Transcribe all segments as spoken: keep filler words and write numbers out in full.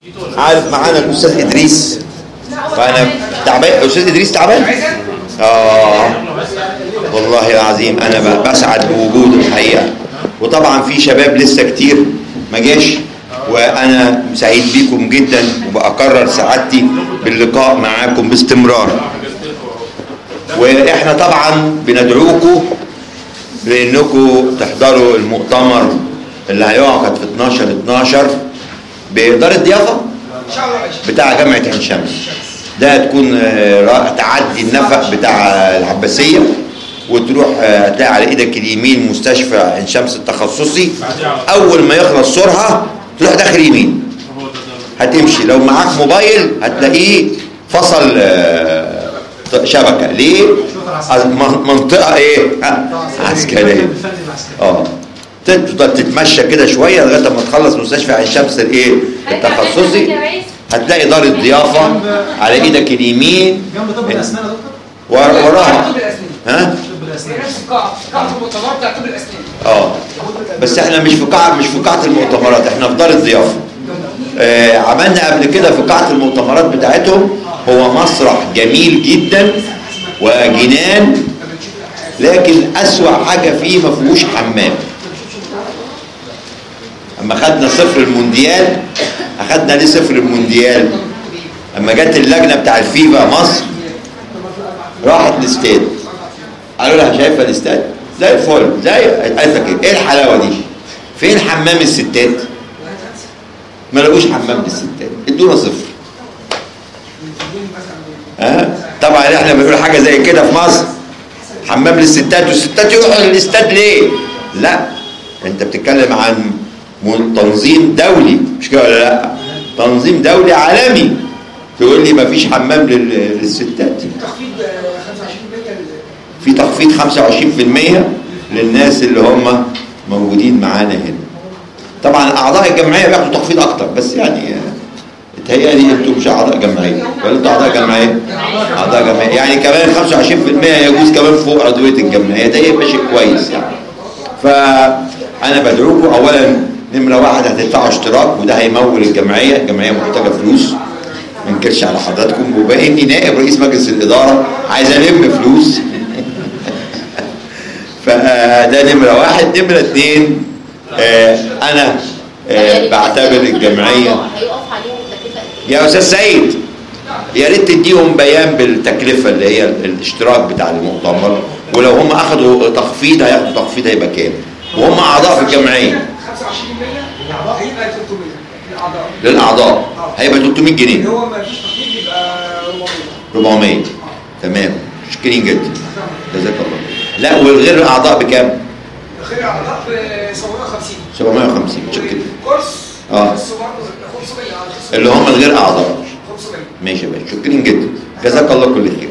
عارف معانا الاستاذ ادريس، فانا تعبان. استاذ ادريس تعبان؟ اه والله العظيم انا بسعد بوجوده الحقيقه. وطبعا في شباب لسه كتير ما جاش، وانا سعيد بيكم جدا وبأكرر سعادتي باللقاء معاكم باستمرار. واحنا طبعا بندعوكم لانكم تحضروا المؤتمر اللي هيقعد في اتناشر اتناشر بإدارة ضيافة بتاع جامعة عين شمس. ده تكون تعدي النفق بتاع العباسية وتروح هتلاقي على ايدك اليمين مستشفى عين شمس التخصصي. اول ما يخلص سورها تروح داخل يمين هتمشي. لو معاك موبايل هتلاقيه فصل شبكة. ليه؟ منطقة ايه؟ عسكرية. اه تفضل تتمشى كده شويه لغايه ما تخلص مستشفى عين شمس الايه التخصصي. هتلاقي دار الضيافه على ايدك اليمين جنب طب الاسنان يا دكتور. وراها ها طب الاسنان نفس القاعه قاعه المؤتمرات بتاعت طب الاسنان. اه بس احنا مش في قاعه مش في قاعه المؤتمرات، احنا في دار الضيافه. آه عملنا قبل كده في قاعه المؤتمرات بتاعتهم. هو مسرح جميل جدا وجنان، لكن اسوأ حاجه فيه ما فيهوش حمام. اما خدنا صفر المونديال، اخدنا ليه صفر المونديال؟ اما جت اللجنه بتاع الفيفا مصر راحت الاستاد، قالوا لها شايفه الاستاد زي الفل زي قالت لك ايه الحلاوه دي؟ فين حمام الستات؟ ما لقوش حمام للستات، ادونا صفر. ها أه؟ طبعا احنا بنقول حاجه زي كده في مصر، حمام للستات والستات يروحوا للاستاد ليه؟ لا، انت بتتكلم عن تنظيم دولي، مش كده ولا لا؟ تنظيم دولي عالمي تقول لي ما فيش حمام للستات. في تخفيض خمسة وعشرين بالمية للناس اللي هم موجودين معانا هنا. طبعا اعضاء الجمعيه بياخدوا تخفيض اكتر، بس يعني اتهيألي انتوا مش اعضاء جمعيه ولا انتوا اعضاء جمعيه؟ اعضاء جمعيه يعني كمان خمسة وعشرين بالمية يجوز كمان فوق عضويه الجمعيه. ده يبقى شيء كويس يعني. فانا بدعوكم اولا نمرة واحد هتدفعوا اشتراك، وده هيمول الجمعية. الجمعية محتاجة فلوس، ما انكرش على حضراتكم. وبقى اني نائب رئيس مجلس الإدارة عايز ألم فلوس. فده نمرة واحد. نمرة اتنين آه أنا آه بعتبر الجمعية يا أستاذ سيد يا ريت تديهم بيان بالتكلفة اللي هي الاشتراك بتاع المؤتمر، ولو هم أخدوا تخفيض هياخدوا تخفيض هيبقى كام، وهم أعضاء في الجمعية. خمسة وعشرين بالمية هيبقى ثلاثمية للاعضاء. للاعضاء هيبقى ثلاثمية جنيه. اللي هو ما فيش تخفيض يبقى أربعمية. أربعمية تمام. شكرين جدا، جزاك الله. لا والغير الاعضاء بكام؟ غير الاعضاء ب سبعمية وخمسين. سبعمية وخمسين. شكرا. كورس اه خمسمية اللي هم الغير اعضاء. خمسمية. ماشي يا باشا، شكرين جدا، جزاك الله كل خير.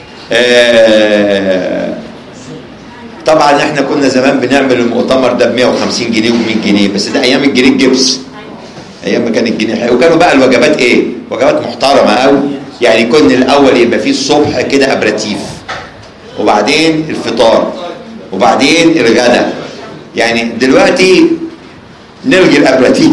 آه طبعا احنا كنا زمان بنعمل المؤتمر ده ب مية وخمسين جنيه و100 جنيه، بس ده ايام الجنيه الجبس، ايام ما كان الجنيه حلو. وكانوا بقى الوجبات ايه؟ وجبات محترمه قوي يعني. كنا الاول يبقى فيه الصبح كده ابراتيف، وبعدين الفطار، وبعدين الغداء. يعني دلوقتي نلغي الابراتيف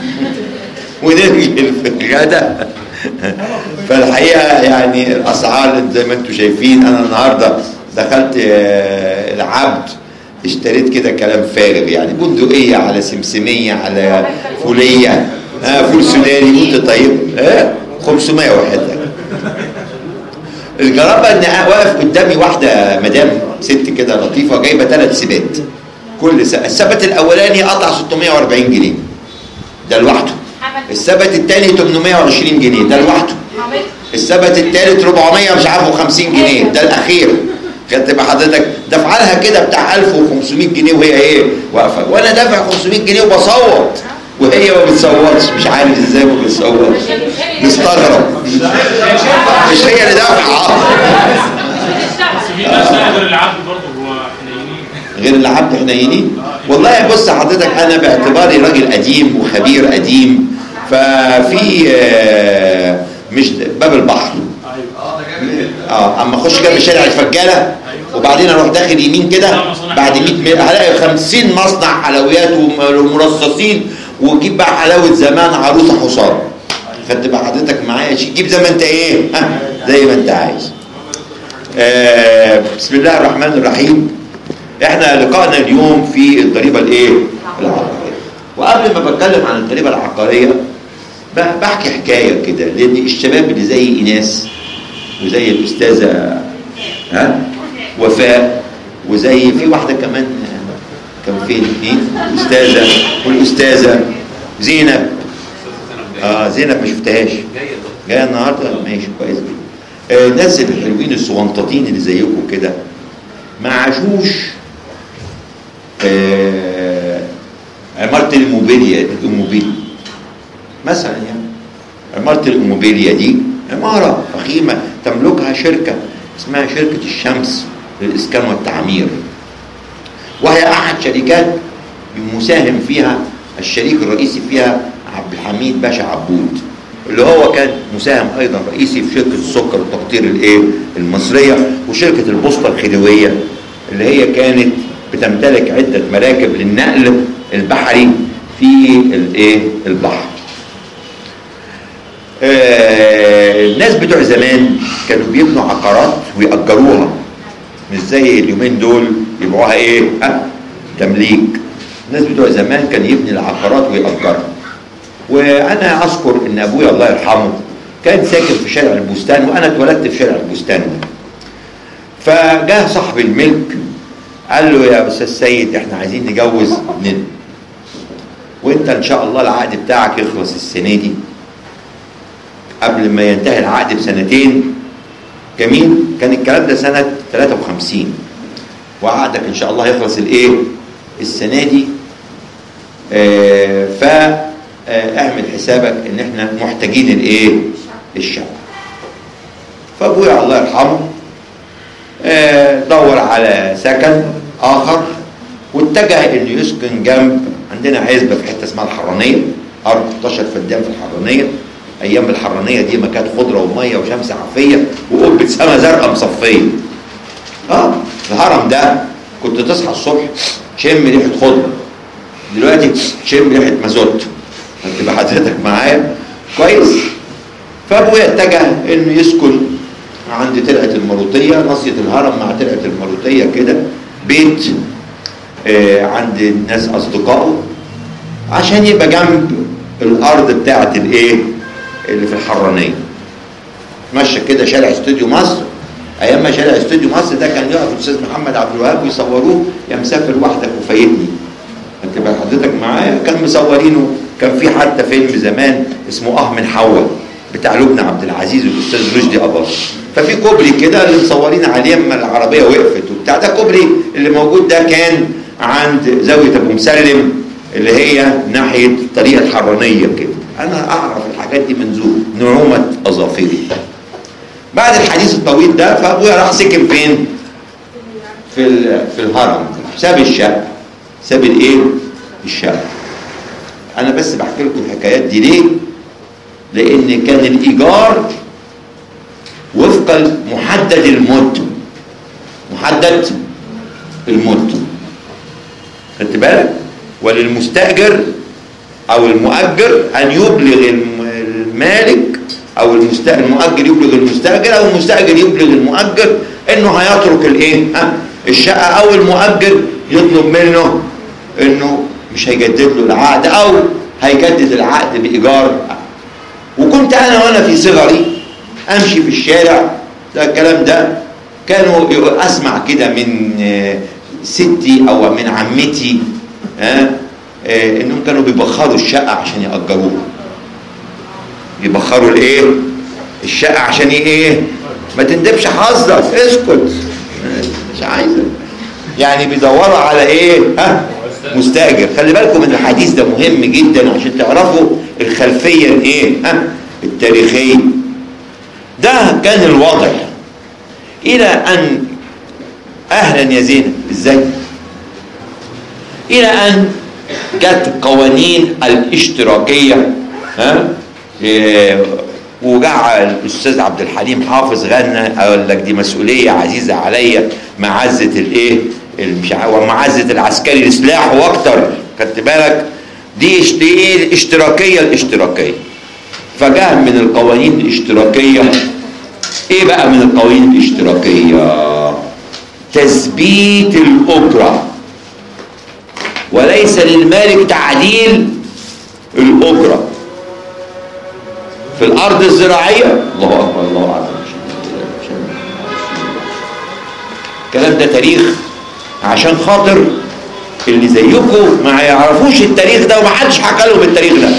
ونلغي الغداء. فالحقيقه يعني الاسعار زي ما انتم شايفين. انا النهارده دخلت العبد اشتريت كده كلام فارغ يعني، بندقية على سمسمية على فولية ها فول سوداني. قلت طيب ها خمسمية وحدة. الجرابة ان واقف قدامي واحدة مدام ست كده لطيفة جايبة ثلاث سبات. كل سبت السبت الاولاني قطع ستمية وأربعين جنيه ده لوحده. السبت الثاني ثمانمية وعشرين جنيه ده لوحده. السبت الثالث أربعمية مش عارف وخمسين جنيه ده الاخير. كانت تبقى حضرتك دافعه لها كده بتاع ألف وخمسمية جنيه وهي ايه واقفه، وانا دافع خمسمية جنيه وبصوت وهي ما بتصوتش. مش عارف ازاي ما بتصوتش، مستغرب. مش هي اللي دافعه. في ناس غير العبد برضه حنينين. غير العبد حنينين. والله بص حضرتك انا باعتباري راجل قديم وخبير قديم، ففي مش باب البحر اه اما اخش كده في شارع الفجاله وبعدين اروح داخل يمين كده بعد مية متر هلاقي خمسين مصنع حلويات ومرصصين، وجيب بقى حلاوه زمان عروسه حصان خدت بقى حضرتك معايا شيء، جيب زي ما انت ايه، ها زي ما انت عايز. آه بسم الله الرحمن الرحيم. احنا لقائنا اليوم في الضريبه الايه؟ العقاريه. وقبل ما بتكلم عن الضريبه العقاريه بحكي حكايه كده، لان الشباب اللي زي ايناس وزي الاستاذه ها وفاء وزي في واحده كمان كان فين مين؟ الاستاذه والاستاذه زينب. اه زينب ما شفتهاش. جايه النهارده؟ ماشي كويس جدا. آه الناس الحلوين الصغنطاطين اللي زيكم كده ما عاشوش آه عمارة الموبيليا الموبيليا مثلا، يعني عمارة الموبيليا دي عمارة فخيمة تملكها شركة اسمها شركة الشمس للإسكان والتعمير، وهي أحد شركات مساهم فيها الشريك الرئيسي فيها عبد الحميد باشا عبود، اللي هو كان مساهم ايضا رئيسي في شركه السكر والتقطير الايه المصريه، وشركه البوسطه الخديويه اللي هي كانت بتمتلك عده مراكب للنقل البحري في الايه البحر. آه الناس بتوع زمان كانوا بيبنوا عقارات ويأجروها، مش زي اليومين دول يبيعوها ايه ها تمليك. الناس بتوع زمان كان يبني العقارات ويأجرها. وانا اذكر ان ابويا الله يرحمه كان ساكن في شارع البستان، وانا اتولدت في شارع البستان ده. فجاء صاحب الملك قال له يا استاذ سيد احنا عايزين نجوز ابننا، وانت ان شاء الله العقد بتاعك يخلص السنه دي قبل ما ينتهي العقد بسنتين. جميل. كان الكلام ده سنه ثلاثة وخمسين، وعقدك ان شاء الله يخلص الايه السنه دي. آه ف اعمل حسابك ان احنا محتاجين الايه الشقه. فابويا الله يرحمه اه دور على سكن اخر، واتجه انه يسكن جنب عندنا عزبه في حته اسمها الحرانيه، ارض ستاشر فدان في الحرانيه. ايام الحرانيه دي ما كانت خضره وميه وشمس عافيه وقبه سما زرقاء مصفيه. اه الهرم ده كنت تصحى الصبح تشم ريحه خضره، دلوقتي تشم ريحه مازوت. هتبقى حضرتك معايا كويس. فابويا اتجه انه يسكن عند ترعه المروطيه، ناصيه الهرم مع ترعه المروطيه كده، بيت آه عند ناس اصدقائه، عشان يبقى جنب الارض بتاعه الايه اللي في الحرانيه. مشى كده شارع استوديو مصر. ايام ما شارع استوديو مصر ده كان يقف الاستاذ محمد عبد الوهاب ويصوروه يا مسافر وحدك وفايتني. هتبقى حضرتك معايا. كان مصورينه، كان في حتى فيلم زمان اسمه اه من حواء بتاع لبنى عبد العزيز والاستاذ رشدي اباظة. ففي كوبري كده اللي مصورين عليه اما العربيه وقفت وبتاع، ده كوبري اللي موجود ده كان عند زاويه ابو مسلم اللي هي ناحيه طريق الحرانيه كده. انا اعرف الحاجات دي من نعومه اظافري. بعد الحديث الطويل ده فابويا راح سكن فين؟ في في الهرم. ساب الشقه، ساب الايه الشقه. انا بس بحكي لكم الحكايات دي ليه؟ لان كان الايجار وفق محدد المده، محدد المده، خدت بالك؟ وللمستاجر او المؤجر ان يبلغ المالك او المؤجر يبلغ المستاجر او المستاجر يبلغ المؤجر انه هيترك الايه ها الشقه، او المؤجر يطلب منه انه مش هيجدد له العقد او هيجدد العقد بايجار. وكنت انا وانا في صغري امشي في الشارع ده الكلام ده كانوا اسمع كده من ستي او من عمتي ها انهم كانوا بيبخروا الشقه عشان ياجروها. يبخروا الايه الشقه عشان ايه؟ ما تندبش حظك، اسكت مش عايزه. يعني بيدوروا على ايه ها مستاجر. خلي بالكم ان الحديث ده مهم جدا عشان تعرفوا الخلفيه الايه ها التاريخيه. ده كان الوضع الى ان اهلا يا زينب ازاي الى ان جت قوانين الاشتراكيه ها إيه وجعل الاستاذ عبد الحليم حافظ غنى اقول لك دي مسؤوليه عزيزه عليا، معزه الايه ومعزه العسكري لسلاحه واكتر. خدت بالك؟ دي ايه الاشتراكيه الاشتراكيه. فجاء من القوانين الاشتراكية. ايه بقى من القوانين الاشتراكية؟ تثبيت الأجرة، وليس للمالك تعديل الأجرة. في الأرض الزراعية الله أكبر الله أعلم، الكلام ده تاريخ عشان خاطر اللي زيكم ما يعرفوش التاريخ ده وما حدش حكى لهم التاريخ ده.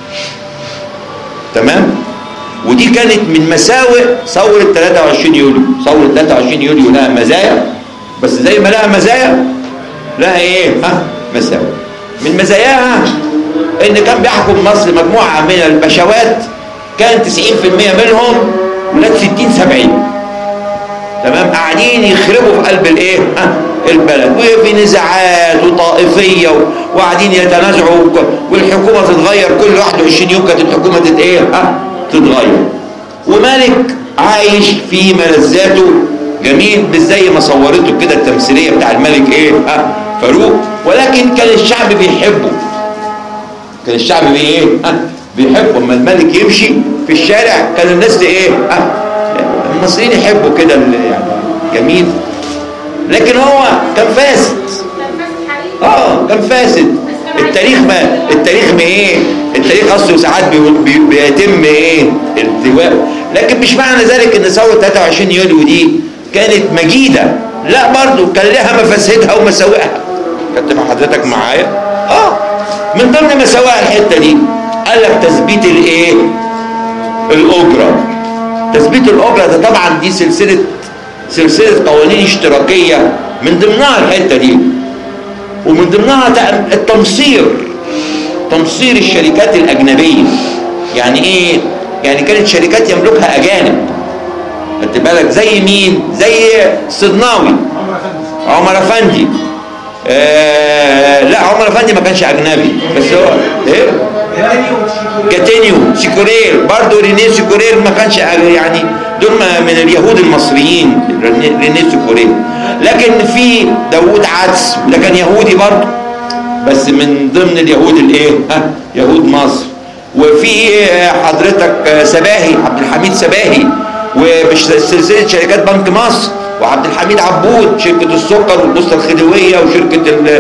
تمام؟ ودي كانت من مساوئ ثورة ثلاثة وعشرين يوليو. ثورة ثلاثة وعشرين يوليو لها مزايا، بس زي ما لها مزايا لها ايه؟ ها؟ مساوئ. من مزاياها ان كان بيحكم مصر مجموعة من البشوات كان تسعين في المية منهم ولاد ستين سبعين. تمام؟ قاعدين يخربوا في قلب الايه؟ ها؟ البلد، وفي نزاعات وطائفيه وقاعدين يتنازعوا، والحكومه تتغير كل واحد وعشرين يوم كانت الحكومه تت ايه؟ ها؟ تتغير. وملك عايش في ملذاته جميل، مش زي ما صورته كده التمثيليه بتاع الملك ايه؟ ها؟ فاروق. ولكن كان الشعب بيحبه. كان الشعب بي ايه؟ ها؟ بيحبه. اما الملك يمشي في الشارع كان الناس ايه؟ ها؟ المصريين يحبوا كده يعني جميل. لكن هو كان فاسد. اه كان فاسد. التاريخ ما التاريخ ما ايه؟ التاريخ اصله ساعات بي بي بيتم ايه؟ التواء. لكن مش معنى ذلك ان ثوره ثلاثة وعشرين يوليو دي كانت مجيده، لا برضو كان لها مفاسدها ومساوئها. كنت مع حضرتك معايا؟ اه من ضمن مساوئها الحته دي قال لك تثبيت الايه؟ الاجره. تثبيت الاجره ده طبعا دي سلسله سلسله قوانين اشتراكيه، من ضمنها الحته دي، ومن ضمنها التمصير. تمصير الشركات الاجنبيه. يعني ايه؟ يعني كانت شركات يملكها اجانب. خدت بالك؟ زي مين؟ زي الصدناوي عمر افندي. آه لا عمر افندي ما كانش اجنبي، بس هو ايه؟ كاتينيو سيكوريل برضه. رينيه سيكوريل ما كانش يعني، دول من اليهود المصريين رينيه سيكوريل. لكن في داوود عدس ده كان يهودي برضه، بس من ضمن اليهود الايه؟ ها؟ يهود مصر. وفي حضرتك سباهي عبد الحميد سباهي، وسلسله شركات بنك مصر، وعبد الحميد عبود شركه السكر والبوسطه الخديويه وشركه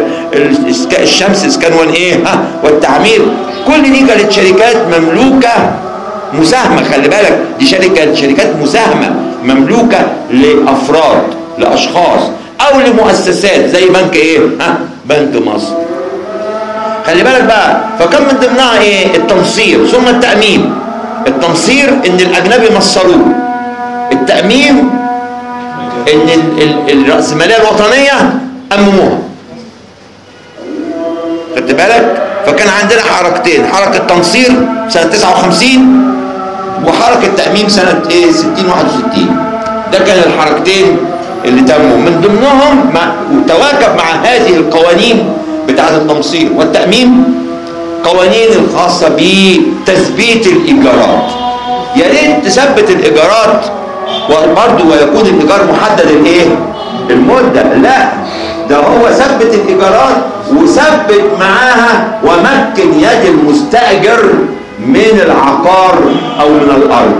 الشمس اسكان وان ايه؟ ها؟ والتعمير. كل دي كانت شركات مملوكه مساهمه. خلي بالك دي شركه شركات مساهمه مملوكه لافراد، لاشخاص او لمؤسسات زي بنك ايه؟ ها؟ بنك مصر. خلي بالك بقى، فكان من ضمنها ايه؟ التمصير ثم التأميم. التمصير ان الاجنبي مصروه. التأميم ان الرأسمالية الوطنية أمموها. خدت بالك؟ فكان عندنا حركتين، حركة تمصير سنة تسعة وخمسين وحركة تأميم سنة ايه؟ ستين واحد وستين. ده كان الحركتين اللي تموا. من ضمنهم مع تواكب مع هذه القوانين بتاعة التمصير والتأميم قوانين الخاصة بتثبيت الإيجارات. يا ريت تثبت الإيجارات وبرضه ويكون الإيجار محدد الإيه؟ المدة. لا، ده هو ثبت الإيجارات وثبت معاها ومكن يد المستأجر من العقار أو من الأرض.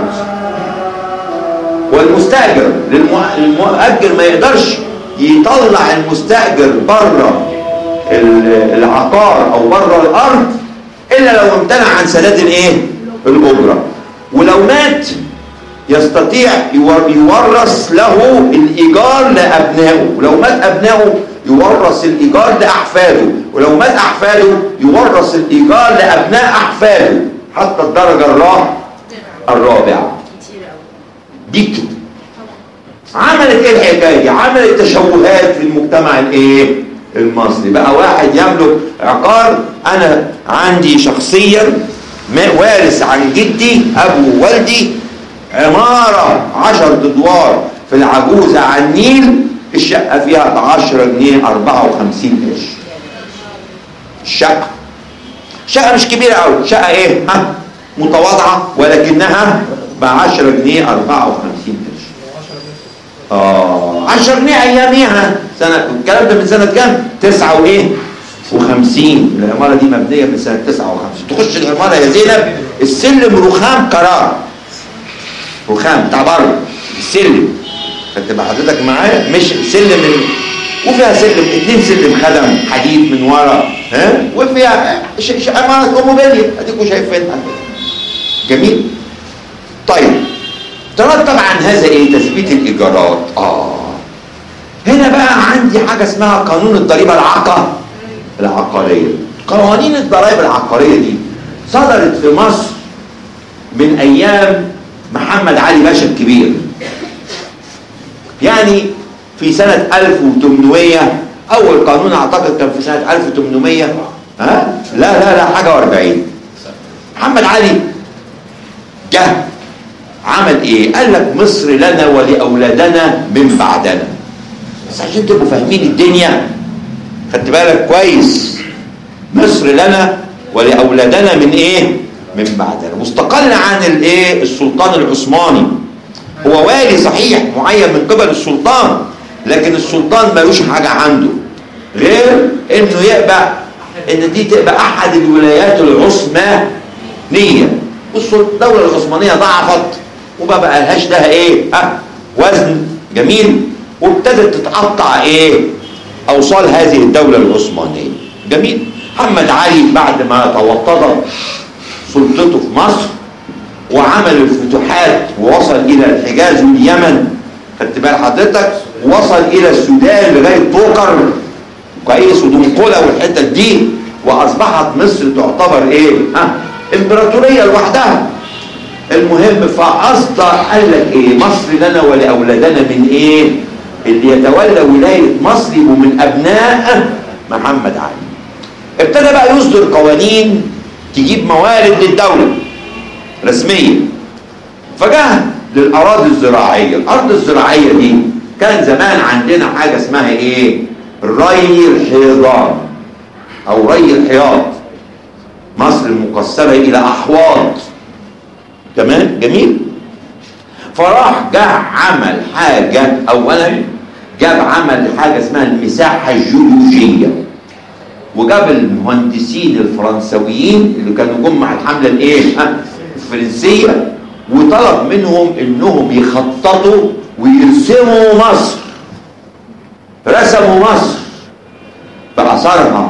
والمستأجر للمؤجر ما يقدرش يطلع المستأجر بره العقار او بره الارض الا لو امتنع عن سداد الايه؟ الاجره. ولو مات يستطيع يورث له الايجار لابنائه، ولو مات ابنائه يورث الايجار لاحفاده، ولو مات احفاده يورث الايجار لابناء احفاده حتى الدرجه الرابعه. دي كده عملت ايه الحكايه دي؟ عملت تشوهات في المجتمع الايه؟ المصري. بقى واحد يملك عقار، انا عندي شخصيا وارث عن جدي ابو والدي عماره عشر ادوار في العجوزه على النيل، الشقه فيها ب عشرة جنيه أربعة وخمسين قرش. الشقه شقه مش كبيره قوي، شقه ايه؟ ها؟ متواضعه ولكنها ب عشرة جنيه أربعة وخمسين قرش. اه عشرة جنيه اياميها. سنه الكلام ده من سنه كام؟ تسعة وايه؟ وخمسين. العمارة دي مبنية من سنة تسعة وخمسين. تخش العمارة يا زينب السلم رخام قرار، رخام بتاع بره السلم، فتبقى حضرتك معايا مش سلم ال... وفيها سلم اتنين سلم خدم حديد من ورا، ها، وفيها ش... ش... عمارة اوموبيليا اديكوا شايفينها. جميل. طيب ترتب عن هذا ايه؟ تثبيت الايجارات. اه هنا بقى عندي حاجه اسمها قانون الضريبه العقا العقاريه. قوانين الضرائب العقاريه دي صدرت في مصر من ايام محمد علي باشا الكبير، يعني في سنه ألف وثمانمائة. اول قانون اعتقد كان في سنه ألف وثمانمائة، ها لا لا لا حاجه وأربعين. محمد علي جه عمل ايه؟ قال لك مصر لنا ولاولادنا من بعدنا. بس عشان تبقوا فاهمين الدنيا خدت بالك كويس، مصر لنا ولاولادنا من ايه؟ من بعدنا. مستقل عن الايه؟ السلطان العثماني. هو والي صحيح معين من قبل السلطان، لكن السلطان ملوش حاجه عنده غير انه يقبع ان دي تبقى احد الولايات العثمانيه. والدوله العثمانيه ضعفت وما بقى لهاش لها ايه؟ ها وزن. جميل. وابتدت تتقطع ايه؟ اوصال هذه الدوله العثمانيه. جميل. محمد علي بعد ما توطدت سلطته في مصر وعمل الفتوحات ووصل الى الحجاز واليمن، خدت بال حضرتك، وصل الى السودان لغايه طوكر كويس ودنقله والحتت دي، واصبحت مصر تعتبر ايه؟ ها امبراطوريه لوحدها. المهم فاصدر قال لك ايه؟ مصر لنا ولاولادنا من ايه؟ اللي يتولى ولايه مصر يبقوا من ابناء محمد علي. ابتدى بقى يصدر قوانين تجيب موارد للدوله رسميه. فجاه للاراضي الزراعيه. الارض الزراعيه دي كان زمان عندنا حاجه اسمها ايه؟ ري الحيضان او ري الحياض. مصر مقسمه الى احواض. تمام. جميل. فراح جه عمل حاجه، اولا جاب عمل حاجه اسمها المساحه الجيولوجيه، وجاب المهندسين الفرنسويين اللي كانوا جم مع الحمله الايه؟ الفرنسيه، وطلب منهم انهم يخططوا ويرسموا مصر. رسموا مصر باثارها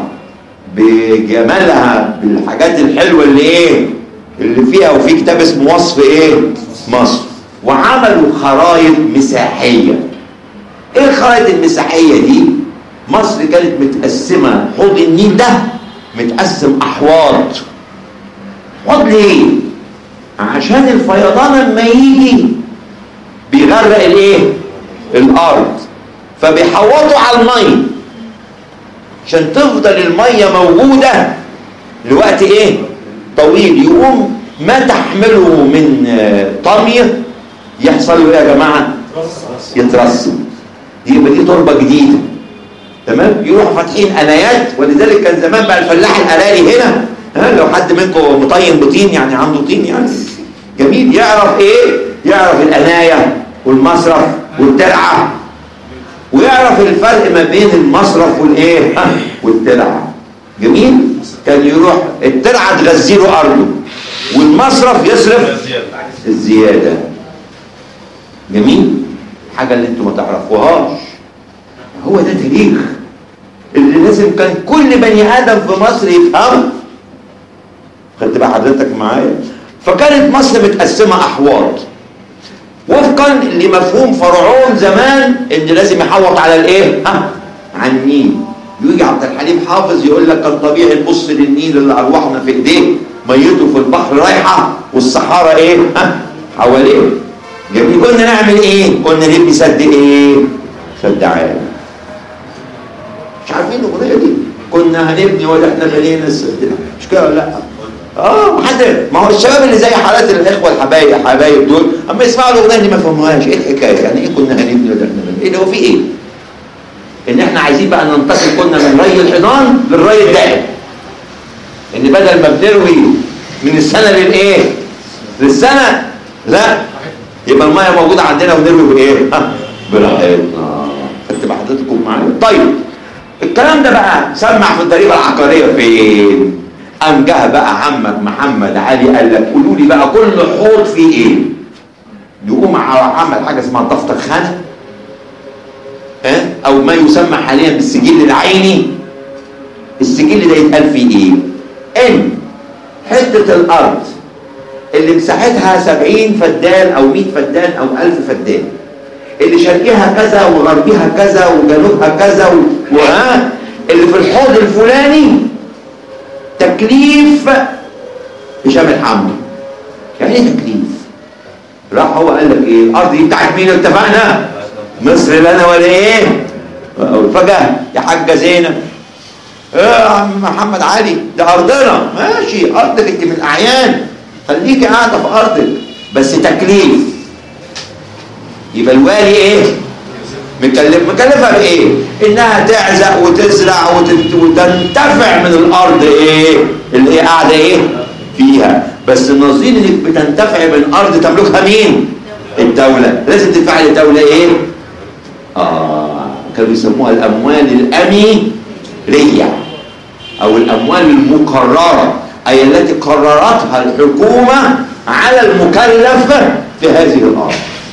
بجمالها بالحاجات الحلوه اللي ايه؟ اللي فيها. وفي كتاب اسمه وصف ايه؟ مصر. وعملوا خرائط مساحيه. ايه الخرائط المساحيه دي؟ مصر كانت متقسمه، حوض النيل ده متقسم احواض. حوض ليه؟ عشان الفيضان لما يجي بيغرق الايه؟ الارض، فبيحوطوا على الميه عشان تفضل الميه موجوده لوقت ايه؟ طويل. يقوم ما تحمله من طميه يحصل له ايه يا جماعه؟ يترسم. يبقى دي تربه جديده. تمام. يروحوا فاتحين قنايات. ولذلك كان زمان بقى الفلاح القلالي هنا، ها لو حد منكم مطين بطين يعني عنده طين يعني جميل، يعرف ايه؟ يعرف القنايه والمصرف والترعه، ويعرف الفرق ما بين المصرف والايه؟ ها والترعه. جميل. كان يروح الترعه تغذي له ارضه والمصرف يصرف الزياده. جميل. حاجه اللي انتم ما تعرفوهاش. هو ده تاريخ اللي لازم كان كل بني ادم في مصر يفهمه. خدت بقى حضرتك معايا؟ فكانت مصر متقسمه احواض وفقا لمفهوم فرعون زمان ان لازم يحوط على الايه؟ ها على النيل. يجي عبد الحليم حافظ يقول لك كان طبيعي نبص للنيل اللي ارواحنا في ايديه، ميته في البحر رايحه والصحارى ايه؟ ها حواليه. جميل. كنا نعمل ايه؟ كنا نبني سد ايه؟ سد عالي. مش عارفين الاغنيه دي؟ كنا هنبني ولا احنا بنينا السد ده؟ مش كده ولا لا؟ اه حد ما هو الشباب اللي زي حالات الاخوه الحبايب الحبايب دول اما يسمعوا الاغنيه دي ما فهموهاش. ايه الحكايه؟ يعني ايه كنا هنبني ولا احنا بنينا؟ ايه اللي هو في ايه؟ ان احنا عايزين بقى ننتقل كنا من ري الحيضان للري الدائم. ان بدل ما بنروي من السنه للايه؟ للسنه، لا يبقى الميه موجوده عندنا ونروي بايه؟ ها براحتنا. خدت بقى حضرتكم معايا؟ طيب الكلام ده بقى سمع في الضريبه العقاريه فين؟ قام جه بقى عمك محمد علي قال لك قولوا لي بقى كل حوض فيه ايه؟ يقوم عمل حاجه اسمها دفتر خانه، ها، او ما يسمى حاليا بالسجل العيني. السجل ده يتقال فيه ايه؟ ان حته الارض اللي مساحتها سبعين فدان او مئة فدان او ألف فدان، اللي شرقها كذا وغربها كذا وجنوبها كذا و... وها اللي في الحوض الفلاني تكليف هشام الحمدي. يعني ايه تكليف؟ راح هو قال لك ايه؟ الارض دي بتاعت مين؟ اتفقنا؟ مصر لنا ولا ايه؟ فجاه يا حاجه زينب، ايه يا عم محمد علي ده ارضنا. ماشي، ارضك انت من الاعيان، خليكي قاعده في ارضك، بس تكليف. يبقى الوالي ايه؟ مكلف مكلفها بايه؟ انها تعزق وتزرع وتنتفع من الارض ايه؟ اللي هي قاعده ايه؟ فيها. بس النظير انك بتنتفع من ارض تملكها مين؟ الدوله. لازم تدفع للدوله ايه؟ اه كانوا بيسموها الاموال الاميريه او الاموال المقرره، اي التي قررتها الحكومه على المكلف في هذه الارض.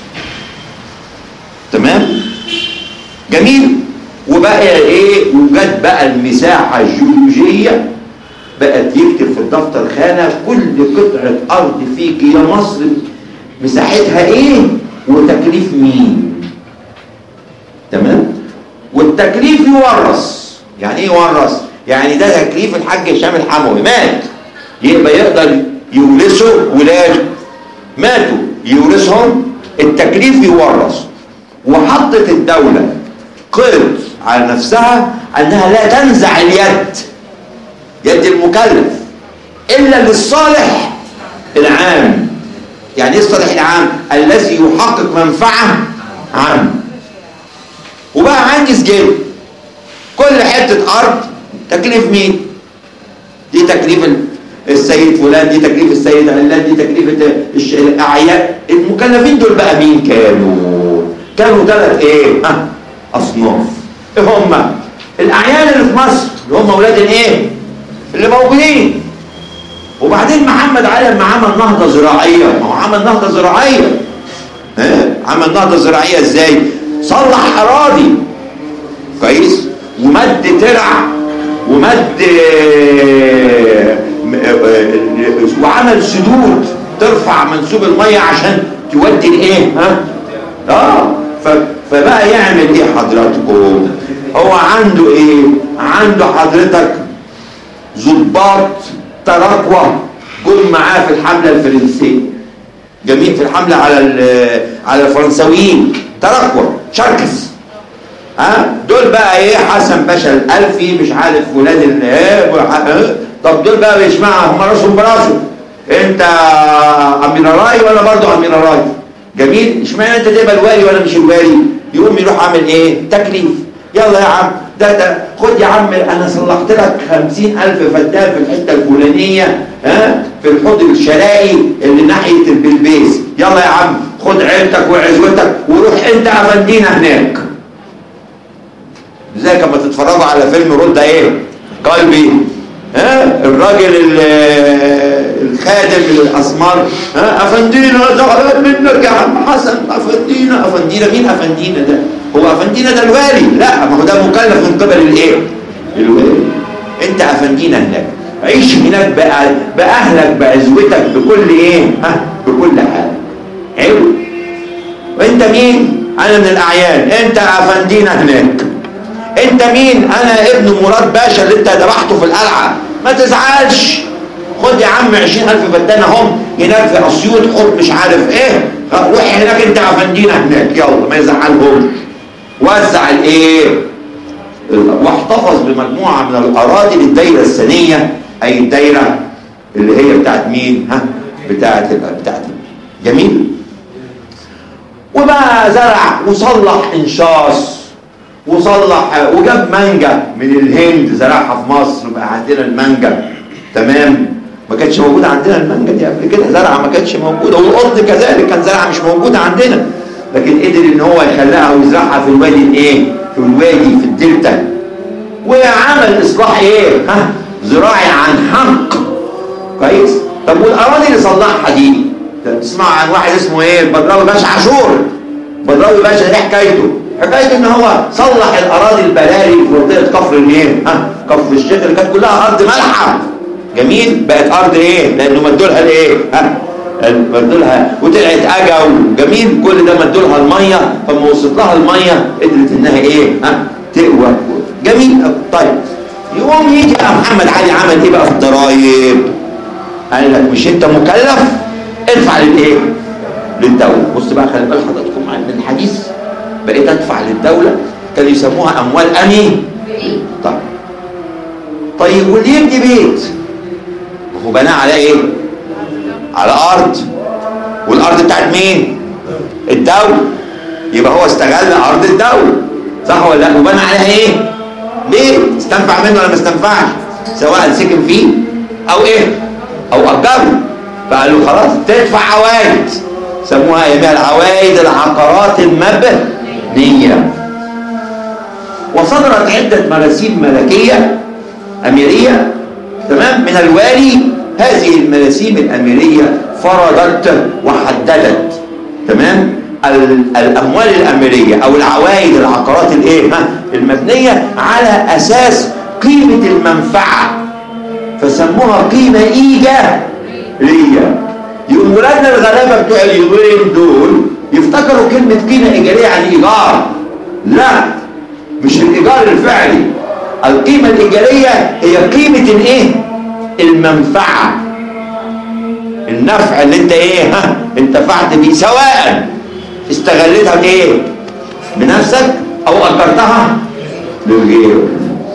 تمام؟ جميل. وبقى ايه؟ وجد بقى المساحه الجيولوجيه، بقت يكتب في الدفتر خانه كل قطعه ارض فيك يا مصر مساحتها ايه وتكليف مين. تمام؟ والتكليف يورث. يعني ايه يورث؟ يعني ده تكليف الحاج هشام الحموي، مات يبقى يقدر يورثه ولاده، ماتوا يورثهم، التكليف يورث. وحطت الدولة قيد على نفسها انها لا تنزع اليد، يد المكلف، الا للصالح العام. يعني ايه الصالح العام؟ الذي يحقق منفعة عامة. وبقى عندي سجل كل حتة ارض تكليف مين؟ دي تكليف السيد فلان، دي تكليف السيد علان، دي تكليف الاعيان. المكلفين دول بقى مين كانوا؟ كانوا ثلاث ايه؟ ها اصناف. ايه هم؟ الاعيان اللي في مصر اللي هم اولاد الايه؟ اللي موجودين. وبعدين محمد علي لما عمل نهضه زراعيه، ما هو عمل نهضه زراعيه. ها؟ عمل نهضه زراعيه ازاي؟ صلح اراضي كويس، ومد ترع، ومد وعمل سدود ترفع منسوب الميه عشان تودي الايه؟ ها؟ اه فبقى يعمل ايه حضراتكم؟ هو عنده ايه؟ عنده حضرتك ضباط تراكوة جم معاه في الحمله الفرنسيه. جميل. في الحمله على على الفرنساويين تراكوة شركس. ها دول بقى ايه؟ حسن باشا الالفي، مش عارف ولاد الايه. طب دول بقى بيسمعوا هم راسهم براسه، انت اميراراي ولا برضه اميراراي؟ جميل. اشمعنى انت تبقى الوالي وانا مش الوالي؟ يقوم يروح عامل ايه؟ تكليف. يلا يا عم ده ده خد يا عم انا صلحت لك خمسين الف فدان في الحته الفلانيه، ها في الحوض الشرائي اللي ناحيه البلبيس. يلا يا عم خد عيلتك وعزوتك وروح انت افندينا هناك. زي كما تتفرجوا على فيلم رد ايه؟ قلبي، ها الراجل الخادم الاسمر، ها افندينا زعلان منك يا عم حسن، افندينا. افندينا مين افندينا ده؟ هو افندينا ده الوالي؟ لا، ما هو ده مكلف من قبل الايه؟ الوالي. انت افندينا هناك، عيش هناك بقى باهلك بعزوتك بكل ايه؟ ها بكل حال. حلو. وانت مين؟ انا من الاعيان. انت افندينا هناك. انت مين؟ انا ابن مراد باشا اللي انت ذبحته في القلعه. ما تزعلش، خد يا عم عشرين الف فدان اهم هناك في اسيوط، خد مش عارف ايه، روح هناك انت افندينا هناك. يلا ما يزعلهمش. وزع الايه؟ واحتفظ بمجموعه من الاراضي للدايره الثانيه، اي الدايره اللي هي بتاعت مين؟ ها بتاعت بتاعت جميل. وبقى زرع وصلح انشاص وصلح وجاب مانجا من الهند زرعها في مصر. بقى عندنا المانجا. تمام. ما كانتش موجوده عندنا المانجا دي قبل كده، زرعه ما كانتش موجوده. والقطن كذلك كان زرعه مش موجوده عندنا، لكن قدر ان هو يخلقها ويزرعها في الوادي الايه؟ في الوادي في الدلتا. وعمل اصلاح ايه ها زراعي عن حق. كويس. طب والاراضي اللي صلحها دي تسمع عن واحد اسمه ايه البدراوي باشا عاشور. بدراوي باشا ايه حكايته؟ حكايته ان هو صلح الاراضي البلاري في منطقه كفر الايه ها كفر الشيخ اللي كانت كلها ارض ملحه. جميل. بقت ارض ايه لانه مدوا لها الايه ها مدوا لها وطلعت اجا وجميل. كل ده مدوا لها الميه فلما وصلت لها الميه قدرت انها ايه ها تقوى. جميل. طيب يقوم يجي بقى محمد علي عمل ايه بقى في الضرايب؟ قال لك مش انت مكلف ادفع للايه للدوله. بص بقى خلي بال حضراتكم معايا من الحديث بقيت ادفع للدوله كانوا يسموها اموال امي. طيب طيب واللي يبني بيت هو بناه على ايه؟ على ارض. والارض بتاعت مين؟ الدوله. يبقى هو استغل ارض الدوله صح ولا لا؟ وبنى عليها ايه؟ بيت. استنفع منه ولا ما استنفعش؟ سواء سكن فيه او ايه او اجره. فقال له خلاص تدفع عوائد سموها ايامها العوائد العقارات المبنيه. وصدرت عده مراسيم ملكيه اميريه تمام من الوالي. هذه المراسيم الاميريه فرضت وحددت تمام الاموال الاميريه او العوائد العقارات الايه ها المبنيه على اساس قيمه المنفعه فسموها قيمه ايجاريه. يقوم ولادنا الغلابه بتوع اليومين دول يفتكروا كلمه قيمه ايجاريه يعني ايجار. لا مش الايجار الفعلي. القيمه الايجاريه هي قيمه الايه المنفعه النفع اللي انت ايه ها انتفعت بيه سواء استغلتها بايه بنفسك او اجرتها للغير.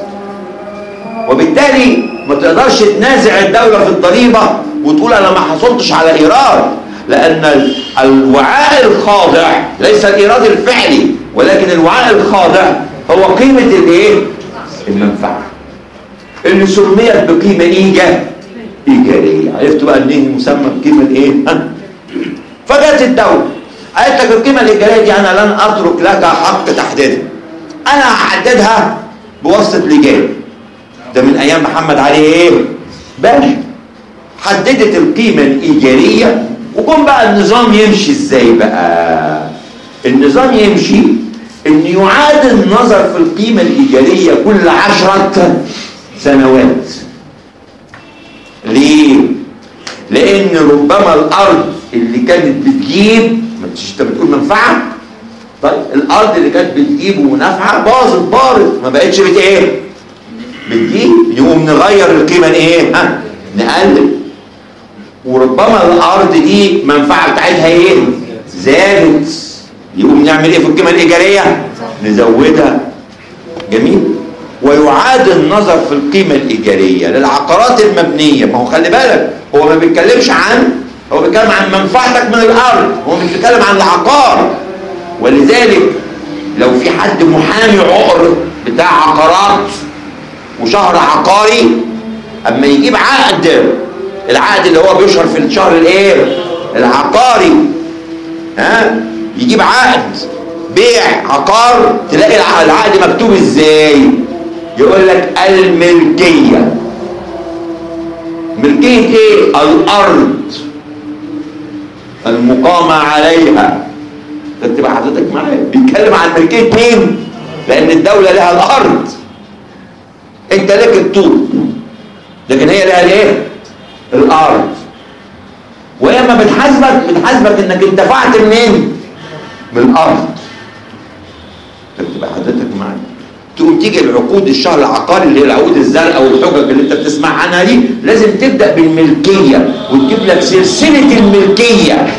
وبالتالي ما تقدرش تنازع الدوله في الضريبه وتقول انا ما حصلتش على ايراد لان الوعاء الخاضع ليس الايراد الفعلي ولكن الوعاء الخاضع هو قيمه الايه المنفعه اللي سميت بقيمه ايجاريه. ايجاريه. عرفتوا بقى ليه مسمى بقيمه الايه ها فجت الدوله قالت لك القيمه الايجاريه دي انا لن اترك لك حق تحديدها. انا هحددها بواسطه لجان. ده من ايام محمد علي ايه باشا. حددت القيمه الايجاريه وجم بقى النظام يمشي ازاي بقى؟ النظام يمشي ان يعاد النظر في القيمه الايجاريه كل عشرة سنوات. ليه؟ لان ربما الارض اللي كانت بتجيب ما انت بتقول منفعه. طيب الارض اللي كانت بتجيب ونافعه باظت بارت ما بقتش بت ايه بتجيب. يقوم نغير القيمه الايه ها نقلل. وربما الارض دي منفعه بتاعتها ايه زادت. يقوم نعمل ايه في القيمه الايجاريه نزودها. جميل. ويعاد النظر في القيمه الايجاريه للعقارات المبنيه. ما هو خلي بالك هو ما بيتكلمش عن هو بيتكلم عن منفعتك من الارض. هو مش بيتكلم عن العقار. ولذلك لو في حد محامي عقر بتاع عقارات وشهر عقاري اما يجيب عقد العقد اللي هو بيشهر في الشهر الايه العقاري ها يجيب عقد بيع عقار تلاقي العقد مكتوب ازاي؟ يقول لك الملكيه. ملكيه ايه؟ الارض المقامه عليها. انت بقى حضرتك معايا بيتكلم عن ملكيه مين؟ لان الدوله لها الارض انت لك الطوب لكن هي لها الايه؟ الارض. وهي ما بتحاسبك بتحاسبك انك انتفعت منين؟ من الارض. تبقى حضرتك معايا تقوم تيجي العقود الشهر العقاري اللي هي العقود الزرقاء والحجج اللي انت بتسمع عنها دي لازم تبدا بالملكيه وتجيب لك سلسله الملكيه.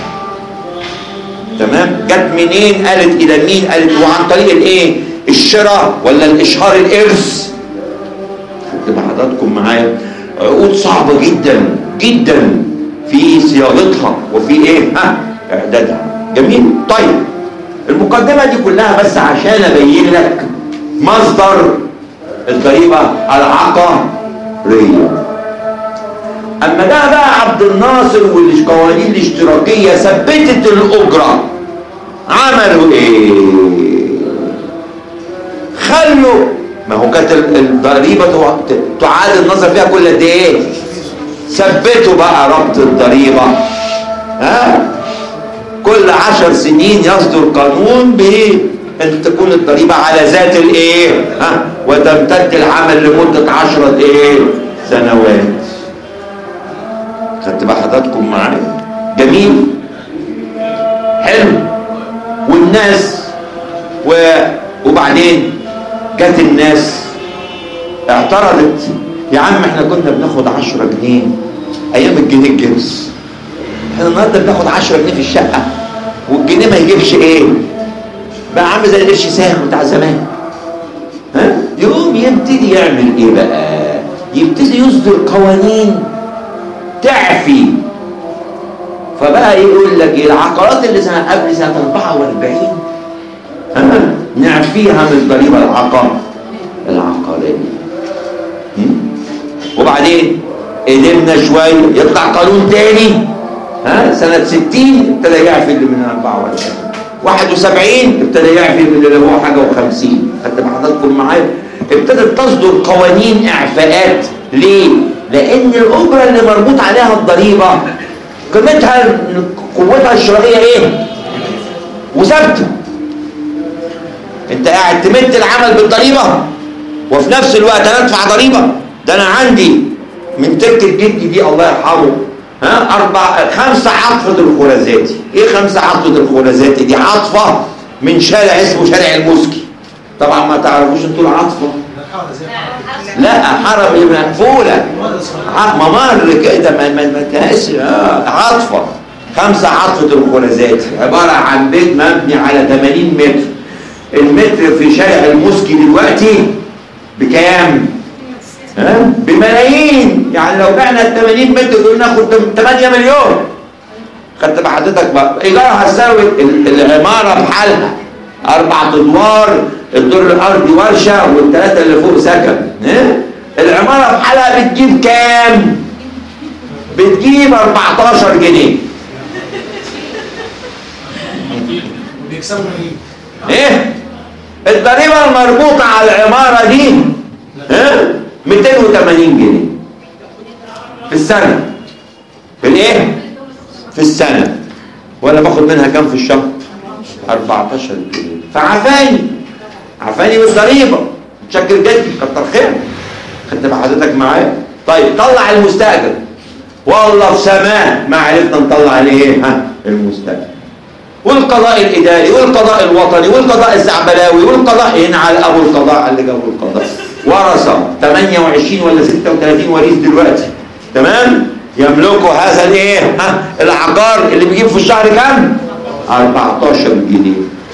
تمام؟ جت منين؟ قالت الى مين؟ قالت وعن طريق الايه؟ الشراء ولا الاشهار الارث. تبقى حضراتكم معايا عقود صعبه جدا جدا في صياغتها وفي ايه؟ ها اعدادها. جميل؟ طيب المقدمه دي كلها بس عشان ابين لك مصدر الضريبه العقاريه. اما ده بقى عبد الناصر والقوانين الاشتراكيه ثبتت الاجره عملوا ايه؟ خلوا ما هو كانت الضريبه تعاد النظر فيها كل قد ايه؟ ثبتوا بقى ربط الضريبه، ها؟ كل عشر سنين يصدر قانون بان تكون الضريبه على ذات الايه؟ ها؟ وتمتد العمل لمده عشرة ايه؟ سنوات. خدت بقى حضراتكم معايا؟ جميل؟ حلو. والناس و... وبعدين جت الناس اعترضت، يا عم احنا كنا بناخد عشرة جنيه ايام الجنيه الجنس، احنا النهارده بناخد عشرة جنيه في الشقه والجنيه ما يجيبش ايه؟ بقى عامل زي القرش ساهم بتاع زمان. ها؟ يقوم يبتدي يعمل ايه بقى؟ يبتدي يصدر قوانين تعفي. فبقى يقول لك العقارات اللي سنه قبل سنه أربعة وأربعين ها نعفيها من الضريبه العقار العقاريه. وبعدين قدمنا شويه يطلع قانون تاني ها سنه ستين ابتدى يعفي اللي من أربعة وأربعين، واحد وسبعين ابتدى يعفي من اللي هو حاجه وخمسين. خدت حضراتكم معايا؟ ابتدت تصدر قوانين اعفاءات. ليه؟ لان الاجره اللي مربوط عليها الضريبه قيمتها قوتها الشرائيه ايه؟ وثابته. انت قاعد تمد العمل بالضريبه وفي نفس الوقت انا ادفع ضريبه. ده انا عندي من تركه جدي دي الله يرحمه ها اربع خمسه عطفه الخرزاتي. ايه خمسه عطفه الخرزاتي دي؟ عطفه من شارع اسمه شارع المسكي. طبعا ما تعرفوش انتوا العطفه. لا حرم مقفوله ممر كده ما ما تهش آه. عطفه خمسه عطفه الخرزاتي عباره عن بيت مبني على ثمانين متر. المتر في شارع المسكي دلوقتي بكام؟ ها؟ بملايين. يعني لو بعنا ال ثمانين متر دول ناخد ثمانية مليون. خدت بحضرتك بقى ايجارها السنوي العماره بحالها اربع ادوار، الدور الارضي ورشه والثلاثه اللي فوق سكن. ها؟ العماره بحالها بتجيب كام؟ بتجيب أربعتاشر جنيه. بيكسبوا مين؟ ايه؟ الضريبه المربوطه على العماره دي ها؟ مئتين وثمانين جنيه في السنه. في الايه؟ في السنه. وانا باخد منها كام في الشهر؟ أربعتاشر جنيه. فعفاني عفاني بالضريبه. متشكر جدا كتر خير. خدت بحضرتك معايا؟ طيب طلع المستاجر. والله في سماه ما عرفنا نطلع عليه ايه؟ ها؟ المستاجر. والقضاء الاداري والقضاء الوطني والقضاء الزعبلاوي والقضاء هنا على ابو القضاء اللي جابوا القضاء ورثه ثمانية وعشرين ولا ستة وثلاثين وريث دلوقتي. تمام؟ يملكوا هذا الايه؟ ها؟ العقار اللي بيجيب في الشهر كام؟ أربعتاشر جنيه.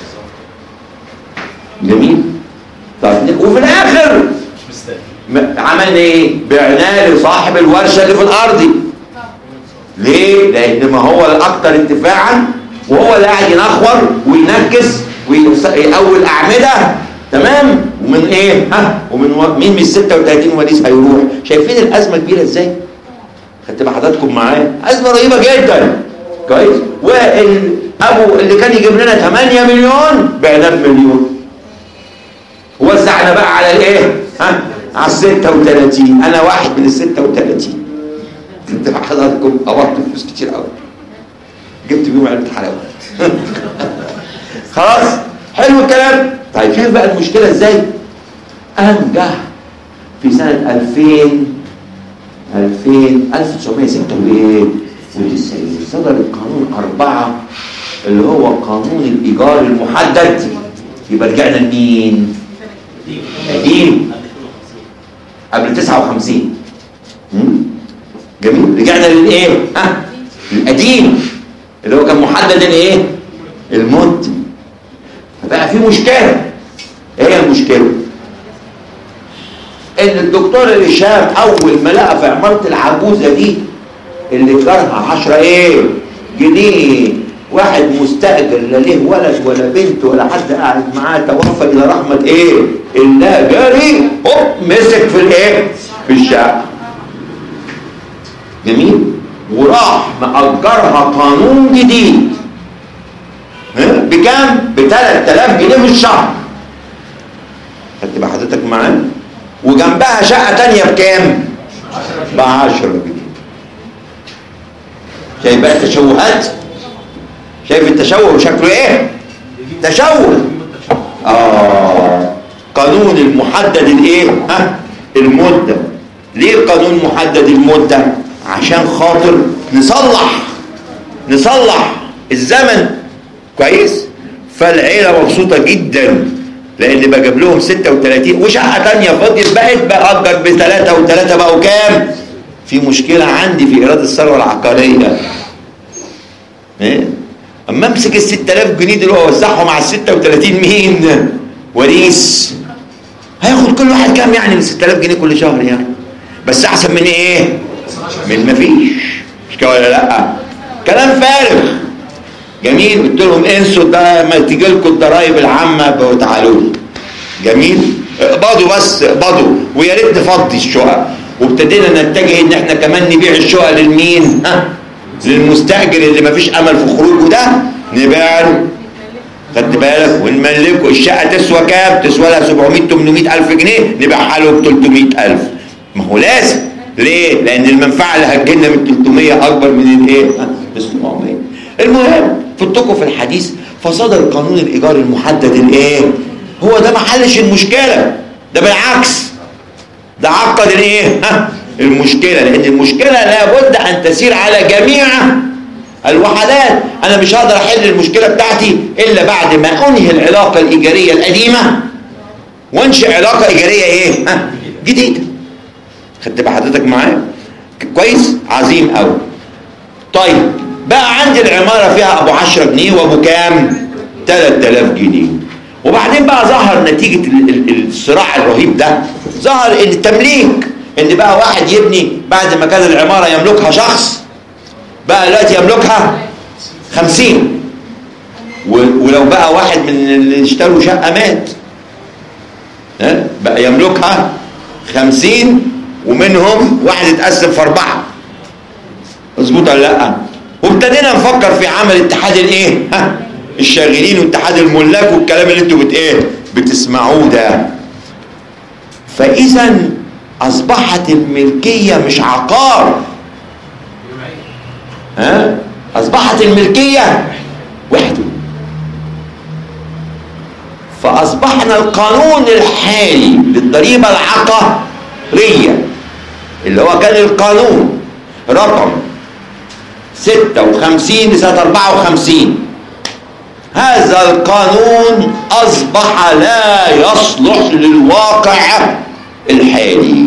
جميل؟ طيب وفي الاخر عملنا ايه؟ بعناه لصاحب الورشه اللي في الارض. ليه؟ لان ما هو الاكثر انتفاعا وهو اللي قاعد ينخور وينكس ويقول اعمده. تمام؟ ومن ايه؟ ها؟ ومن و... مين من ال ستة وثلاثين وريث هيروح؟ شايفين الازمه كبيره ازاي؟ خدت بقى حضراتكم معايا؟ ازمه رهيبه جدا. كويس؟ والابو اللي كان يجيب لنا ثمانية مليون بعناه بمليون. ووزعنا بقى على الايه؟ ها؟ على ال ستة وثلاثين. انا واحد من ال ستة وثلاثين. خدت بقى حضراتكم؟ قبضت فلوس كتير قوي. جبت بيهم علبه حلاوه. خلاص؟ حلو الكلام؟ طيب شايف بقى المشكله ازاي؟ انجح في سنه ألفين ألفين ألف وتسعمائة وستة وتسعين صدر القانون أربعة اللي هو قانون الايجار المحدد. يبقى رجعنا لمين؟ قديم قبل تسعة وخمسين. جميل؟ رجعنا للايه؟ ها؟ القديم اللي هو كان محدد الايه؟ المدة. فبقى في مشكله. ايه هي المشكله؟ ان الدكتور اللي شاف اول ما لقى في عماره العجوزه دي اللي جارها عشرة ايه؟ جنيه، واحد مستاجر لا ليه ولد ولا بنت ولا حد قاعد معاه توفى الى رحمه ايه؟ الله جاري هوب مسك في الايه؟ في الشقه. جميل؟ وراح مأجرها قانون جديد بكام؟ ب ثلاثة آلاف جنيه في الشهر. خدت بقى حضرتك معانا؟ وجنبها شقه تانية بكام؟ ب عشرة جنيه. شايف بقى التشوهات؟ شايف التشوه وشكله ايه؟ تشوه. اه قانون المحدد الايه؟ ها المده. ليه القانون محدد المده؟ عشان خاطر نصلح نصلح الزمن كويس. فالعيله مبسوطه جدا لان بجيب لهم ستة وثلاثين وشقه ثانيه فاضيه بقت باجر بثلاثه وثلاثه بقوا كام؟ في مشكله عندي في ايراد الثروه العقاريه. ايه؟ اما امسك ال ستة آلاف جنيه دول واوزعهم على ال ستة وثلاثين مين؟ وريث. هياخد كل واحد كام يعني من ستة آلاف جنيه كل شهر يعني؟ بس احسن من ايه؟ من ما فيش. مش كده ولا لا؟ كلام فارغ. جميل. قلت لهم انسوا ده ما تيجي لكم الضرايب العامه وتعالوا لي. جميل. اقبضوا بس اقبضوا ويا ريت نفضي الشقق. وابتدينا نتجه ان احنا كمان نبيع الشقق للمين؟ ها؟ للمستاجر اللي ما فيش امل في خروجه ده نبيع له. خدت بالك؟ ونملكه. الشقه تسوى كام؟ تسوى لها سبعمية ثمانمية الف جنيه نبيعها له ب ثلاثمية الف. ما هو لازم. ليه؟ لان المنفعه اللي هتجيلنا من ثلاثمية اكبر من الايه؟ من سبعمية. المهم فتكوا في الحديث فصدر قانون الايجار المحدد الايه؟ هو ده ما حلش المشكله، ده بالعكس ده عقد الايه؟ ها المشكله. لان المشكله لابد ان تسير على جميع الوحدات. انا مش هقدر احل المشكله بتاعتي الا بعد ما انهي العلاقه الايجاريه القديمه وانشئ علاقه ايجاريه ايه؟ ها جديده. خدت بقى حضرتك معايا؟ كويس؟ عظيم قوي. طيب بقى عندي العماره فيها ابو عشرة جنيه وابو كام؟ ثلاثة آلاف جنيه. وبعدين بقى ظهر نتيجه الصراع الرهيب ده ظهر ان التمليك، ان بقى واحد يبني بعد ما كان العماره يملكها شخص بقى دلوقتي يملكها خمسين. ولو بقى واحد من اللي اشتروا شقه مات بقى يملكها خمسين ومنهم واحد اتقسم في اربعه. مظبوط ولا لا؟ وابتدينا نفكر في عمل اتحاد الايه؟ ها الشاغلين واتحاد الملاك والكلام اللي انتوا بت ايه؟ بتسمعوه ده. فاذا اصبحت الملكيه مش عقار. ها؟ اصبحت الملكيه وحده. فاصبحنا القانون الحالي للضريبه العقاريه اللي هو كان القانون رقم ستة وخمسين لسنة أربعة وخمسين، هذا القانون أصبح لا يصلح للواقع الحالي.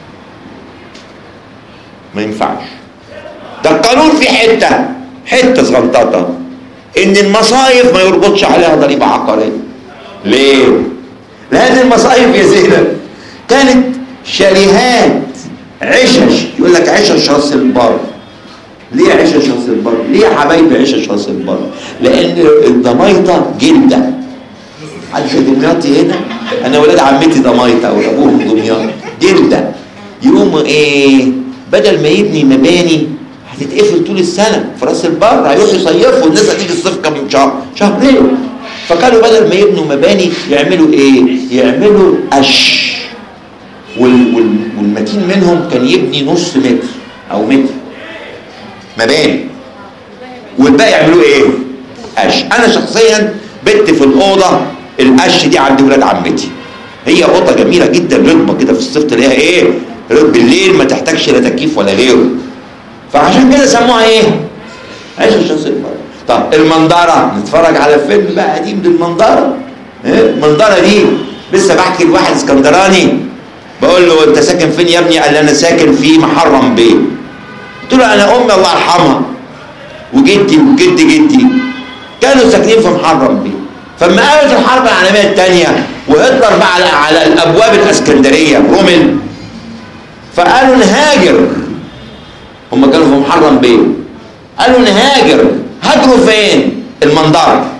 ما ينفعش. ده القانون في حتة حتة صغنططة إن المصايف ما يربطش عليها ضريبة عقارية. ليه؟ لأن المصايف يا زينب كانت شاليهات عشش. يقول لك عشش راس البر. ليه عشش راس البر؟ ليه يا حبايبي عشش راس البر؟ لأن الضمايطة جلدة. حد في دمياطي هنا؟ أنا ولاد عمتي ضمايطة وأبوهم دمياط جلدة. يقوموا إيه؟ بدل ما يبني مباني هتتقفل طول السنة في راس البر هيروحوا يصيفوا والناس هتيجي الصيف كم شهر؟ شهرين. فكانوا بدل ما يبنوا مباني يعملوا إيه؟ يعملوا قش. والمتين منهم كان يبني نص متر او متر مباني والباقي يعملوه ايه؟ قش. انا شخصيا بت في الاوضه القش دي عند ولاد عمتي. هي اوضه جميله جدا رطبه كده في الصيف تلاقيها ايه؟ بالليل ما تحتاجش لا تكييف ولا غيره. فعشان كده سموها ايه؟ عيش الشمس البر. طب المنظره نتفرج على فيلم بقى قديم للمنظره. ايه المنظره دي؟ لسه بحكي لواحد اسكندراني بقول له انت ساكن فين يا ابني؟ قال لي انا ساكن في محرم بيه. قلت له انا امي الله يرحمها وجدي وجد جدي كانوا ساكنين في محرم بيه. فلما قامت الحرب العالميه الثانيه وهتلر بقى على, على الابواب الاسكندريه رمل فقالوا نهاجر. هم كانوا في محرم بيه. قالوا نهاجر. هاجروا فين؟ المنظره.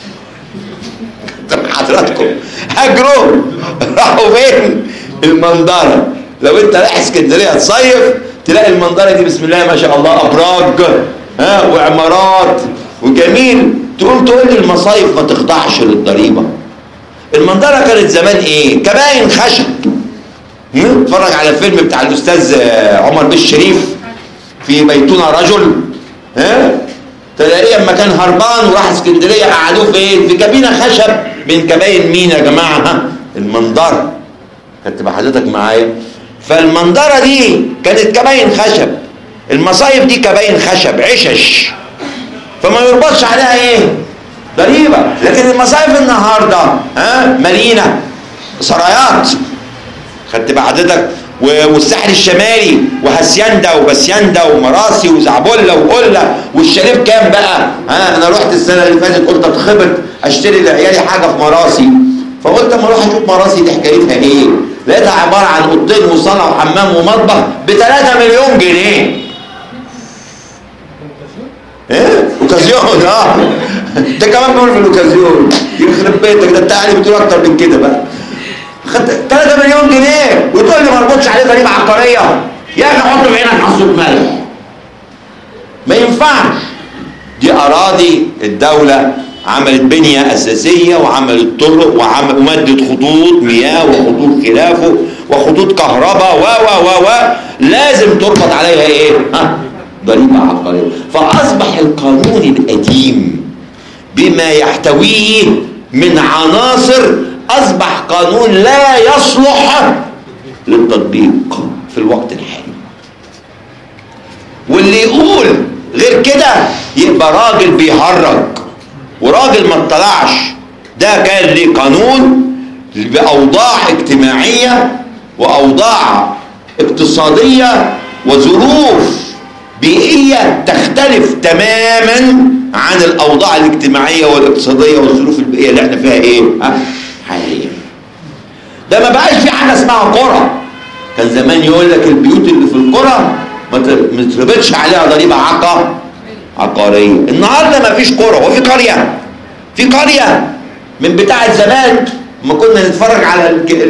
حضراتكم هاجروا راحوا فين؟ المنظره. لو انت رايح اسكندريه تصيف تلاقي المنظره دي بسم الله ما شاء الله ابراج ها وعمارات وجميل. تقوم تقول لي المصايف ما تخضعش للضريبه. المنظره كانت زمان ايه؟ كباين خشب اتفرج على فيلم بتاع الاستاذ عمر بن الشريف في بيتنا رجل، ها تلاقيه لما كان هربان وراح اسكندريه قعدوه فين؟ في كابينه خشب من كباين مين يا جماعه؟ ها المنظره. كانت تبقى حضرتك معايا؟ فالمنظره دي كانت كباين خشب، المصايف دي كباين خشب عشش، فما يربطش عليها ايه؟ ضريبه. لكن المصايف النهارده ها مليانه سرايات، خدت بقى حضرتك، والساحل الشمالي وهاسياندا وباسياندا ومراسي وزعبله وقله، والشاليه كام بقى؟ ها انا رحت السنه اللي فاتت قلت اتخبط اشتري لعيالي حاجه في مراسي، فقلت اما اروح اشوف مراسي دي حكايتها ايه؟ لقيتها عباره عن اوضتين وصاله وحمام ومطبخ ب ثلاثة مليون جنيه. ايه؟ اوكازيون. اه ده كمان بيقول في الاوكازيون، يخرب بيتك، ده انت يعني بتقول اكتر من كده بقى. خدت ثلاثة مليون جنيه وتقول لي ما اربطش عليه ضريبه عقاريه؟ يا اخي حط في عينك حصه ملح. ما ينفعش. دي اراضي الدوله عملت بنيه اساسيه وعملت طرق وعمل ومدت خطوط مياه وخطوط خلافه وخطوط كهرباء و و و و لازم تربط عليها ايه؟ ها ضريبه عقاريه. فاصبح القانون القديم بما يحتويه من عناصر اصبح قانون لا يصلح للتطبيق في الوقت الحالي. واللي يقول غير كده يبقى راجل بيهرج وراجل ما اطلعش. ده كان ليه قانون باوضاع اجتماعيه واوضاع اقتصاديه وظروف بيئيه تختلف تماما عن الاوضاع الاجتماعيه والاقتصاديه والظروف البيئيه اللي احنا فيها ايه ها حاليا. ده ما بقاش في حاجه اسمها قرى. كان زمان يقول لك البيوت اللي في القرى ما تربطش عليها ضريبه عقا عقاريه. النهارده ما فيش قرى، وفي قريه في قريه من بتاعه زمان ما كنا نتفرج على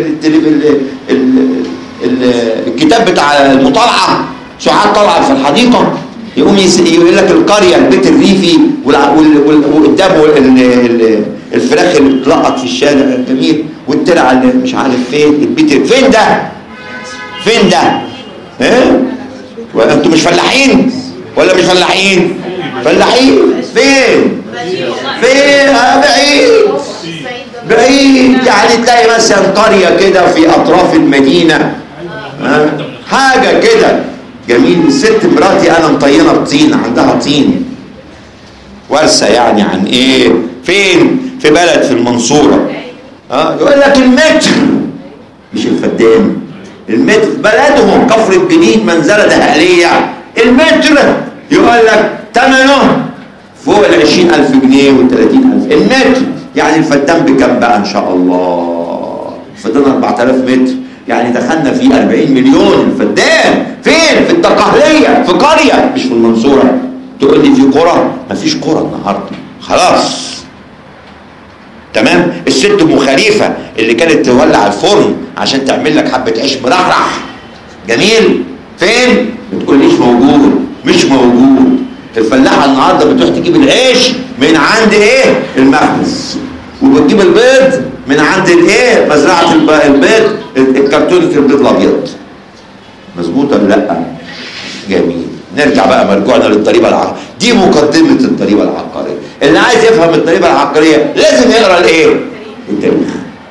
الكتاب بتاع المطالعه سعاد طلعت في الحديقه، يقوم يقول لك القريه البيت الريفي وقدامه الفراخ اللي بتلقط في الشارع الجميل والترعه اللي مش عارف فين البيت فين ده فين ده ايه؟ وانتوا مش فلاحين ولا مش فلاحين؟ فلاحين فين؟ فين؟ اه بعيد بعيد. يعني تلاقي مثلا قريه كده في اطراف المدينه اه حاجه كده جميل. الست مراتي انا مطينه بطين، عندها طين ورثه يعني عن ايه؟ فين؟ في بلد في المنصوره. اه يقول لك المتر مش الفدان، المتر بلدهم كفر الجديد منزله دهاليه، المتر يقول لك ثمنه فوق ال عشرين ألف جنيه وال ثلاثين ألف المتر. يعني الفدان بكام بقى ان شاء الله؟ الفدان أربعة آلاف متر، يعني دخلنا فيه أربعين مليون الفدان. فين؟ في الدقهليه، في قريه مش في المنصوره. تقول لي في قرى؟ مفيش قرى النهارده خلاص. تمام. الست ام خليفه اللي كانت تولع الفرن عشان تعمل لك حبه عيش مرحرح جميل، فين؟ ما تقوليش موجود، مش موجود. الفلاحه النهارده بتروح تجيب العيش من عند ايه؟ المخبز، وبتجيب البيض من عند الايه؟ مزرعه البيض، الكرتونه البيض الابيض. مظبوط ولا لا؟ جميل. نرجع بقى مرجوعنا للضريبه العقاريه. دي مقدمه الضريبه العقاريه. اللي عايز يفهم الضريبه العقاريه لازم يقرا الايه؟ التاريخ.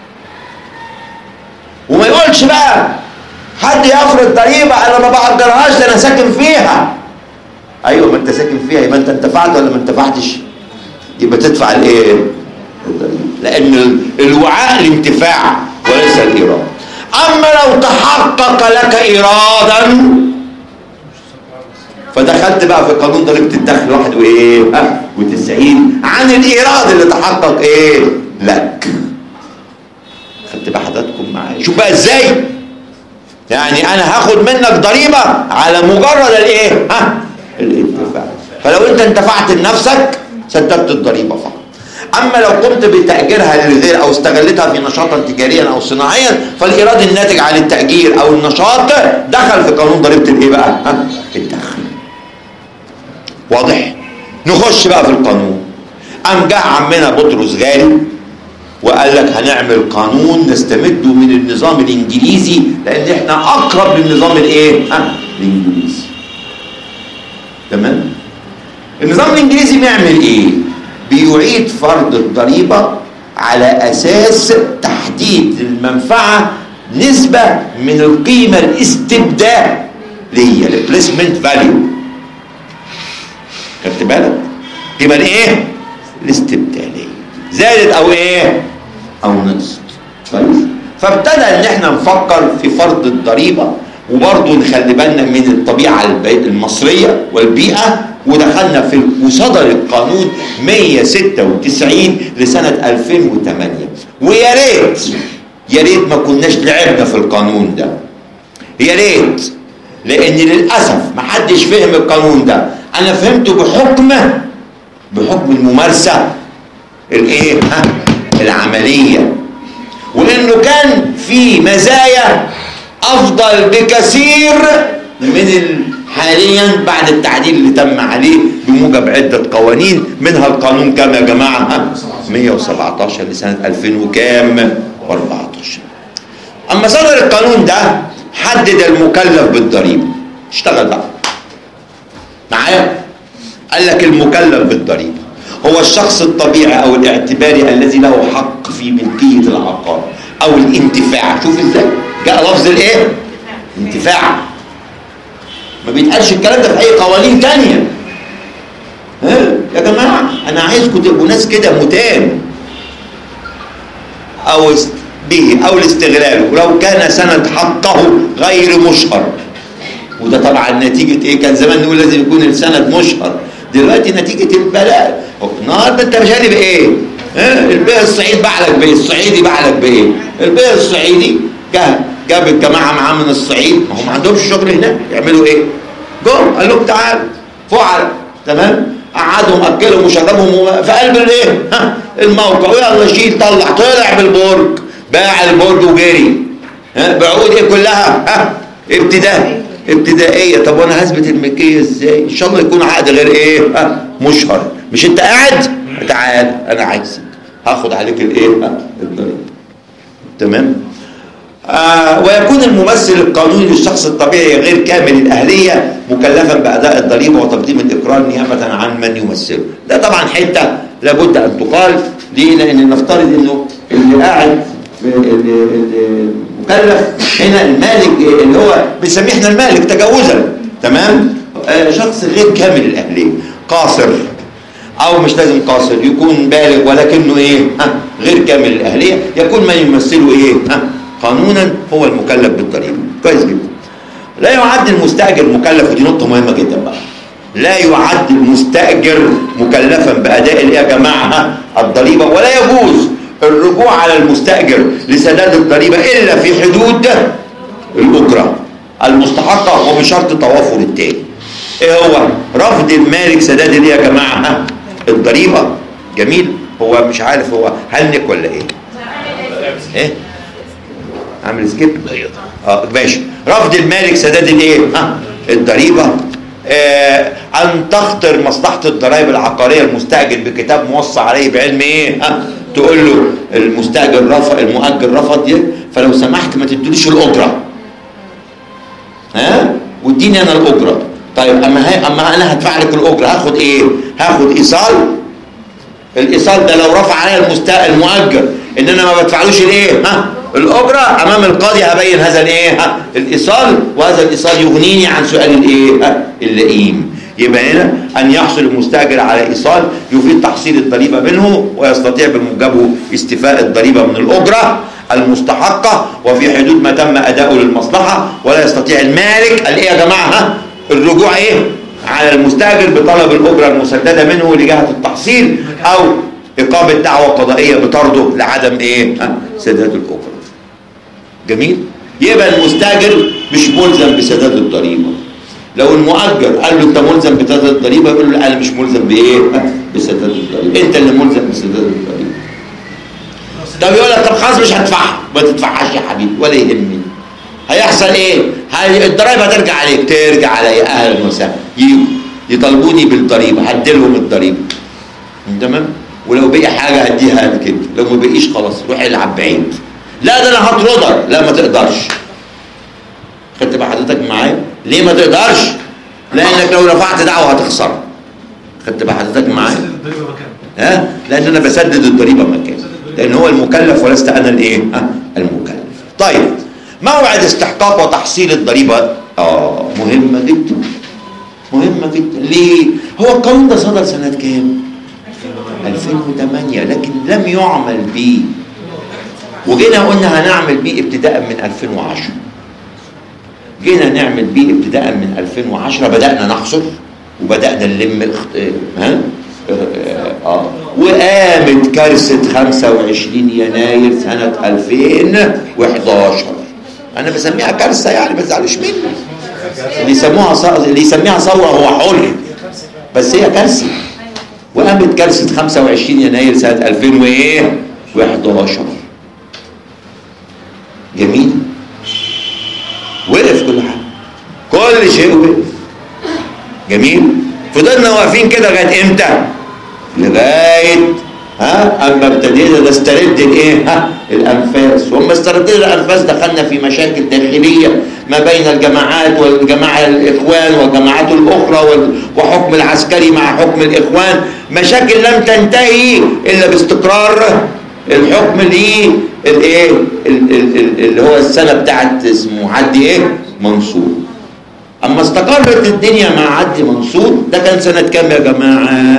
وما يقولش بقى حد يفرض ضريبه انا ما بقدرهاش ده انا ساكن فيها. ايوه ما انت ساكن فيها يبقى انت انتفعت ولا ما انتفعتش؟ يبقى تدفع الايه؟ الضريبه. لان الوعاء الانتفاع وليس الايراد. اما لو تحقق لك ايرادا فدخلت بقى في قانون ضريبه الدخل واحد وايه؟ ها وتسعين عن الايراد اللي تحقق ايه؟ لك. خدت بقى حضراتكم معايا؟ شوف بقى ازاي؟ يعني انا هاخد منك ضريبه على مجرد الايه؟ ها الانتفاع. فلو انت انتفعت لنفسك سددت الضريبه فقط. اما لو قمت بتاجيرها للغير او استغلتها في نشاطا تجاريا او صناعيا فالايراد الناتج عن التاجير او النشاط دخل في قانون ضريبه الايه بقى؟ ها الدخل. واضح؟ نخش بقى في القانون. قام جه عمنا بطرس غالي وقال لك هنعمل قانون نستمده من النظام الانجليزي لان احنا اقرب للنظام الايه؟ ها الانجليزي. تمام؟ النظام الانجليزي بيعمل ايه؟ بيعيد فرض الضريبه على اساس تحديد للمنفعه نسبه من القيمه الاستبداليه الريبليسمنت فاليو. خدت بالك؟ القيمه الايه؟ الاستبداليه زادت او ايه؟ او نقصت. كويس؟ فابتدى ان احنا نفكر في فرض الضريبه وبرضه نخلي بالنا من الطبيعه المصريه والبيئه، ودخلنا في وصدر القانون مية وستة وتسعين لسنه ألفين وثمانية. ويا ريت يا ريت ما كناش لعبنا في القانون ده. يا ريت، لان للاسف ما حدش فهم القانون ده. انا فهمته بحكم بحكم الممارسه الايه؟ ها العمليه، وانه كان في مزايا افضل بكثير من حاليا بعد التعديل اللي تم عليه بموجب عده قوانين، منها القانون كام يا جماعه؟ مية وسبعتاشر لسنه ألفين وكام؟ وأربعتاشر. اما صدر القانون ده حدد المكلف بالضريبه. اشتغل بقى معايا. قال لك المكلف بالضريبه هو الشخص الطبيعي او الاعتباري الذي له حق في ملكيه العقار او الانتفاع. شوف ازاي جاء لفظ الايه؟ انتفاع. ما بيتقالش الكلام ده في اي قوانين تانية. ها يا جماعه انا عايزكم تبقوا ناس كده متان. او به او الاستغلال ولو كان سند حقه غير مشهر. وده طبعا نتيجه ايه؟ كان زمان نقول لازم يكون السند مشهر، دلوقتي نتيجه البلاء. النهارده انت مشاري بايه؟ ها البيع الصعيد باع لك بايه؟ الصعيدي باع لك بايه؟ البيع الصعيدي جه جاب الجماعه معاه من الصعيد، ما هم ما عندهمش شغل هناك، يعملوا ايه؟ جم قال لهم تعالوا فعل. تمام؟ قعدهم اكلهم وشربهم في قلب الايه؟ ها الموقع، ويلا شيل طلع، طلع بالبرج، باع البرج وجري. ها بعقود ايه كلها؟ ها ابتدائي ابتدائيه. طب وانا هثبت الملكيه ازاي؟ ان شاء الله يكون عقد غير ايه؟ ها مشهر. مش انت قاعد؟ تعال انا عايزك هاخد عليك الايه؟ ها الضريبه. تمام؟ آه ويكون الممثل القانوني للشخص الطبيعي غير كامل الاهليه مكلفا باداء الضريبه وتقديم الاقرار نيابه عن من يمثله. ده طبعا حته لابد ان تقال. ليه؟ لان نفترض انه اللي قاعد المكلف هنا المالك اللي هو بنسميه احنا المالك تجاوزا. تمام؟ آه شخص غير كامل الاهليه، قاصر او مش لازم قاصر، يكون بالغ ولكنه ايه؟ ها غير كامل الاهليه، يكون من يمثله ايه؟ ها قانونا هو المكلف بالضريبه. كويس جدا. لا يعد المستاجر مكلف، ودي نقطه مهمه جدا بقى. لا يعد المستاجر مكلفا باداء ايه يا جماعه؟ الضريبه، ولا يجوز الرجوع على المستاجر لسداد الضريبه الا في حدود الاجره المستحقه وبشرط توافر التالي. ايه هو؟ رفض المالك سداد ايه يا جماعه؟ الضريبه. جميل. هو مش عارف هو هنك ولا ايه؟ ايه؟ عامل سكيب؟ اه ماشي. رفض المالك سداد الايه؟ ها الضريبه. آه ان تخطر مصلحه الضرائب العقاريه المستاجر بكتاب موصى عليه بعلم ايه؟ ها تقول له المستاجر رفض، المؤجر رفض دي، فلو سمحت ما تديليش الاجره. ها واديني انا الاجره. طيب اما هي اما انا هدفع لك الاجره هاخد ايه؟ هاخد ايصال. الايصال ده لو رفع عليا المستا المؤجر ان انا ما بدفعلوش الايه؟ ها الاجره، امام القاضي هبين هذا الايه؟ ها الايصال، وهذا الايصال يغنيني عن سؤال الايه؟ ها اللئيم. يبقى هنا ان يحصل المستاجر على ايصال يفيد تحصيل الضريبه منه ويستطيع بموجبه استيفاء الضريبه من الاجره المستحقه وفي حدود ما تم اداؤه للمصلحه، ولا يستطيع المالك الايه يا جماعه؟ ها الرجوع ايه؟ على المستاجر بطلب الاجره المسدده منه لجهه التحصيل او اقامه دعوه قضائيه بطرده لعدم ايه؟ ها سداد الاجره. جميل؟ يبقى المستاجر مش ملزم بسداد الضريبه. لو المؤجر قال له انت ملزم بسداد الضريبه يقول له انا مش ملزم بايه؟ بسداد الضريبه، انت اللي ملزم بسداد الضريبه. طب يقول لك طب خلاص مش هدفعها، ما تدفعهاش يا حبيبي ولا يهمني. هيحصل ايه؟ الضرايب هترجع عليك، ترجع عليا اهلا وسهلا. يجوا يطالبوني بالضريبه هديلهم الضريبه. تمام؟ ولو بقي حاجه هديها لك انت، لو ما بقيش خلاص روح العب بعيد. لا ده انا هطردك. لا ما تقدرش. خدت بقى حضرتك معايا؟ ليه ما تقدرش؟ لانك لو رفعت دعوه هتخسر. خدت بقى حضرتك معايا؟ ها؟ لان انا بسدد الضريبه مكان، لان هو المكلف ولست انا الايه؟ ها؟ المكلف. طيب موعد استحقاق وتحصيل الضريبه اه مهمه جدا. مهمه جدا. ليه؟ هو القانون ده صدر سنه كام؟ ألفين وثمانية، لكن لم يعمل به. وجينا قلنا هنعمل بيه ابتداء من ألفين وعشرة. جينا نعمل بيه ابتداء من ألفين وعشرة، بدأنا نحصر وبدأنا نلم اخت... ها اه وقامت كارثة خمسة وعشرين يناير سنة ألفين وحداشر. أنا بسميها كارثة يعني، ما تزعلوش مني. اللي يسموها ص... اللي يسميها ثورة هو حر، بس هي كارثة. وقامت كارثة خمسة وعشرين يناير سنة ألفين وحداشر. جميل. وقف كل حاجة، كل شيء وقف. جميل. فضلنا واقفين كده لغايه امتى؟ لغايه ها اما ابتدينا نسترد الايه؟ ها الانفاس. وما استردنا الانفاس دخلنا في مشاكل داخليه ما بين الجماعات والجماعه الاخوان والجماعات الاخرى وحكم العسكري مع حكم الاخوان، مشاكل لم تنتهي الا باستقرار الحكم ليه الايه اللي هو السنه بتاعت اسمه عدي ايه؟ منصور. اما استقرت الدنيا مع عدي منصور ده كان سنه كام يا جماعه؟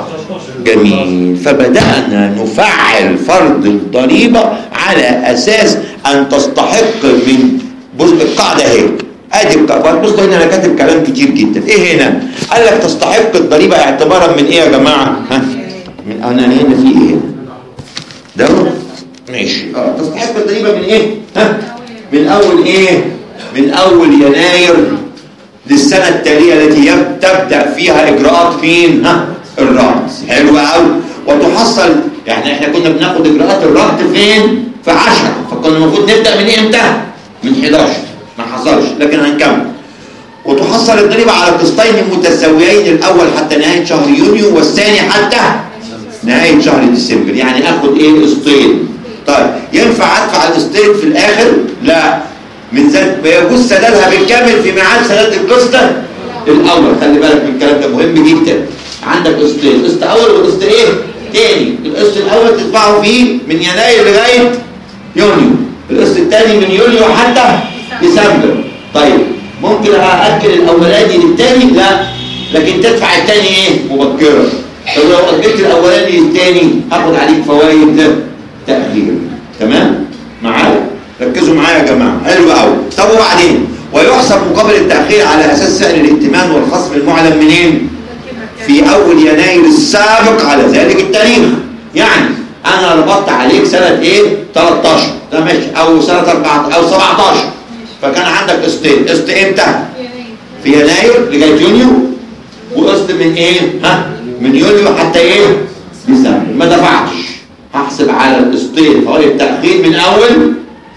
جميل. فبدانا نفعل فرض الضريبه على اساس ان تستحق من بص القاعده اهي. ادي بص هنا انا كاتب كلام كتير جدا. ايه هنا؟ قال لك تستحق الضريبه اعتبارا من ايه يا جماعه؟ ها؟ من انا هنا في ايه هنا؟ ده ماشي. اه تستحق الضريبه من ايه؟ ها؟ من اول ايه؟ من اول يناير للسنة التالية التي تبدأ فيها إجراءات مين؟ ها؟ الربط. حلو قوي. وتحصل يعني احنا كنا بناخد إجراءات الربط فين؟ في عشرة، فكنا المفروض نبدأ من إمتى؟ من حداشر. ما حصلش لكن هنكمل. وتحصل الضريبة على قسطين متساويين، الأول حتى نهاية شهر يونيو والثاني حتى نهاية شهر ديسمبر. يعني آخد إيه؟ قسطين. طيب ينفع أدفع القسطين في الآخر؟ لا. من زاد بيجوز سدادها بالكامل في ميعاد سداد القسط الاول. خلي بالك من الكلام ده مهم جدا. عندك قسطين، قسط اول وقسط ايه؟ تاني. القسط الاول تدفعه فيه من يناير لغايه يونيو، القسط الثاني من يوليو حتى ديسمبر. طيب ممكن ااجل الاولاني للثاني؟ لا، لكن تدفع الثاني ايه؟ مبكرا. طب لو اجلت الاولاني للثاني هاخد عليك فوائد تاخير. تمام؟ معايا؟ ركزوا معايا يا جماعه. حلو قوي. طب وبعدين؟ ويحسب مقابل التاخير على اساس سعر الائتمان والخصم المعلن منين؟ في اول يناير السابق على ذلك التاريخ. يعني انا ربطت عليك سنه ايه؟ تلتاشر، ده ماشي، او سنه أربعتاشر او سبعتاشر. فكان عندك قسطين، قسط امتى؟ في يناير لغايه يونيو، وقسط من ايه؟ ها؟ من يوليو حتى ايه؟ ديسمبر. ما دفعتش، هحسب على القسطين فوائد تاخير من اول،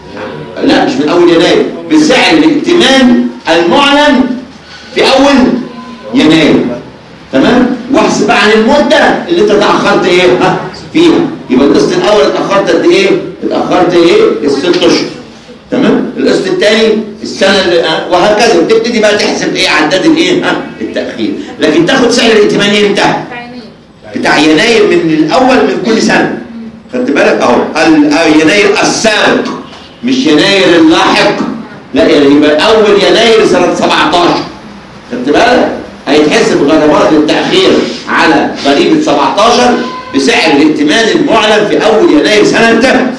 لا مش من اول يناير، بسعر الائتمان المعلن في اول يناير. تمام؟ واحسب عن المده اللي انت اتاخرت ايه؟ ها؟ فيها. يبقى القسط الاول اتاخرت قد ايه؟ اتاخرت ايه؟ الست اشهر. تمام؟ القسط الثاني السنه اللي وهكذا. وتبتدي بقى تحسب ايه؟ عداد الايه؟ ها؟ التاخير. لكن تاخد سعر الائتمان امتى؟ بتاع يناير من الاول من كل سنه. خدت بالك اهو؟ يناير السابق مش يناير اللاحق. لا يعني يبقى اول يناير سنه سبعتاشر. خدت بالك؟ هيتحسب غرامات التاخير على ضريبه سبعتاشر بسعر الائتمان المعلن في اول يناير سنه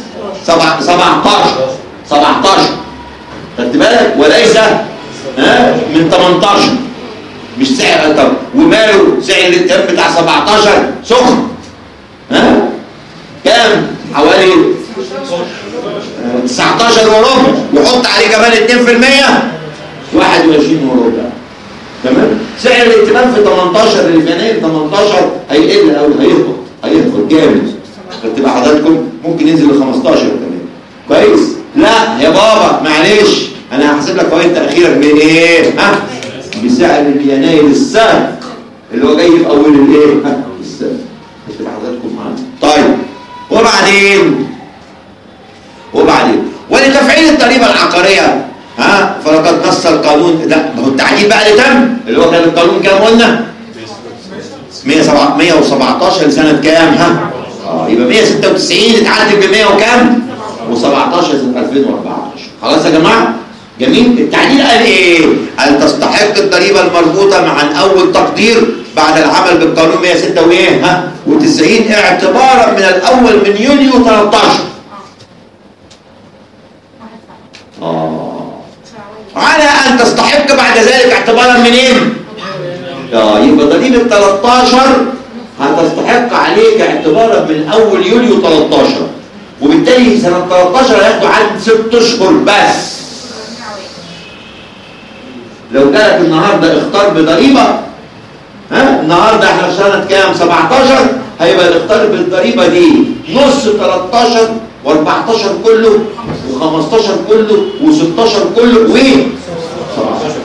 سبعتاشر. سبعتاشر. خدت بالك؟ وليس ها من تمنتاشر. مش سعر. طب وماله سعر الائتمان بتاع سبعتاشر سخن. ها؟ كام؟ حوالي تسعتاشر وربع. يحط عليه كمان اتنين في المية واحد وعشرين وربع. تمام؟ سعر الائتمان في تمنتاشر اللي في يناير تمنتاشر هيقل او هيهبط، هيهبط جامد. خدت بقى حضراتكم؟ ممكن ينزل ل خمستاشر كمان. كويس؟ لا يا بابا معلش انا هحسب لك فوائد تاخيرك من ايه؟ ها؟ بسعر يناير السابق اللي هو جاي في اول الايه؟ ها؟ السابق. خدت بقى حضراتكم معانا؟ طيب وبعدين وبعدين ولتفعيل الضريبه العقاريه ها فلقد نص القانون ده، ما هو التعديل بقى اللي تم اللي هو كان القانون كام قلنا؟ مية وسبعتاشر لسنه كام؟ ها؟ اه يبقى مية وستة وتسعين اتعدل ب مية وكام؟ وسبعتاشر سنه ألفين وأربعتاشر. خلاص يا جماعه؟ جميل. التعديل قال ايه؟ قال تستحق الضريبه المربوطه مع اول تقدير بعد العمل بالقانون مية وستة وايه؟ ها؟ وتسعين اعتبارا من الاول من يونيو تلتاشر. اه على ان تستحق بعد ذلك اعتبارا منين؟ اه يبقى ضريبه تلتاشر هتستحق عليك اعتبارا من اول يوليو تلتاشر، وبالتالي سنه تلتاشر هياخدوا عدد ست اشهر بس. لو جالك النهارده اختار بضريبه ها النهارده احنا في سنه كام؟ سبعتاشر، هيبقى الاختار بالضريبه دي نص تلتاشر واربعتاشر كله وخمستاشر كله وستاشر كله و سبعتاشر.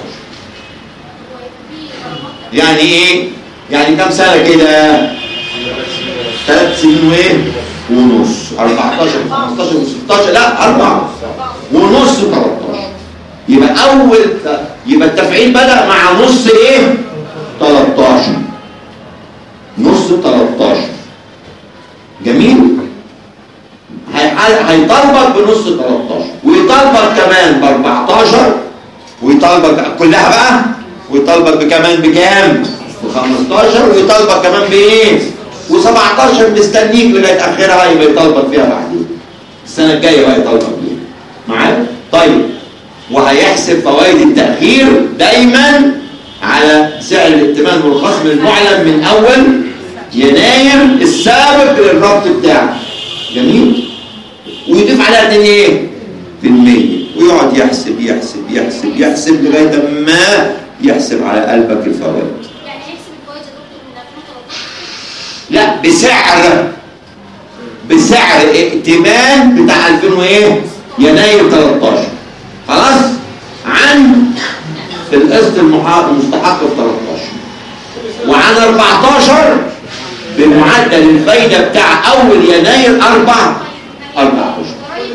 يعني ايه؟ يعني كام سنه كده؟ ثلاث سنين وايه؟ ونص. اربعتاشر خمستاشر وستاشر لا أربعة ونص تلتاشر. يبقى اول يبقى التفعيل بدأ مع نص ايه؟ تلتاشر. نص تلتاشر. جميل؟ هيطالبك بنص تلتاشر ويطالبك كمان ب اربعتاشر ويطالبك كلها بقى ويطالبك بكمان بكام؟ ب خمستاشر ويطالبك كمان بايه؟ وسبعتاشر مستنيك لغايه اخرها يبقى يطالبك فيها بعدين. السنه الجايه بقى يطالبك بيها. معايا؟ طيب وهيحسب فوائد التأخير دايما على سعر الائتمان والخصم المعلن من اول يناير السابق للربط بتاعك. جميل؟ ويضيف عليها اتنين ايه؟ في المية ويقعد يحسب يحسب يحسب يحسب لغايه ما يحسب على قلبك الفوائد. يعني هيحسب الفوائد يا دكتور من ألفين وتلتاشر؟ لا بسعر بسعر ائتمان بتاع ألفين وايه؟ يناير تلتاشر. خلاص؟ عن القسط المستحق في تلتاشر وعن اربعتاشر بمعدل الفايده بتاع اول يناير اربعة اربعتاشر.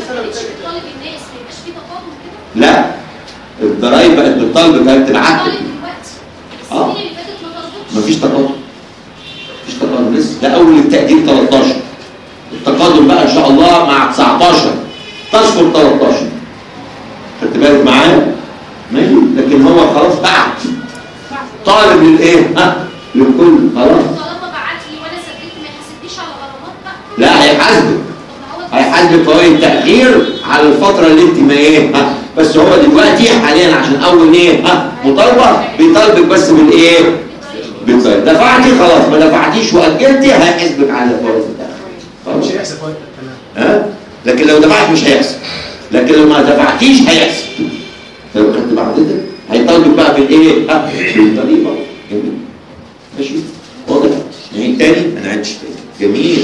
لا الضرايب بقت بالطلب بقت تبعت اه مفيش تقدم مفيش تقدم لسه. ده اول التقدير تلتاشر. التقدم بقى ان شاء الله مع تسعتاشر تشهر تلتاشر. خدت بالك معايا؟ ماشي. لكن هو خلاص بعت طالب للايه؟ ها للكل خلاص. طالما بعت لي وانا سددت ما يحاسبنيش على غرامات بقى؟ لا هيحاسبك هيحاسبك فوائد تأخير على الفترة اللي انت ما ايه؟ ها بس هو دلوقتي حاليا عشان اول ايه؟ ها مطالبة بيطالبك بس بالايه؟ بالضريبة. دفعتي خلاص، ما دفعتيش واجلتي هيحاسبك على فوائد التأخير. مش هيحسب فوائد تمام. ها؟ لكن لو دفعت مش هيحسب. لكن لو ما دفعتيش هيحسب. لو خدت بعدتك هيطالبك بقى بالايه؟ ها؟ بالضريبة. جميل. ماشي؟ واضح؟ نعيد تاني؟ ما نعيدش تاني. جميل.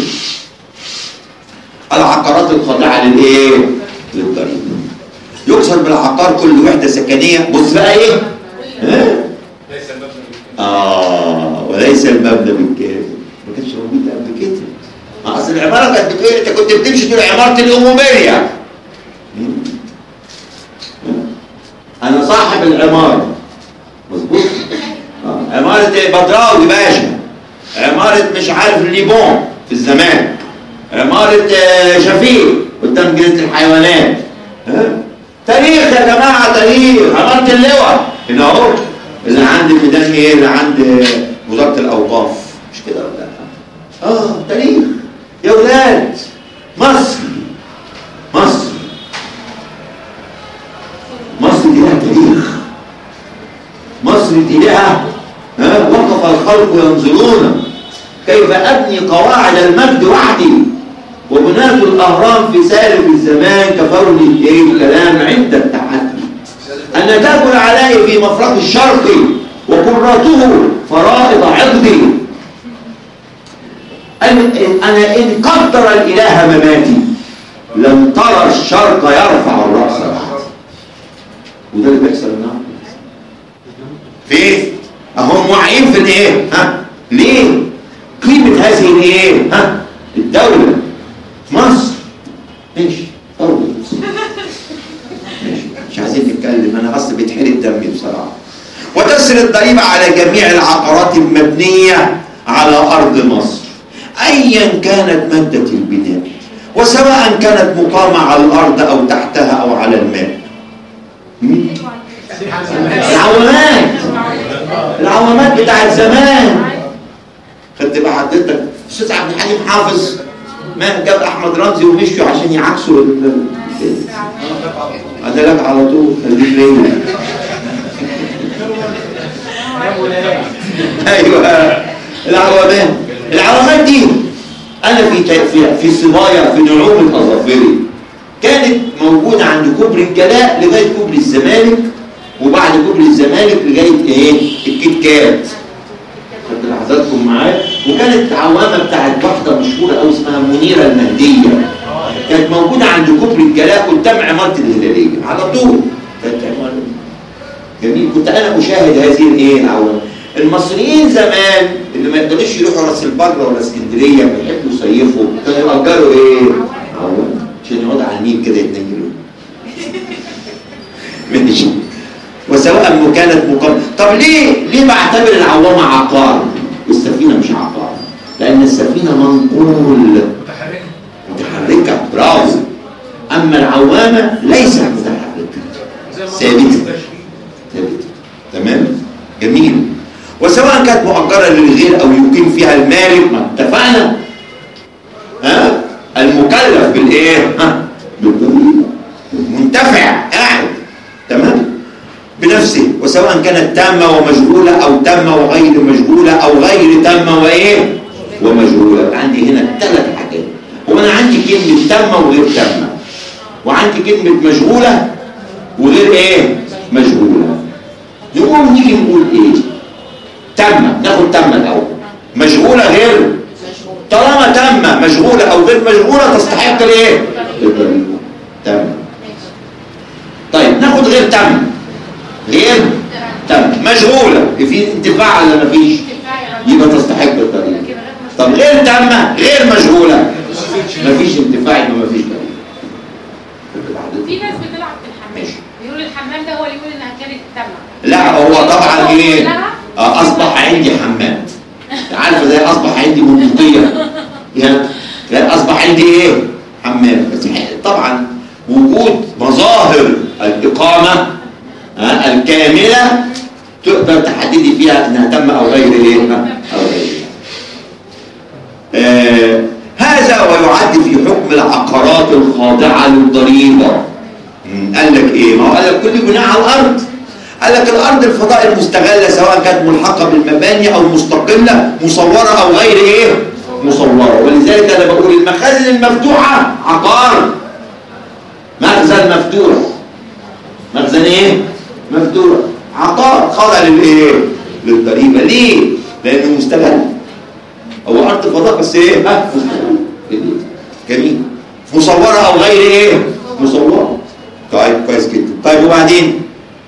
العقارات الخاضعة للايه؟ للضريبة. يكسر بالعقار كل وحدة سكنية. بص بقى ايه؟ ها؟ ليس المبنى بالكامل. اه وليس المبنى بالكامل. ما كانش موجود قبل كده. اصل العمارة كانت بتقول انت كنت بتمشي تقول عمارة الأمومية. انا صاحب العمارة. مظبوط؟ آه. عمارة بدراوي باشا. عمارة مش عارف الليبون في الزمان. عمارة شفيق قدام جنينة الحيوانات. ها؟ تاريخ يا جماعة تاريخ. عمارة اللواء هنا اهو اللي عند الميدان ايه؟ اللي عند وزارة الأوقاف. مش كده ولا لا؟ اه تاريخ يا ولاد. مصر مصر مصر دي لها تاريخ. مصر دي لها ها وقف الخلق ينظرون كيف أبني قواعد المجد وحدي وبناة الأهرام في سالف الزمان كفرني الايه الكلام عند التحدي. أن تاكل علي في مفرق الشرق وقراته فرائض عقدي. أنا إن قدر الإله مماتي لم ترى الشرق يرفع الرأس بعد. وده اللي بيحصل النهارده. فين؟ أهم واعيين في الإيه؟ ها؟ ليه؟ قيمة هذه الإيه؟ ها؟ الدولة مصر ماشي أول ماشي مش عايزين نتكلم، أنا أصل بيتحرق دمي بصراحة. وتسري الضريبة على جميع العقارات المبنية على أرض مصر أيا كانت مادة البناء، وسواء كانت مقامة على الأرض أو تحتها أو على الماء. العوامات العوامات بتاعت زمان. خدت بقى حضرتك أستاذ عبد الحليم حافظ ما جاب أحمد رمزي ومشوا عشان يعكسوا أنا لك على طول خليك ليا. ايوه العوامات العوامات دي انا في في في صبايا في نعوم الاظافري كانت موجوده عند كوبري الجلاء لغايه كوبري الزمالك، وبعد كوبري الزمالك لغايه ايه الكيت كات. خدت لحظاتكم معايا. وكانت عوامه بتاعت واحده مشهوره قوي اسمها منيره المهديه، كانت موجوده عند كوبري الجلاء قدام عماره الهلاليه على طول. كانت عماره جميل. كنت انا اشاهد هذه الايه العوامه. المصريين زمان اللي ما يقدروش يروحوا راس البر ولا اسكندريه بيحبوا يصيفوا كانوا يأجروا ايه؟ عوامه عشان يقعدوا على النيل كده يتنيلوا. ماشي. وسواء كانت مقام. طب ليه ليه بعتبر العوامه عقار والسفينه مش عقار؟ لان السفينه منقول متحركه متحركه برافو، اما العوامه ليست متحركه ثابته ثابته. تمام جميل. وسواء كانت مؤجره للغير او يقيم فيها المالك، ما اتفقنا ها المكلف بالايه ها بالضريبه منتفع قاعد تمام بنفسه، وسواء كانت تامه ومشغوله او تامه وغير مشغوله او غير تامه وايه ومشغوله. عندي هنا ثلاث حاجات. هو انا عندي كلمه تامه وغير تامه، وعندي كلمه مشغوله وغير ايه مشغوله. نقوم نيجي نقول ايه؟ تامه. ناخد تامه الاول. مشغوله غير، طالما تامه مشغوله او غير مشغوله تستحق الايه؟ تامه. طيب ناخد غير تامه. غير تامه مشغوله في انتفاع ولا مفيش؟ يبقى تستحق الضريبه. طب غير تامه غير مشغوله مفيش انتفاع يبقى مفيش ضريبه. في ناس بتلعب في الحمام بيقول الحمام ده هو اللي يقول انها كانت تامه. لا هو طبعا ايه آه اصبح عندي حمام، عارفه زي اصبح عندي بندقيه يعني اصبح عندي ايه حمام. بس طبعا وجود مظاهر الاقامه آه الكامله تقدر تحددي فيها انها تم او غير ايه او غير آه هذا ويعد في حكم العقارات الخاضعه للضريبه. قال لك ايه؟ ما هو قال لك كل بناء على الارض. قال لك الارض الفضاء المستغله سواء كانت ملحقه بالمباني او مستقله مصوره او غير ايه مصوره. ولذلك انا بقول المخازن المفتوحه عقار. مخزن مفتوح مخزن ايه مفتوح عقار خاضع للايه للضريبه. ليه؟ لانه مستغل. هو ارض فضاء بس ايه ها جميل جميل مصوره او غير ايه مصوره. طيب كويس جدا. طيب وبعدين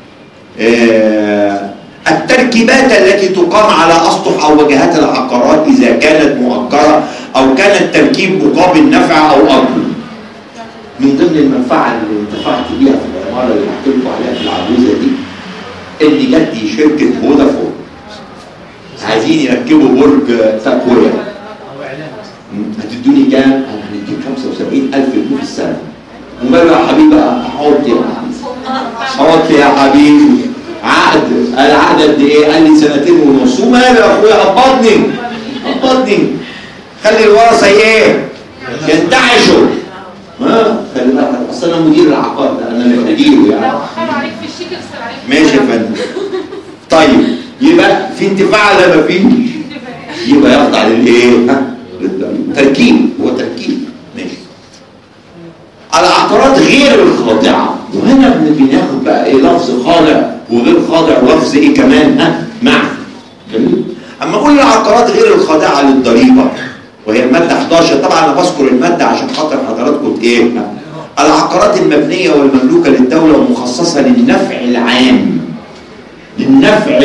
آه التركيبات التي تقام على اسطح او واجهات العقارات اذا كانت مؤجره او كان التركيب مقابل نفع او اجر. من ضمن المنفعه اللي انتفعت بيها في العماره اللي حكيت لكم عليها في العجوزه دي ان جت لي شركه فودافون عايزين يركبوا برج تقويه. هتدوني كام؟ هنديك خمسة وسبعين ألف جنيه في السنه. وماله يا حبيبي حط يا حط يا حبيبي عقد. العقد قد ايه؟ قال لي سنتين ونص. وماله يا اخويا قبضني قبضني خلي الورثه ايه ينتعشوا. ما خلي بالك اصل انا مدير العقار ده انا اللي بديره يعني. لو اخروا عليك في الشيك اغسل عليك. ماشي يا فندم. طيب يبقى في انتفاع ولا ما فيش؟ يبقى يخضع للايه؟ ها؟ للضريبه. تركيب هو تركيب. ماشي. العقارات غير الخاضعه. وهنا بناخد بقى ايه لفظ خاضع وغير خاضع ولفظ ايه كمان ها؟ معا. جميل. اما اقول العقارات غير الخاضعه للضريبه وهي الماده احداشر. طبعا انا بذكر الماده عشان خاطر حضراتكم ايه؟ العقارات المبنيه والمملوكه للدوله ومخصصه للنفع العام. للنفع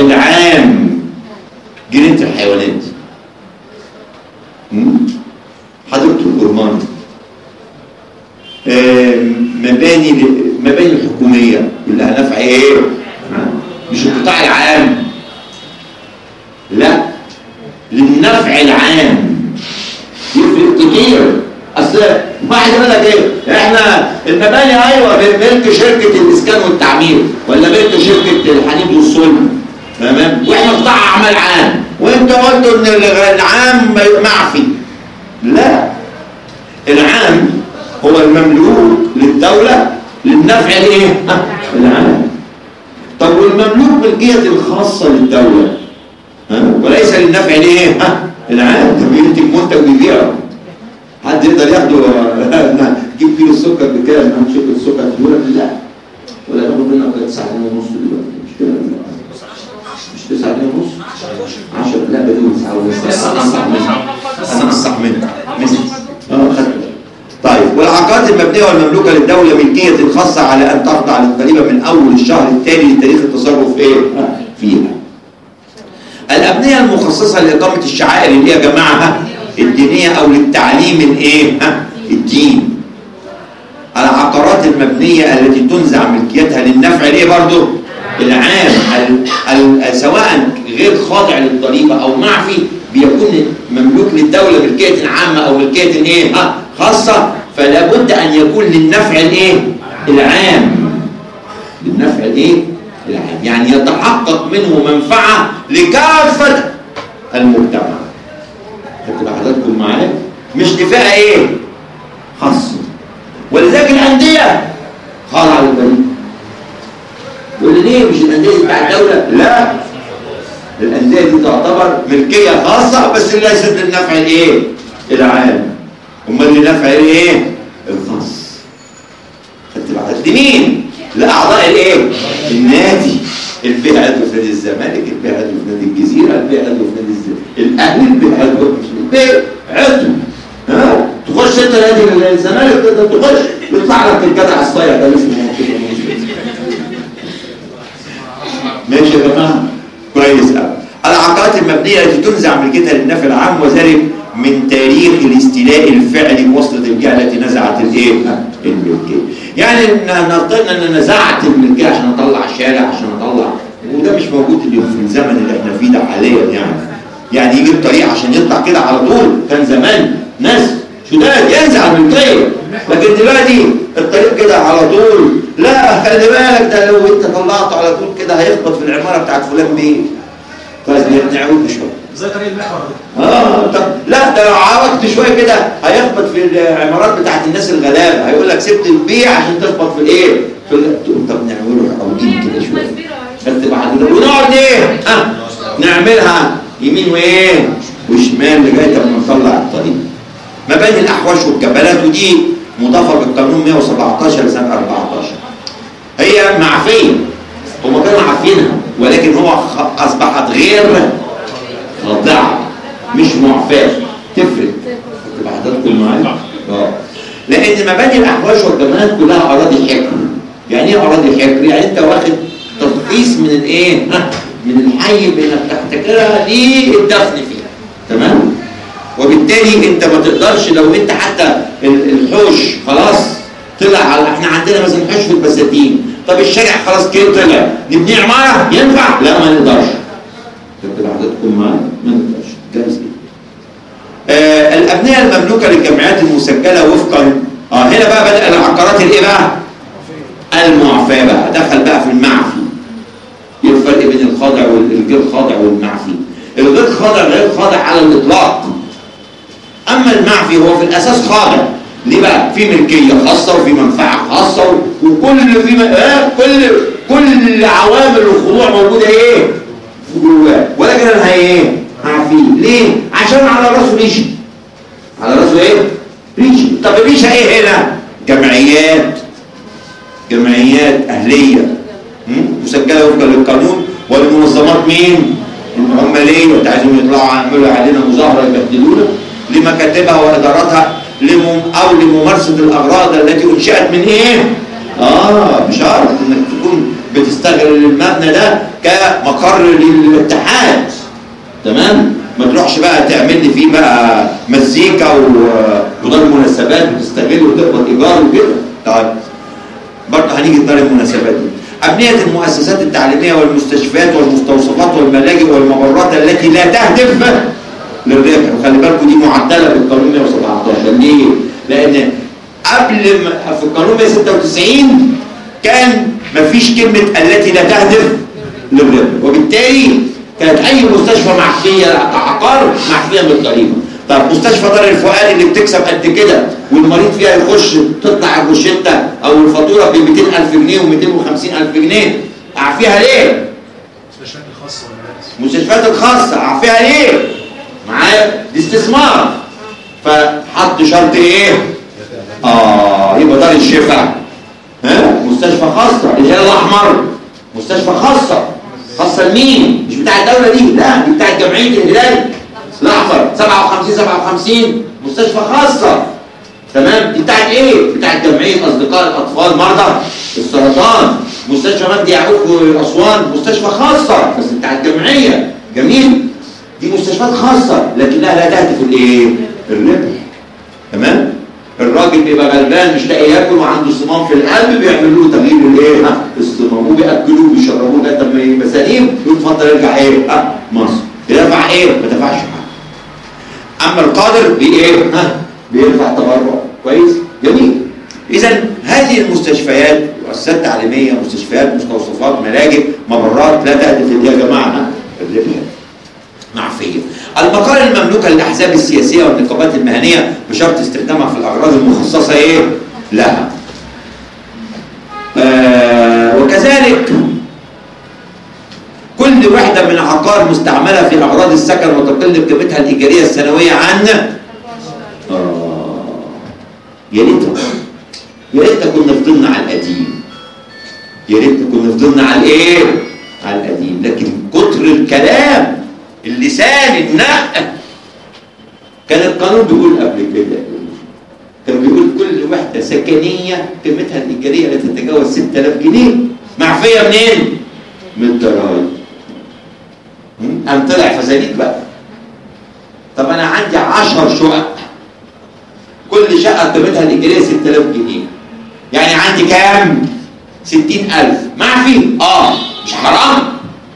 العام. جنينه الحيوانات. حضرتك مباني مباني الحكوميه كلها نفع ايه؟ مش القطاع العام، لا للنفع العام. يفرق كتير. اصل واحد يقول لك ايه؟ احنا المباني ايوه ملك شركه الاسكان والتعمير ولا ملك شركه الحديد والصلب، تمام؟ واحنا قطاع اعمال عام، وانت قلت ان العام معفي. لا، العام هو المملوك للدوله للنفع الايه؟ العام. طب والمملوك ملكيه الخاصه للدوله ها؟ وليس للنفع الايه؟ ها؟ العام. ده بينتج منتج ويبيعه. حد يقدر ياخده تجيب كيلو السكر بكام؟ نعمل شركه السكر تقول لك لا، ولا ناخد منك تسعة جنيه ونص دلوقتي، مش كده؟ مش تسعة جنيه ونص؟ عشرة. لا بدون تسعة ونص. انا انصح منك انا انصح منك اه خدت. طيب، والعقارات المبنيه والمملوكه للدوله ملكيه خاصه على ان تخضع للضريبه من اول الشهر التالي لتاريخ التصرف ايه؟ فيها. الابنيه المخصصه لاقامه الشعائر اللي هي يا جماعه الدينيه او للتعليم الايه؟ ها؟ الدين. العقارات المبنيه التي تنزع ملكيتها للنفع الايه برضه؟ العام، ال ال سواء غير خاضع للضريبه او معفي، بيكون مملوك للدوله ملكيه عامه او ملكيه ايه؟ ها؟ خاصه، فلا بد ان يكون للنفع الايه؟ العام. للنفع الايه؟ العام، يعني يتحقق منه منفعه لكافه المجتمع. هتبقى حضراتكم معايا؟ مش لفئه ايه؟ خاصه. ولذلك الانديه خاضعه للضريبه. يقول ليه مش الانديه بتاع الدوله؟ لا، الانديه دي تعتبر ملكيه خاصه بس ليست للنفع الايه؟ العام. امال للنفع الايه؟ الخاص. خدت بالك؟ لمين؟ لاعضاء الايه؟ النادي. البيع عضو في نادي الزمالك، البيع عضو في نادي الجزيره، البيع عضو في نادي الاهلي، البيع عضو البيع عضو. ها؟ تخش انت نادي الزمالك تخش يطلع لك الجدع الصايع ده اسمه ماشي يا جماعه؟ كويس قوي. العقارات المبنيه التي تنزع ملكيتها للنفع العام وذلك من تاريخ الاستيلاء الفعلي بواسطه الجهه التي نزعت الايه؟ الملكيه. يعني نفترض ان انا نزعت الملكيه عشان اطلع شارع، عشان اطلع، وده مش موجود اليوم في الزمن اللي احنا فيه ده حاليا. يعني يعني يجي الطريق عشان يطلع كده على طول، كان زمان ناس شداد ينزع الملكيه، لكن دلوقتي الطريق كده على طول. لا خلي بالك، ده لو انت طلعته على طول كده هيخبط في العماره بتاعت فلان بيه. لازم نعود شويه. زي طريق المحور ده. اه طب لا، ده لو عوجت شويه كده هيخبط في العمارات بتاعت الناس الغلابه، هيقول لك سبت البيع عشان تخبط في الايه؟ في طب نعمله عودين كده شويه. خدت بعد ونقعد ايه؟ اه نعملها يمين وايه؟ وشمال لغايه ما نطلع الطريق. مباني الاحواش والكبلات، ودي مضافه بالقانون مئة وسبعتاشر سنه أربعتاشر. هي معفيه، هم كانوا عارفينها ولكن هو اصبحت غير خاضعه مش معفاه. تفرق. تبقى حضرتكم معايا؟ اه لان مباني الاحواش والكبلات كلها اراضي حكر. يعني ايه اراضي حكر؟ يعني انت واخد ترخيص من الايه؟ من الحي بانك تحتكرها للدفن فيها. تمام؟ وبالتالي انت ما تقدرش لو انت حتى الحوش خلاص طلع على، احنا عندنا مثلا حوش في البساتين، طب الشارع خلاص كده طلع، نبني عماره ينفع؟ لا ما نقدرش. تبقى حضرتكم معايا؟ ما نقدرش. جايز ايه؟ آه الابنيه المملوكه للجمعيات المسجله وفقا اه هنا بقى بدأ العقارات الايه بقى؟ المعفاه بقى، دخل بقى في المعفي. ايه الفرق بين الخاضع والغير خاضع والمعفي؟ الغير خاضع غير خاضع على الاطلاق. اما المعفي هو في الاساس خاضع. ليه بقى؟ في ملكيه خاصه وفي منفعه خاصه وكل في م... آه كل كل عوامل الخضوع موجوده ايه؟ جواه، ولكن انا هي ايه؟ هعفيه. ليه؟ عشان على راسه ريشه. على راسه ايه؟ ريشه. طب الريشه ايه هنا؟ جمعيات جمعيات اهليه مسجله وفقا للقانون والمنظمات مين؟ العماليه. انت عايزهم يطلعوا يعملوا علينا مظاهره يبهدلونا لمكاتبها واداراتها لمم او لممارسه الاغراض التي انشئت من ايه؟ اه بشرط انك تكون بتستغل المبنى ده كمقر للاتحاد. تمام؟ ما تروحش بقى تعمل لي فيه بقى مزيكا ودار مناسبات المناسبات وتستغل وتقبض ايجار وكده. طيب برضه هنيجي لدار المناسبات دي. أبنية المؤسسات التعليمية والمستشفيات والمستوصفات والملاجئ والممرات التي لا تهدف للربح. وخلي بالكم دي معدلة بالقانون مئة وسبعتاشر. ليه؟ لأن قبل ما في القانون مئة وستة وتسعين كان مفيش كلمة التي لا تهدف للربح، وبالتالي كانت أي مستشفى معفية كعقار معفية من الضريبة. طب مستشفى دار الفؤاد اللي بتكسب قد كده والمريض فيها يخش تطلع الروشته او الفاتوره ب مئتين ألف جنيه ومئتين وخمسين ألف جنيه، اعفيها ليه؟ المستشفيات الخاصه والمدارس. المستشفيات الخاصه اعفيها ليه؟ معايا؟ دي استثمار. فحط شرط ايه؟ اه يبقى دار الشفاء ها مستشفى خاصه. الهلال الاحمر مستشفى خاصه. خاصه لمين؟ مش بتاع الدوله دي، لا دي بتاع جمعيه الهلال الاحمر. سبعة وخمسين سبعة وخمسين مستشفى خاصه. تمام؟ دي بتاعت ايه؟ بتاعت جمعيه اصدقاء الاطفال مرضى السرطان. مستشفى مجدي يعقوب اسوان مستشفى خاصه بس بتاعت جمعيه. جميل؟ دي مستشفيات خاصه لكنها لا تهدف الايه؟ الربح. تمام؟ الراجل بيبقى غلبان مش لاقي ياكل وعنده صمام في القلب بيعملوا له تغيير الايه؟ ها؟ الصمام وبياكلوه وبيشربوه لغايه لما يبقى سليم يقول اتفضل ارجع ايه؟ ها؟ مصر. يدفع ايه؟ ما دفعش حاجه. اما القادر بايه؟ ها؟ بيرفع تبرع. كويس؟ جميل. اذا هذه المستشفيات مؤسسات تعليميه مستشفيات مستوصفات ملاجئ ممرات لا تهدف يا جماعه الربح معفيه. المقال المملوكه للاحزاب السياسيه والنقابات المهنيه بشرط استخدامها في الاغراض المخصصه ايه؟ لها. آه وكذلك كل وحده من عقار مستعمله في اغراض السكن وتقل قيمتها الايجاريه السنويه عن آه يا ريت يا ريت كنا فضلنا على القديم. يا ريت كنا فضلنا على الايه؟ على القديم. لكن كتر الكلام اللسان النق كان القانون بيقول قبل كده كان بيقول كل وحده سكنيه قيمتها الايجاريه لا تتجاوز ستة آلاف جنيه معفيه منين؟ من الضرايب. قام طلع فزاليك بقى. طب انا عندي عشر شقق كل شقه قيمتها الايجاريه ستة آلاف جنيه يعني عندي كام؟ ستين ألف معفي؟ اه مش حرام؟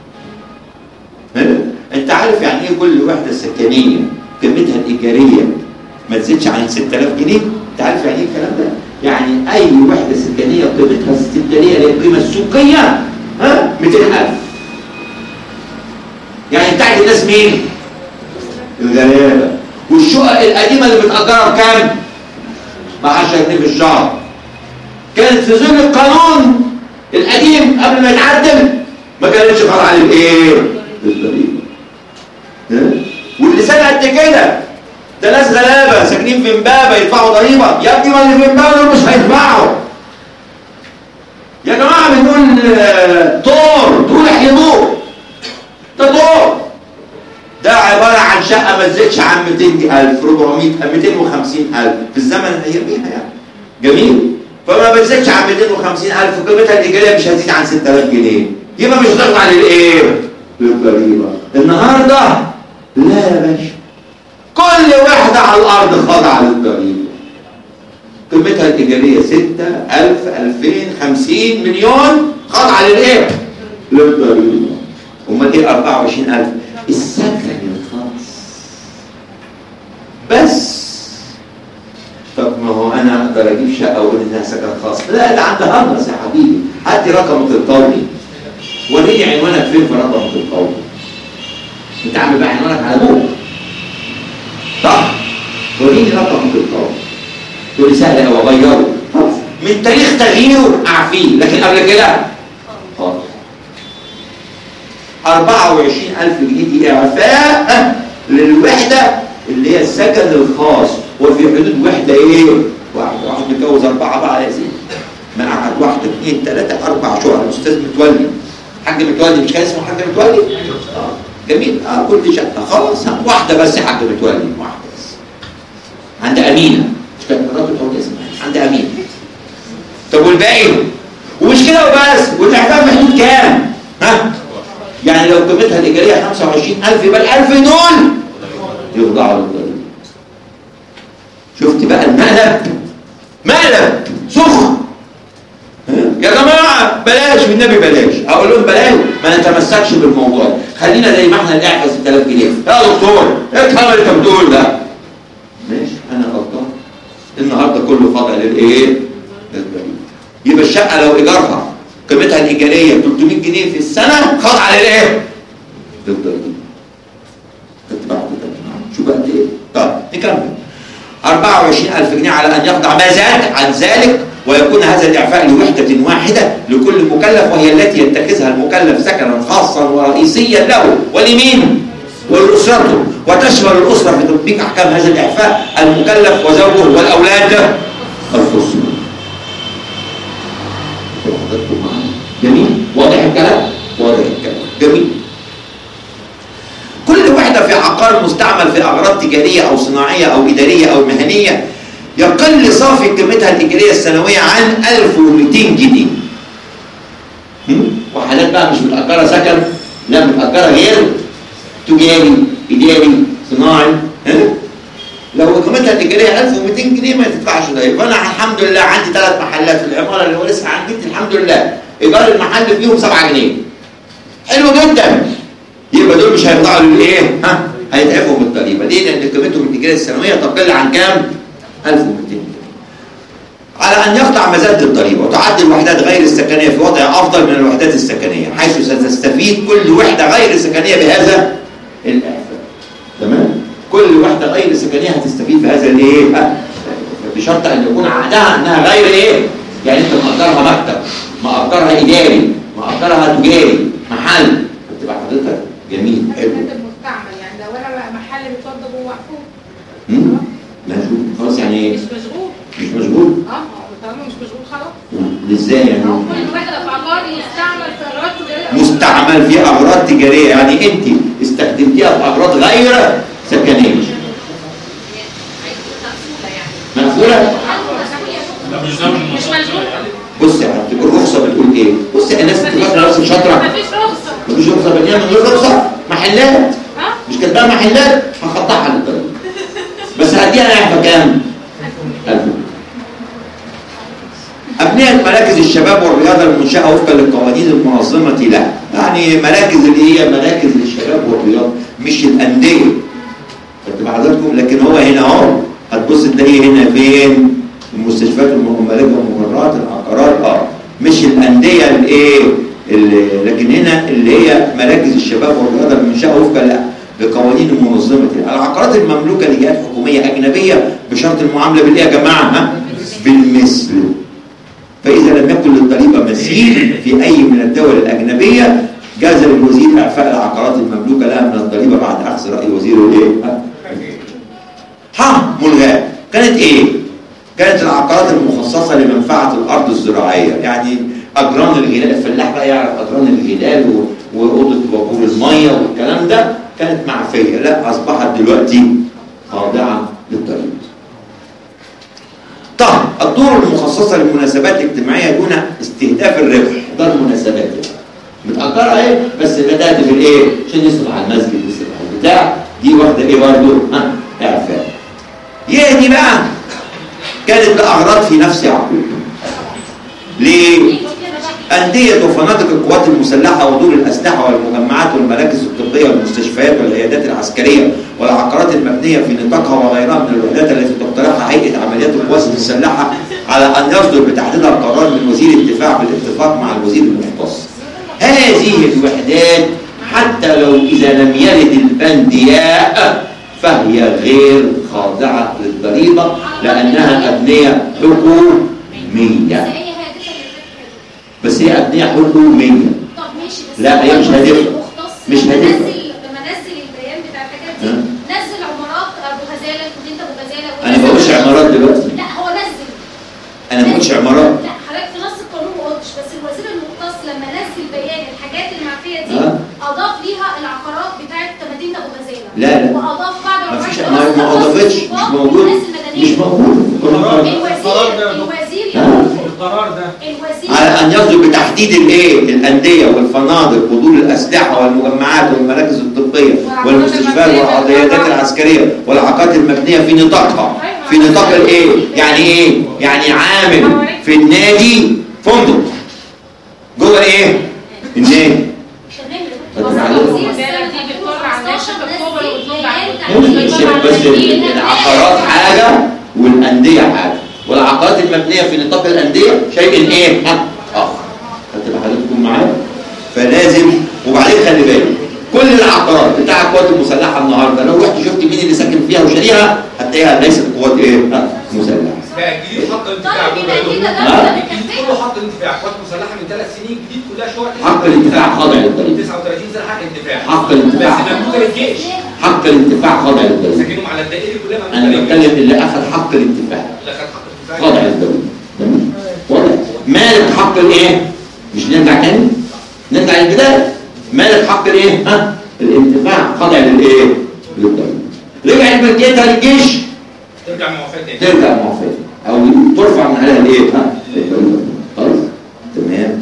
انت عارف يعني ايه كل وحده سكنيه قيمتها الايجاريه ما تزيدش عن ستة آلاف جنيه؟ انت عارف يعني ايه الكلام ده؟ يعني اي وحده سكنيه قيمتها استبداليه اللي هي القيمه السوقيه ها مئتين ألف. يعني بتاعت الناس مين؟ الغلابه. والشقق القديمه اللي متاجره بكام؟ ب عشرة جنيه في الشهر. كانت في ظل القانون القديم قبل ما يتعدل ما كانتش خاضعه للايه؟ للضريبه. واللسان قد كده ده ناس غلابه ساكنين في امبابه يدفعوا ضريبه. يا ابني ما اللي في امبابه دول مش هيدفعوا. يا جماعه بنقول طور تقول احلبوه ده طور. ده عباره عن شقه ما تزيدش عن مئتين ألف أربعمئة مئتين وخمسين ألف في الزمن اياميها يعني. جميل؟ فما بتزيدش عن مئتين وخمسين ألف قيمتها الايجاريه مش هتزيد عن ستة آلاف جنيه يبقى مش هتخضع للايه؟ للضريبه. النهارده لا يا باشا كل واحده على الارض خاضعه للضريبه. قيمتها الايجاريه ستة ألف ألفين خمسين مليون خاضعه للايه؟ للضريبه. امال ايه أربعة وعشرين ألف؟ السكن الخاص بس. طب ما هو انا اقدر اجيب شقه واقول انها سكن خاص. لا ده عندها هرس يا حبيبي. هات لي رقمك القومي وريني عنوانك فين في رقمك القومي. انت عامل بقى عنوانك على ابوك صح؟ وريني رقمك القومي. تقول لي سهل قوي اغيره خلاص من تاريخ تغييره اعفيه لكن قبل كده خالص. أربعة وعشرين ألف جنيه دي اعفاء للوحده اللي هي السكن الخاص وفي حدود وحده ايه؟ واحده واحد متجوز اربعه بقى يا سيدي. ما قعد واحده اثنين ثلاثه اربع شقق. الاستاذ متولي حاج متولي مش كان اسمه حاج متولي؟ اه جميل. اه كل شقه خلاص واحده بس يا حاج متولي واحده بس. عند امينه مش كانت مراته تقول اسمها عند امينه. طب والباقي؟ ومش كده وبس. والاعفاء في حدود كام؟ ها؟ يعني لو قيمتها الايجاريه خمسة وعشرين ألف يبقى ال ألف دول يخضعوا للضريبه. شفت بقى المقلب؟ مقلب سخن. يا جماعه بلاش والنبي بلاش، اقول لهم بلاش ما نتمسكش بالموضوع، خلينا زي ما احنا الاعفاء ستة آلاف جنيه. يا دكتور افهم اللي انت بتقول ده. ماشي انا غلطان، النهارده كله خاضع للايه؟ للضريبه. يبقى الشقه لو ايجارها قيمتها الايجاريه ثلاثمية جنيه في السنه خاضعه للايه؟ للضريبه. كنت بعد شو بقى ايه؟ طيب نكمل. أربعة وعشرين ألف جنيه على ان يخضع ما زاد عن ذلك، ويكون هذا الإعفاء لوحدة واحدة لكل مكلف، وهي التي يتخذها المكلف سكنا خاصا ورئيسيا له ولمين؟ ولأسرته، وتشمل الأسرة في تطبيق أحكام هذا الإعفاء المكلف وزوجه والأولاد الخصوصي. جميل؟ واضح الكلام؟ واضح الكلام. جميل. كل وحدة في عقار مستعمل في أغراض تجارية أو صناعية أو إدارية أو مهنية يقل صافي قيمتها الإيجارية السنوية عن ألف ومئتين جنيه. وحالات بقى مش متأجرة سكن، لا متأجرة غير تجاري، إداري، صناعي. ها؟ لو قيمتها الإيجارية ألف ومئتين جنيه ما تدفعش ضريبة. فأنا الحمد لله عندي ثلاث محلات في العمارة اللي هو لسه عندي، الحمد لله إيجار المحل فيهم سبعة جنيه. حلو جدا. يبقى دول مش هيخضعوا للإيه؟ ها؟ هيتعفوا بالضريبة. ليه؟ لأن قيمتهم الإيجارية السنوية تقل عن كام؟ ألف ومئتين جنيه. على أن يخضع مزاد الضريبة، وتعد الوحدات غير السكنية في وضع أفضل من الوحدات السكنية، حيث ستستفيد كل وحدة غير سكنية بهذا الإعفاء. تمام؟ كل وحدة غير سكنية هتستفيد بهذا الإيه؟ بشرط أن يكون عقدها أنها غير إيه؟ يعني أنت مأجرها مكتب، مأجرها إداري، مأجرها تجاري، محل، بتبقى حضرتك جميل حلو. مستعمل يعني لو أنا محل بيتوضب ومقفول. مشغول خلاص يعني مش مشغول. مش مشغول؟ اه طالما مش مشغول خلاص. ازاي يعني؟ كل واحدة في عقار يستعمل في أغراض تجارية. مستعمل في أغراض تجارية، يعني أنت استخدمتيها في أغراض غير سكنية. مقفولة؟ لا مش ده مش مشغول. بص يا حبيبتي الرخصة بتقول إيه؟ بص يا ناس بتفكر نفسك شاطرة. مفيش رخصة. مفيش رخصة بنيها من غير رخصة؟ محلات. ها؟ مش كاتباها محلات؟ هخضعها للضريبة. بس هديها إعفاء كام؟ ألف. أبنية مراكز الشباب والرياضة المنشأة وفقا للقوانين المنظمة لها، يعني مراكز اللي هي مراكز للشباب والرياضة مش الأندية. خدت حضراتكم؟ لكن هو هنا أهو هتبص تلاقيه هنا فين؟ المستشفيات المملكة والممرات العقارات اه مش الأندية الإيه؟ لكن هنا اللي هي مراكز الشباب والرياضة المنشأة وفقا لقوانين المنظمة لها. العقارات المملوكة لجهات حكومية أجنبية بشرط المعاملة بالإيه يا جماعة؟ ها؟ بالمثل. فإذا لم يكن للضريبة مثيل في أي من الدول الأجنبية جاز للوزير إعفاء العقارات المملوكة لها من الضريبة بعد أخذ رأي وزير الإيه؟ ها ملغاة. كانت إيه؟ كانت العقارات المخصصة لمنفعة الأرض الزراعية، يعني أجران الغلال، الفلاح بقى يعرف أجران الغلال وأوضة وقور المية والكلام ده كانت معفية، لا أصبحت دلوقتي خاضعة للضريبة. طب الدور المخصصة للمناسبات الاجتماعية دون استهداف الربح، ده المناسبات يعني متأجرة ايه بس بدأت في الايه عشان يصرف على المسجد يصرف على البتاع، دي واخدة ايه برضه؟ ها اعفاء. ايه دي بقى؟ كانت لأغراض في نفس عقود. ليه؟ أندية وفنادق القوات المسلحة ودور الأسلحة والمجمعات والمراكز الطبية والمستشفيات والعيادات العسكرية والعقارات المبنية في نطاقها وغيرها من الوحدات التي تقترحها هيئة عمليات القوات المسلحة على أن يصدر بتحديدها قرار من وزير الدفاع بالاتفاق مع الوزير المختص. هذه الوحدات حتى لو إذا لم يرد البند ياء فهي غير خاضعة للضريبة لأنها أبنية حكومية. بس هي أبنية حكومية. طب ماشي بس لا هي مش هتفرق. مش هتفرق. لما نزل البيان بتاع الحاجات دي نزل عمارات ابو غزاله وانت ابو غزاله. انا ما بقولش عمارات دلوقتي. لا هو نزل. انا ما بقولش عمارات. لا حضرتك في نص القانون ما قلتش، بس الوزير المختص لما نزل بيان الحاجات المعفيه دي أه؟ اضاف ليها العقارات بتاعت مدينه ابو غزاله. لا لا واضاف بعض ما فيش العقارات ما اضافتش مش موجود مش موجود. الوزير الوزير القرار ده الوزير على ان يصدر بتحديد الايه الانديه والفنادق ودور الاسلحه والمجمعات والمراكز الطبيه والمستشفيات والعيادات العسكريه والعقارات المبنيه في نطاقها في نطاق الايه يعني ايه يعني عامل في النادي فندق جوه ايه؟ النادي. بس العقارات حاجه والانديه حاجه، والعقارات المبنيه في نطاق الانديه شيء ايه؟ اخر. هتبقى حضرتكم معايا؟ فلازم. وبعدين خلي بالك كل العقارات بتاع القوات المسلحه النهارده لو رحت شفت مين اللي ساكن فيها وشاريها هتلاقيها ليست قوات ايه؟ مسلحه. لا الجديد حق الانتفاع كله حق الانتفاع، قوات مسلحه من ثلاث سنين جديد كلها شقق حق الانتفاع خاضع للضريبه. تسعة وثلاثين سنه حق الانتفاع. حق الانتفاع بس ممنوع للجيش. حق الانتفاع خاضع للضريبه. ساكنهم على الدائري كلها ممنوع انا للجيش. بتكلم اللي اخذ حق الانتفاع. اللي اخذ حق الانتفاع خاضع للضريبه. تمام؟ واضح؟ مالك حق الايه؟ مش نرجع تاني؟ نرجع للبدايه. مالك حق الايه؟ ها؟ الانتفاع خاضع للايه؟ للضريبه. رجعت ملكيتها للجيش ترجع موافقه تاني. ترجع موافقه او ترفع من عليها الايه؟ ها؟ الضريبه. خلاص؟ تمام.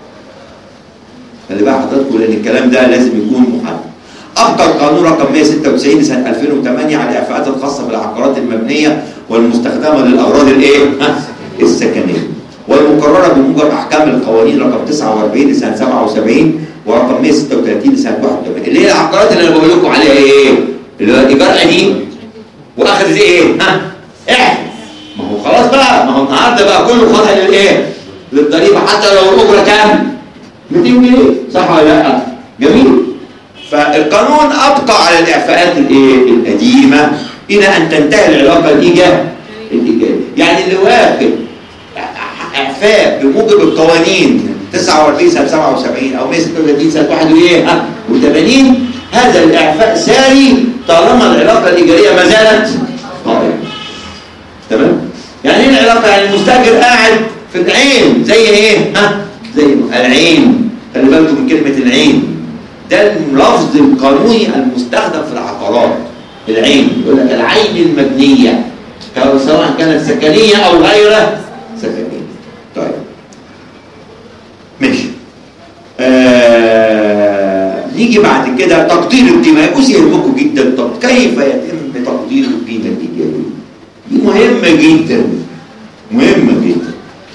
خلي بقى حضراتكم لان الكلام ده لازم يكون محدد. ابقى القانون رقم مئة وستة وتسعين لسنه ألفين وثمانية على الاعفاءات الخاصه بالعقارات المبنيه والمستخدمه للاغراض الايه؟ ها؟ السكنيه. والمقرره بموجب احكام القوانين رقم تسعة وأربعين لسنه سبعة وسبعين ورقم مئة وستة وثلاثين لسنه واحد وثمانين اللي هي العقارات اللي انا بقول لكم عليها ايه؟ اللي هو ايجار قديم واخذ زي ايه؟ ها؟ احنا ما هو خلاص بقى، ما هو النهارده بقى كله خاضع للايه؟ للضريبه حتى لو الاجره كام؟ مئتين جنيه صح ولا لا؟ جميل. فالقانون ابقى على الاعفاءات الايه؟ القديمه الى ان تنتهي العلاقه الايجابيه. الايجابيه يعني اللي واخد اعفاء بموجب القوانين تسعة وأربعين سنه سبعة وسبعين او مئة وستة وثلاثين سنه واحد وثمانين هذا الاعفاء ساري طالما العلاقه الايجاريه ما زالت قائمه. تمام؟ يعني ايه العلاقه؟ يعني المستاجر قاعد في العين زي ايه؟ ها؟ زي العين. خلي بالكم من كلمه العين. ده اللفظ القانوني المستخدم في العقارات. العين يقول لك العين المبنيه سواء كانت سكنيه او غير سكنيه. طيب ماشي. آه... نيجي بعد كده تقدير القيمه. يهمكم جدا. طب كيف يتم تقدير القيمه الايجاريه؟ دي مهمه جدا مهمه جدا.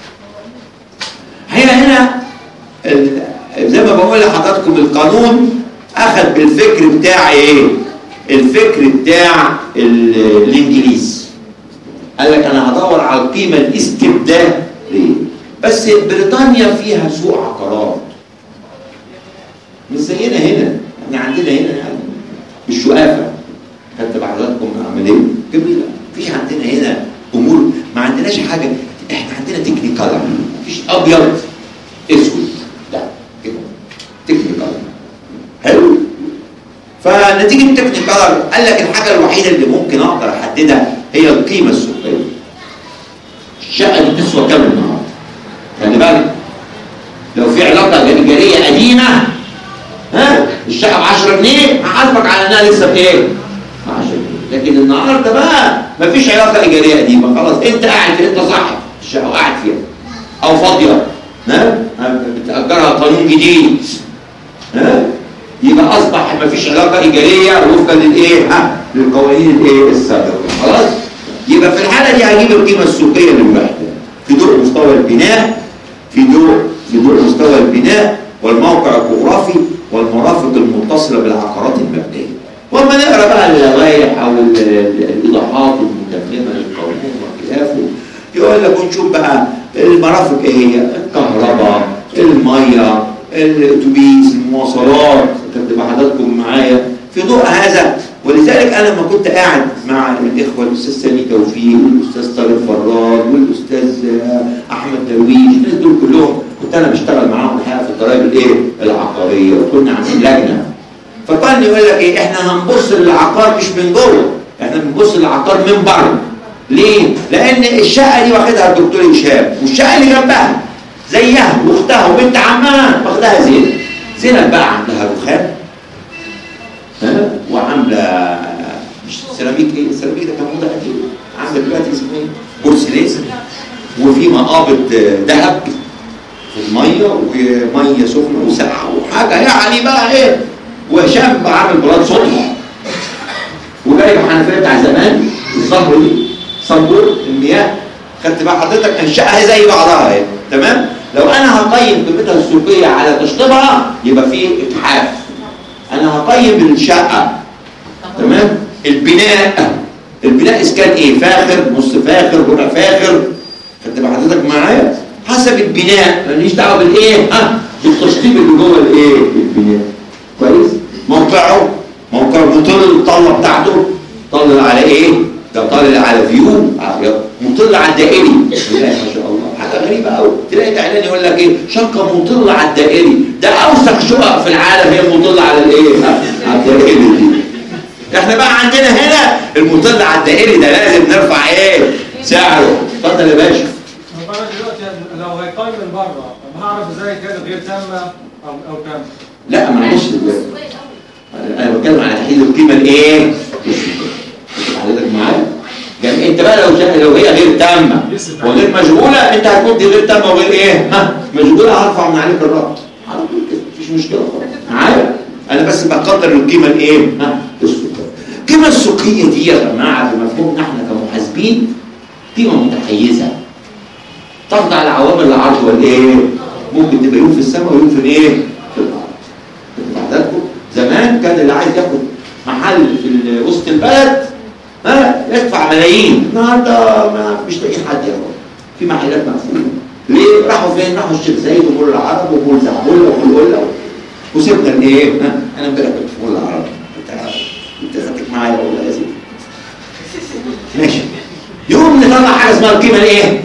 هي هنا ال... زي ما بقول لحضراتكم القانون اخذ بالفكر بتاع ايه؟ الفكر بتاع ال... الانجليز. قال لك انا هدور على القيمه الاستبداليه. بس بريطانيا فيها سوق عقارات مش زينا هنا. احنا عندنا هنا يعني بالشقافه. خدت حضراتكم عمليه جميله. مفيش عندنا هنا امور، ما عندناش حاجه. احنا عندنا تكنيكال، مفيش ابيض اسود، لا كده تكنيكال. حلو. فنتيجه التكنيكال قال لك الحاجه الوحيده اللي ممكن اقدر احددها هي القيمه السوقيه. الشقه دي تسوى كام النهارده؟ خلي بالك لو في علاقه ايجاريه قديمه ها الشقه ب عشرة جنيه هحاسبك على انها لسه بايه؟ ب عشرة جنيه. لكن النهارده بقى مفيش علاقه ايجاريه قديمه، خلاص انت قاعد في انت صاحب الشقه وقاعد فيها او فاضيه ها بتاجرها قانون جديد ها يبقى اصبح مفيش علاقه ايجاريه وفقا للايه؟ ها للقوانين الايه؟ السابقه. خلاص؟ يبقى في الحاله دي هجيب القيمه السوقيه للوحده في ضوء مستوى البناء في ضوء في ضوء مستوى البناء والموقع الجغرافي والمرافق المتصله بالعقارات المبنيه. وما نقرا بقى اللوائح او الايضاحات المتكلمه للقانون وخلافه يقول لك ونشوف بقى المرافق ايه هي؟ الكهرباء، الميه، الاتوبيس، المواصلات. كنت حضراتكم معايا في ضوء هذا. ولذلك انا لما كنت قاعد مع الاخوه الاستاذ سامي توفيق والاستاذ طارق فراد والاستاذ احمد درويش الناس دول كلهم كنت انا بشتغل معاهم الحقيقه في الضرايب الايه؟ العقاريه وكنا عاملين لجنه. فكان يقول لك ايه؟ احنا هنبص للعقار مش من جوه، احنا بنبص للعقار من بره. ليه؟ لان الشقه دي واخدها الدكتور هشام والشقه اللي جنبها زيها واختها وبنت عمها واخدها زينب. زينب بقى عندها رخام ها وعامله مش سيراميك. ايه السيراميك ده كان موضه قديم، عامله دلوقتي اسمه ايه؟ بورسلين. وفي مقابض ذهب في الميه وميه سخنه وساقعه وحاجه يعني بقى ايه. وهشام بقى عامل براد سطح وجايب حنفيه بتاع زمان الصهر دي صنبور المياه خدت بقى حضرتك؟ انشائها زي بعضها اهي، تمام؟ لو انا هقيم قيمتها السوقيه على تشطيبها يبقى في اتحاف. انا هقيم الشقه، تمام؟ البناء، البناء اسكان ايه؟ فاخر، نص فاخر، ربع فاخر. خدت بقى حضرتك معايا؟ حسب البناء، ماليش دعوه بالايه؟ ها؟ بالتشطيب اللي جوه الايه؟ البناء. كويس؟ موقعه، موقع مطل الطاوله بتاعته، طلل على ايه؟ ده طالع على فيو، مطل على الدائري. ما شاء الله، حاجه غريبه قوي. تلاقي اعلان يقول لك ايه؟ شقه مطل على الدائري، ده اوسخ شقق في العالم هي مطل على الايه؟ على الدائري دي. احنا بقى عندنا هنا المطل على الدائري ده لازم نرفع ايه؟ سعره. اتفضل يا باشا. طب انا دلوقتي لو هيقيم من بره، طب هعرف ازاي كده غير تامه او او تامه؟ لا معلش، انا بتكلم على تحديد القيمه الايه؟ حضرتك معايا؟ يعني انت بقى لو لو هي غير تامه وغير مشغوله، انت هتكون دي غير تامه وغير ايه؟ ها؟ مشغوله، هرفع من عليك الربط على طول كده، مفيش مشكله خالص. معايا؟ انا بس بقدر القيمه الايه؟ ها؟ السوقيه. القيمه السوقيه دي يا جماعه بمفهومنا احنا كمحاسبين قيمه متحيزه تخضع لعوامل العرض والايه؟ ممكن تبقى يوم في السماء ويوم في الايه؟ في الارض. زمان كان اللي عايز ياخد محل في وسط البلد ها يدفع ملايين، النهارده ما مش لاقيين حد ياخد، في محلات مقفوله. ليه؟ راحوا فين؟ راحوا الشيخ زايد ومول العرب ومول زعبله ومول قله وسيبنا الايه؟ ها؟ انا امبارح كنت في مول العرب، انت انت خدتك معايا ولا يا سيدي؟ ماشي. يوم نطلع حاجه اسمها القيمه الايه؟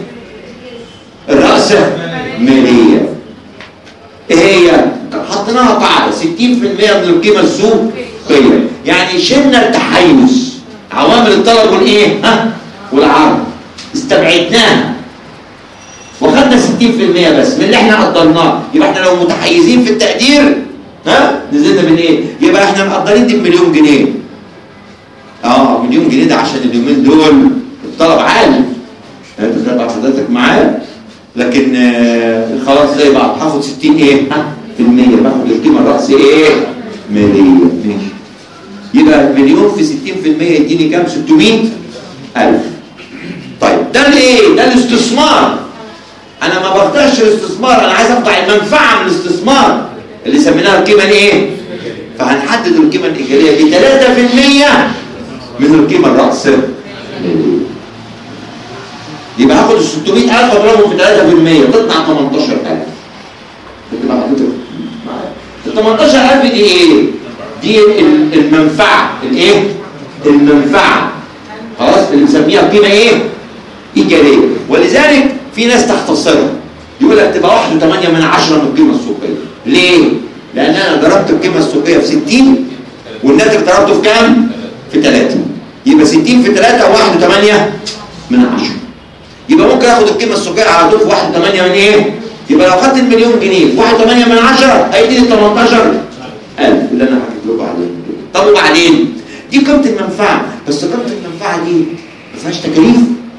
الرأسمالية. ايه هي؟ حطيناها قاعده ستين في المية من القيمه السوقيه، يعني شلنا التحيز، عوامل الطلب والايه؟ ها؟ والعرض استبعدناها وخدنا ستين في المية بس من اللي احنا قدرناه. يبقى احنا لو متحيزين في التقدير ها نزلنا من ايه؟ يبقى احنا مقدرين دي بمليون جنيه. اه مليون جنيه ده عشان اليومين دول الطلب عالي. انت تبع حضرتك معايا؟ لكن آه خلاص زي بعض، هاخد ستين ايه؟ ها؟ في المية، باخد القيمه الرأسية ايه؟ مالية. ماشي. يبقى مليون في ستين في المية يديني كام؟ ستمية ألف. طيب ده الايه؟ ده الاستثمار. انا ما بقطعش الاستثمار، انا عايز اقطع المنفعه من الاستثمار اللي سميناها القيمه الايه؟ فهنحدد القيمه الايجاريه ب ثلاثة في المية من القيمه الرأسية. يبقى هاخد ال ستمية ألف اضربهم في ثلاثة في المية تطلع تمنتاشر ألف. تبقى حضرتك معايا؟ ال تمنتاشر ألف دي ايه؟ دي المنفعه الايه؟ المنفعه. خلاص اللي بنسميها قيمه ايه؟ ايجاريه. ولذلك في ناس تختصرها يقول لك تبقى واحد وثمانية من عشرة من القيمه السوقيه. ليه؟ لان انا ضربت القيمه السوقيه في ستين والناتج ضربته في كام؟ في ثلاثة. يبقى ستين في ثلاثة واحد وثمانية من عشرة. يبقى ممكن اخد القيمه السوقيه على طول في واحد وثمانية من ايه؟ يبقى لو خدت المليون جنيه في واحد وثمانية من عشرة هيديني تمنتاشر ألف اللي انا حكيت لكم عليه. طب وبعدين؟ دي قيمه المنفعه، بس قيمه المنفعه دي ما فيهاش تكاليف.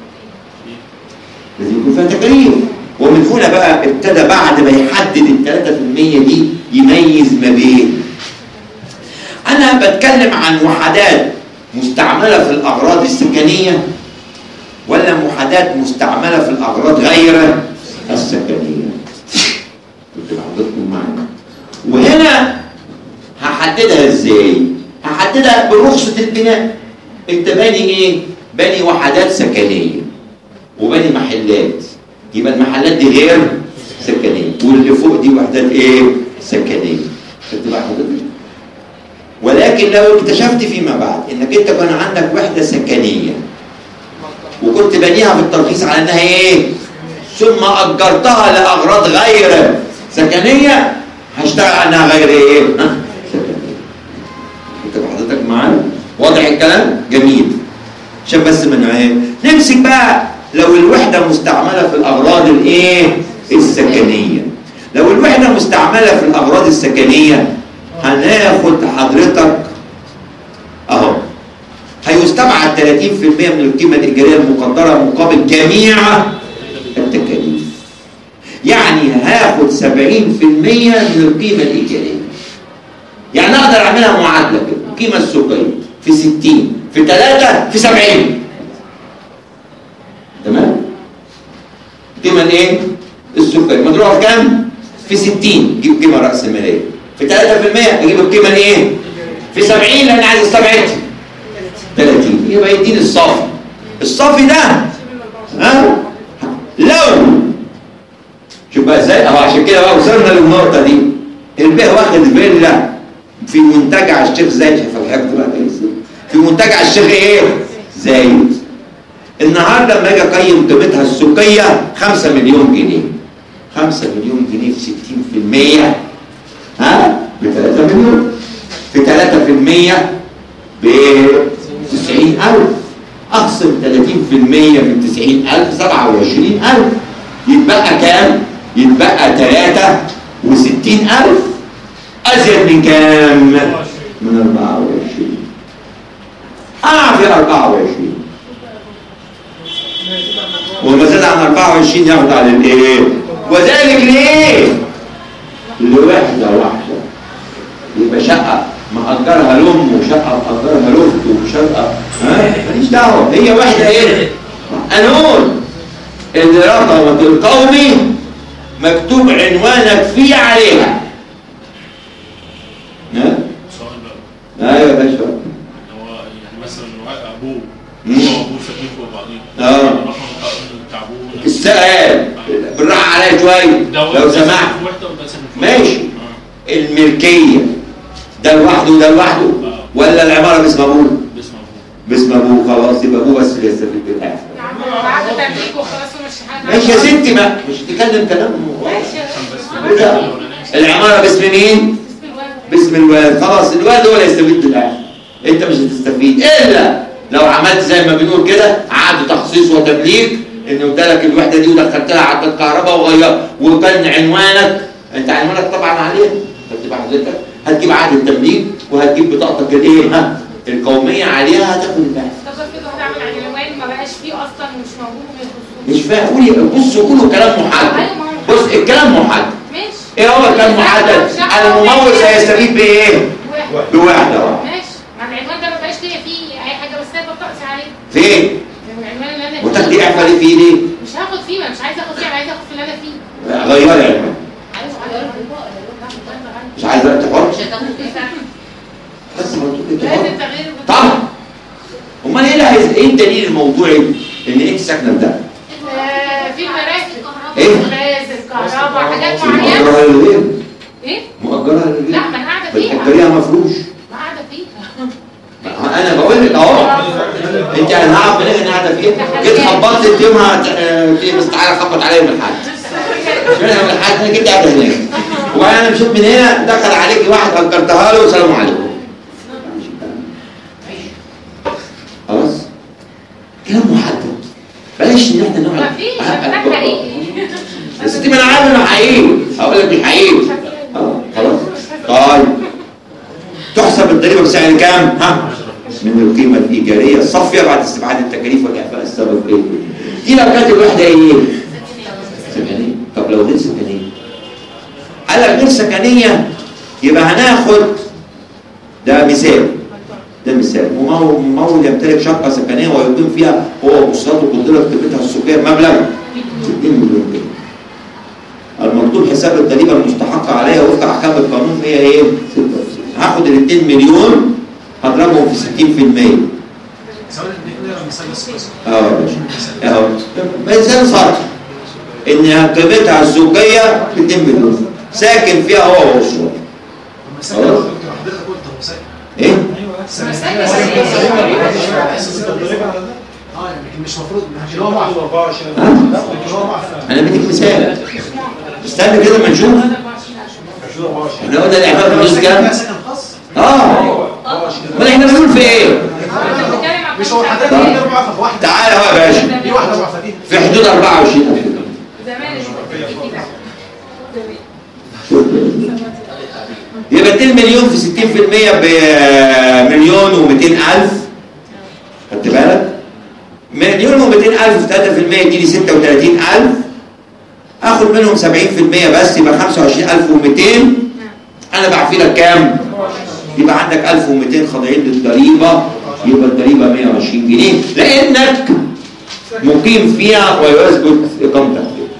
لازم يكون فيها تكاليف. ومن هنا بقى ابتدى بعد ما يحدد ال ثلاثة في المية دي يميز ما بين، انا بتكلم عن وحدات مستعمله في الاغراض السكنيه ولا وحدات مستعمله في الاغراض غير السكنيه. كنت حضرتكم معايا. وهنا هحددها ازاي؟ هحددها برخصه البناء. انت باني ايه؟ باني وحدات سكنيه وباني محلات، يبقى المحلات دي غير سكنيه واللي فوق دي وحدات ايه؟ سكنيه. خدت بقى حضرتك؟ ولكن لو اكتشفت فيما بعد انك انت كان عندك وحده سكنيه وكنت بانيها في الترخيص على انها ايه؟ ثم اجرتها لاغراض غير سكنيه، هشتغل عنها غير ايه؟ ها؟ سكنيه. انت حضرتك معايا؟ واضح الكلام؟ جميل. عشان بس من ايه؟ نمسك بقى لو الوحده مستعمله في الاغراض الايه؟ السكنيه. لو الوحده مستعمله في الاغراض السكنيه هناخد حضرتك اهو هيستبعد ثلاثين في المية من القيمه الايجاريه المقدره مقابل جميع التكاليف. يعني هاخد سبعين في المية من القيمه الايجاريه. يعني اقدر اعملها معادله كده، القيمه السوقيه في ستين في ثلاثة في سبعين. تمام؟ القيمه الايه؟ السوقيه مضروبه في كام؟ في ستين اجيب قيمه راس ماليه. في ثلاثة في المية اجيب القيمه الايه؟ في سبعين لان عايز استبعد ثلاثين يبقى يديني الصافي. الصافي ده ها لو شوف بقى ازاي اهو. عشان كده بقى وصلنا للنقطه دي. البيه واخد فيلا في منتجع الشيخ زايد في الحفظ بقى في منتجع الشيخ ايه؟ زايد. النهارده لما اجي اقيم قيمتها السوقيه خمسة مليون جنيه. خمسة مليون جنيه في ستين في المية ها؟ ب ثلاثة مليون. في ثلاثة في المية ب تسعين ألف. اقسم ثلاثين في المية من تسعين ألف سبعة وعشرين ألف. يتبقى كام؟ يتبقى ثلاثة وستين ألف. ازيد من كام؟ من أربعة وعشرين. اعفي أربعة وعشرين وما زاد عن أربعة وعشرين ياخد على الايه؟ وذلك ليه؟ لوحده واحده. يبقى شقه مأجرها لأمه وشقه مأجرها لأخته وشقه ها؟ ماليش دعوه. هي واحده ايه؟ قانون ان رقمك القومي مكتوب عنوانك فيه عليها. ها؟ ايوه يا باشا. هو يعني مثلا ابوه مم. هو وابوه ساكنين فوق بعضين. اه بتاع ابوه السؤال بالراحه عليا شويه لو سمحت. ماشي. الملكيه ده لوحده وده لوحده ولا العماره باسم ابوه؟ باسم ابوه. باسم ابوه خلاص يبقى ابوه بس اللي يستفيد بالاخر. بعد تمليك وخلاص ومش حاجه. ماشي يا ستي بقى مش تتكلم كلام. ماشي. العماره باسم مين؟ باسم الوالد. خلاص الوالد هو اللي هيستفيد بالاخر. انت مش هتستفيد الا لو عملت زي ما بنقول كده عقد تخصيص وتمليك انه ادالك الوحده دي ودخلتها عقد الكهرباء وغير وكان عنوانك انت عنوانك طبعا عليه. هتبقى حضرتك هتجيب عقد التمليك وهتجيب بطاقتك الايه ها القوميه عليها هتاخد البحث. طب كده هتعمل عنوان ما بقاش فيه اصلا ومش موجود وما مش فاهم. قولي بصوا كله كلام محدد. بص الكلام محدد. ماشي. ايه هو الكلام محدد؟ الممول هيستفيد بايه؟ بواحده واحده. ماشي. مع العنوان ده ما بقاش ليا فيه اي حاجه بس انا بطقس عليه. فين؟ العنوان اللي انا وتاخدي اعفاء ليه فيه ليه؟ مش هاخد فيه ما مش عايزه اخد فيه انا عايزه اخد في اللي انا فيه. غيري العنوان. عايزه اغيره. مش عايزه تحط؟ مش هتاخد فيه. بس ما تقولي لازم تحط. تغيير. طبعا. امال ايه اللي عايز ايه الدليل الموضوعي ان انت ساكنه في ده؟ في مراكز ايه؟ مراكز كهرباء حاجات معينه. مؤجرها للغير. ايه؟ مؤجرها للغير. لا ما انا قاعده فيها. بتأجريها مفروش. ما قاعده فيها. انا بقول لك اهو. انت انا هعرف منين انا قاعده فين؟ جيت خبطت انت يومها بس تعالى خبط عليا من الحد. اشمعنى من الحد؟ انا جيت قاعده هناك. وبعدين انا مشيت من هنا دخل عليكي واحد اجرتها له والسلام عليكم. خلاص؟ كلام محدد. بلاش ان احنا نقعد. مفيش ده حقيقي. يا ستي ما انا عارف انه حقيقي. هقول لك مش حقيقي. اه خلاص. طيب. تحسب الضريبه بسعر كام؟ ها؟ من القيمه الايجاريه الصافيه بعد استبعاد التكاليف والاعفاء السبب ايه؟ دي لو كانت الوحده ايه؟ سكنيه. طب لو غير سكنيه؟ قال لك غير سكنيه يبقى هناخد ده مثال. ده مثال ممول يمتلك شقه سكنيه ويقيم فيها هو واسرته قدره قيمتها السوقيه بمبلغ ستين مليون جنيه. المطلوب حساب الضريبه المستحقه عليها وفق احكام القانون هي ايه؟ ستة وستين. هاخد ال اتنين مليون هضربهم في ستين في المية. اه يا باشا اهو مثال سطحي ان قيمتها الزوجيه اتنين مليون ساكن فيها هو واسرته. خلاص؟ ايه؟ اه لكن مش المفروض اللي هو معفن أربعة وعشرين. انا بديك مثال. استنى كده ما نشوف. احنا قلنا الاعفاء فلوس كام؟ اه امال احنا بنقول في ايه؟ مش هو حضرتك ضرب معفن في واحده. تعالى اهو يا باشا. دي واحده معفن دي في حدود أربعة وعشرين ألف. زمان يبقى اتنين مليون في ستين في المية بمليون ومئتين ألف. خدت بالك؟ مليون ومئتين ألف في ثلاثة في المية يديني ستة وثلاثين ألف. اخد منهم سبعين في المية بس يبقى خمسة وعشرين ألف ومئتين. انا بعفي لك كام؟ يبقى عندك ألف ومئتين خاضعين للضريبه. يبقى الضريبه مئة وعشرين جنيه لانك مقيم فيها ويثبت اقامتك.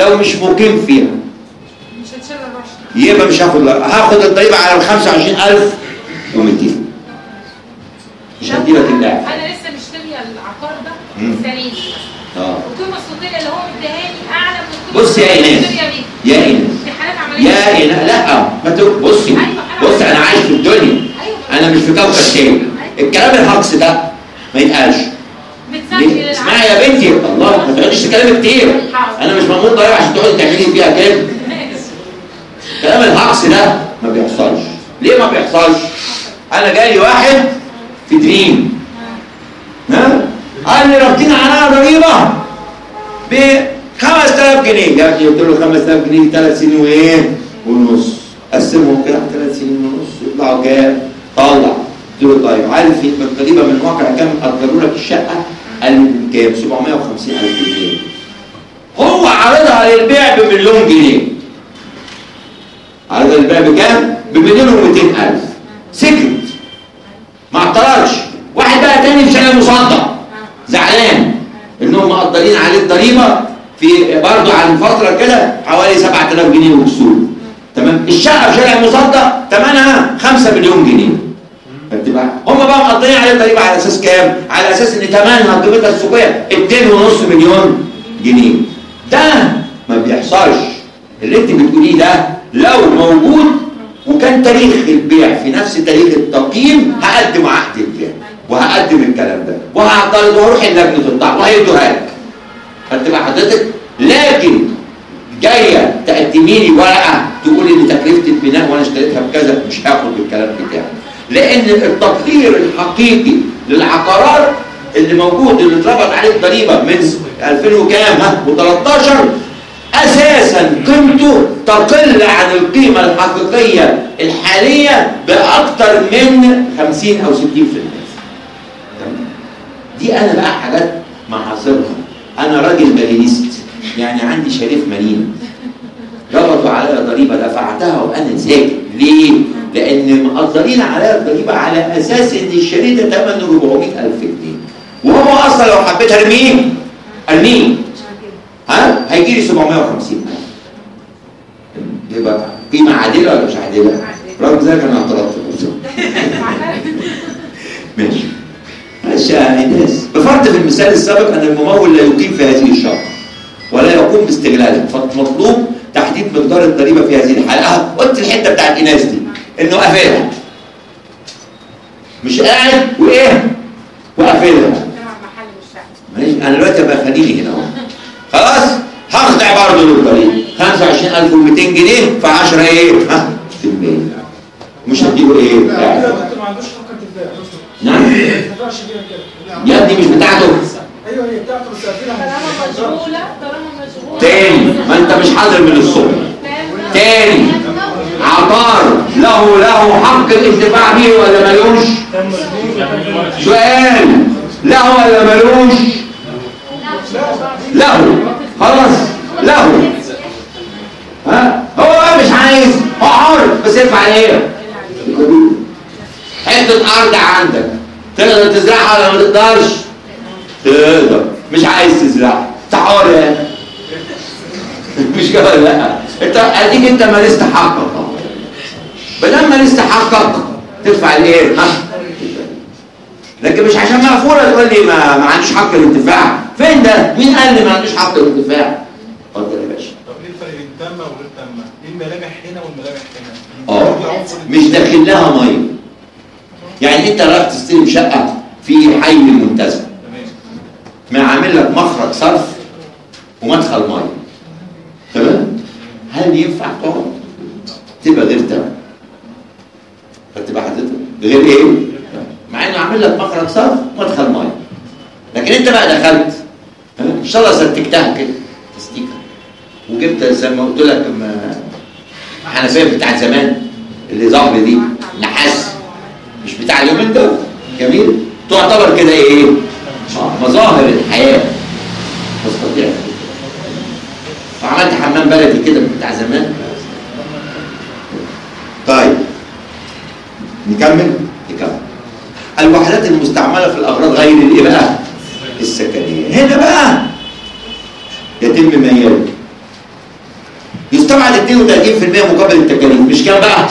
لو مش مقيم فيها مش هتشيل الرشد. يبقى مش هاخد هاخد الضريبه على ال خمسة وعشرين ألف ومئتين. مش هديلك اللاعب. انا لسه مشتريه العقار ده مم. السنه دي. اه والقيمه السوقيه اللي هو مديهاني اعلى من القيمه بص يا ايناس يا ايناس دي حالات عمليه. يا ايناس لا ما تقول بصي بصي انا عايش في الدنيا انا مش في كوكب تاني. الكلام الهجص ده ما يتقالش. بتسجل اسمعي يا بنتي الله ما تقعديش تتكلمي كتير. انا مش مضمون ضريبه عشان تقعدي تعملي فيها كده. كلام الهجص ده ما بيحصلش. ليه ما بيحصلش؟ انا جالي واحد في دريم ها قال لي رابطين عليها ضريبه ب خمسة آلاف جنيه. يا ابني قلت له خمسة آلاف جنيه ثلاث سنين وايه ونص قسمهم كده ثلاث سنين ونص يطلعوا كام؟ طلع. قلت له طيب عارف الضريبه من واقع كام قدروا لك الشقه؟ قال لي كام؟ سبعمائة وخمسين ألف جنيه. هو عرضها للبيع بمليون جنيه. عرضها للبيع بكام؟ بمليون ومئتين ألف. سكت ما اعترضش. واحد بقى تاني في شارع مصدق زعلان انهم مقدرين عليه الضريبه في برضه عن فتره كده حوالي سبعة آلاف جنيه وكسور. تمام. الشقه في شارع مصدق ثمنها خمسة مليون جنيه. فتبقى هم بقى مقدرين عليه الضريبه على اساس كام؟ على اساس ان ثمنها قيمتها السوقيه اتنين ونص مليون جنيه. ده ما بيحصلش. اللي انت بتقوليه ده لو موجود وكان تاريخ البيع في نفس تاريخ التقييم هقدم عقد البيع وهقدم الكلام ده وهعترض واروح اللجنه الضعف وهيدوها لك. فتبقى حضرتك لكن جايه تقدمي لي ورقه تقولي ان تكلفه البناء وانا اشتريتها بكذا مش هاخد بالكلام بتاعك. لان التقدير الحقيقي للعقارات اللي موجود اللي اتربط عليه الضريبه من ألفين وكام ها وثلاثة عشر اساسا قيمته تقل عن القيمه الحقيقيه الحاليه باكثر من خمسين او ستين بالمئة. دي انا بقى حاجات محاصرها. انا راجل مارينيست يعني عندي شريف مارين ربطوا عليا ضريبه دفعتها وانا ساكت. ليه؟ لان مقدرين عليا الضريبه على اساس ان الشريط ده ثمنه أربعمائة ألف جنيه وهو اصلا لو حبيت ارميه ارميه ها هيجي لي سبعمائة وخمسين ألف. يبقى قيمه عادله ولا مش عادله؟ رغم ذلك انا اعترضت. ماشي ماشي يا ناس. بفرض في المثال السابق ان الممول لا يقيم في هذه الشقه ولا يقوم باستغلالها فمطلوب تحديد مقدار الضريبه في هذه الحاله. اه قلت الحته بتاعت ايناس دي انه قافلها مش قاعد وايه وقافلها. ماشي انا دلوقتي ابقى خليني هنا اهو خلاص هخضع برضه للضريبه خمسة وعشرين ألف ومئتين جنيه في عشرة ايه ها في المية مش هديله ايه؟ ما عندوش حق انتفاع. نعم ما ينفعش بيها كده. يا ابني مش بتاعته. ايوه هي بتاعته بس طالما مشغوله طالما مشغوله تاني ما انت مش حاضر من الصبح. تاني عقار له له حق الانتفاع به ولا ملوش؟ سؤال له ولا ملوش؟ له خلاص له. ها هو بقى مش عايز هو حر بس يدفع ايه؟ حته ارض عندك تقدر تزرعها ولا ما تقدرش؟ تقدر. مش عايز تزرعها تعال يعني مش كده لا انت اديك انت مارست حقك بدل مارست حقك تدفع الايه؟ ها لكن مش عشان مقفوله تقول لي ما, ما عنديش حق الانتفاع. فين ده؟ مين قال لي ما عنديش حق الانتفاع؟ اتفضل يا باشا. طب ليه الفرق بين تامه وغير تامه؟ ليه الملاجح هنا والملاجح هنا؟ اه مش داخل لها ميه. يعني انت رايح تستلم شقه في حي المنتزه ما عامل لك مخرج صرف ومدخل ميه تمام؟ هل ينفع تقعد؟ تبقى غير تمام. فتبقى حضرتك غير ايه؟ مع انه عامل لك مخرج صرف ومدخل ميه. لكن انت بقى دخلت ان شاء الله سلكتها كده تستيكه وجبت زي ما قلت لك حنفيه بتاعت زمان اللي ظهر دي نحاس مش بتاع اليومين دول جميل تعتبر كده ايه؟ اه مظاهر الحياه تستطيع. وعملت حمام بلدي كده بتاع زمان. طيب نكمل نكمل. الوحدات المستعمله في الاغراض غير الايه بقى؟ السكنيه. هنا بقى يتم ما يلي. يستبعد اثنين وثلاثين بالمئة مقابل التكاليف، مش كام بقى؟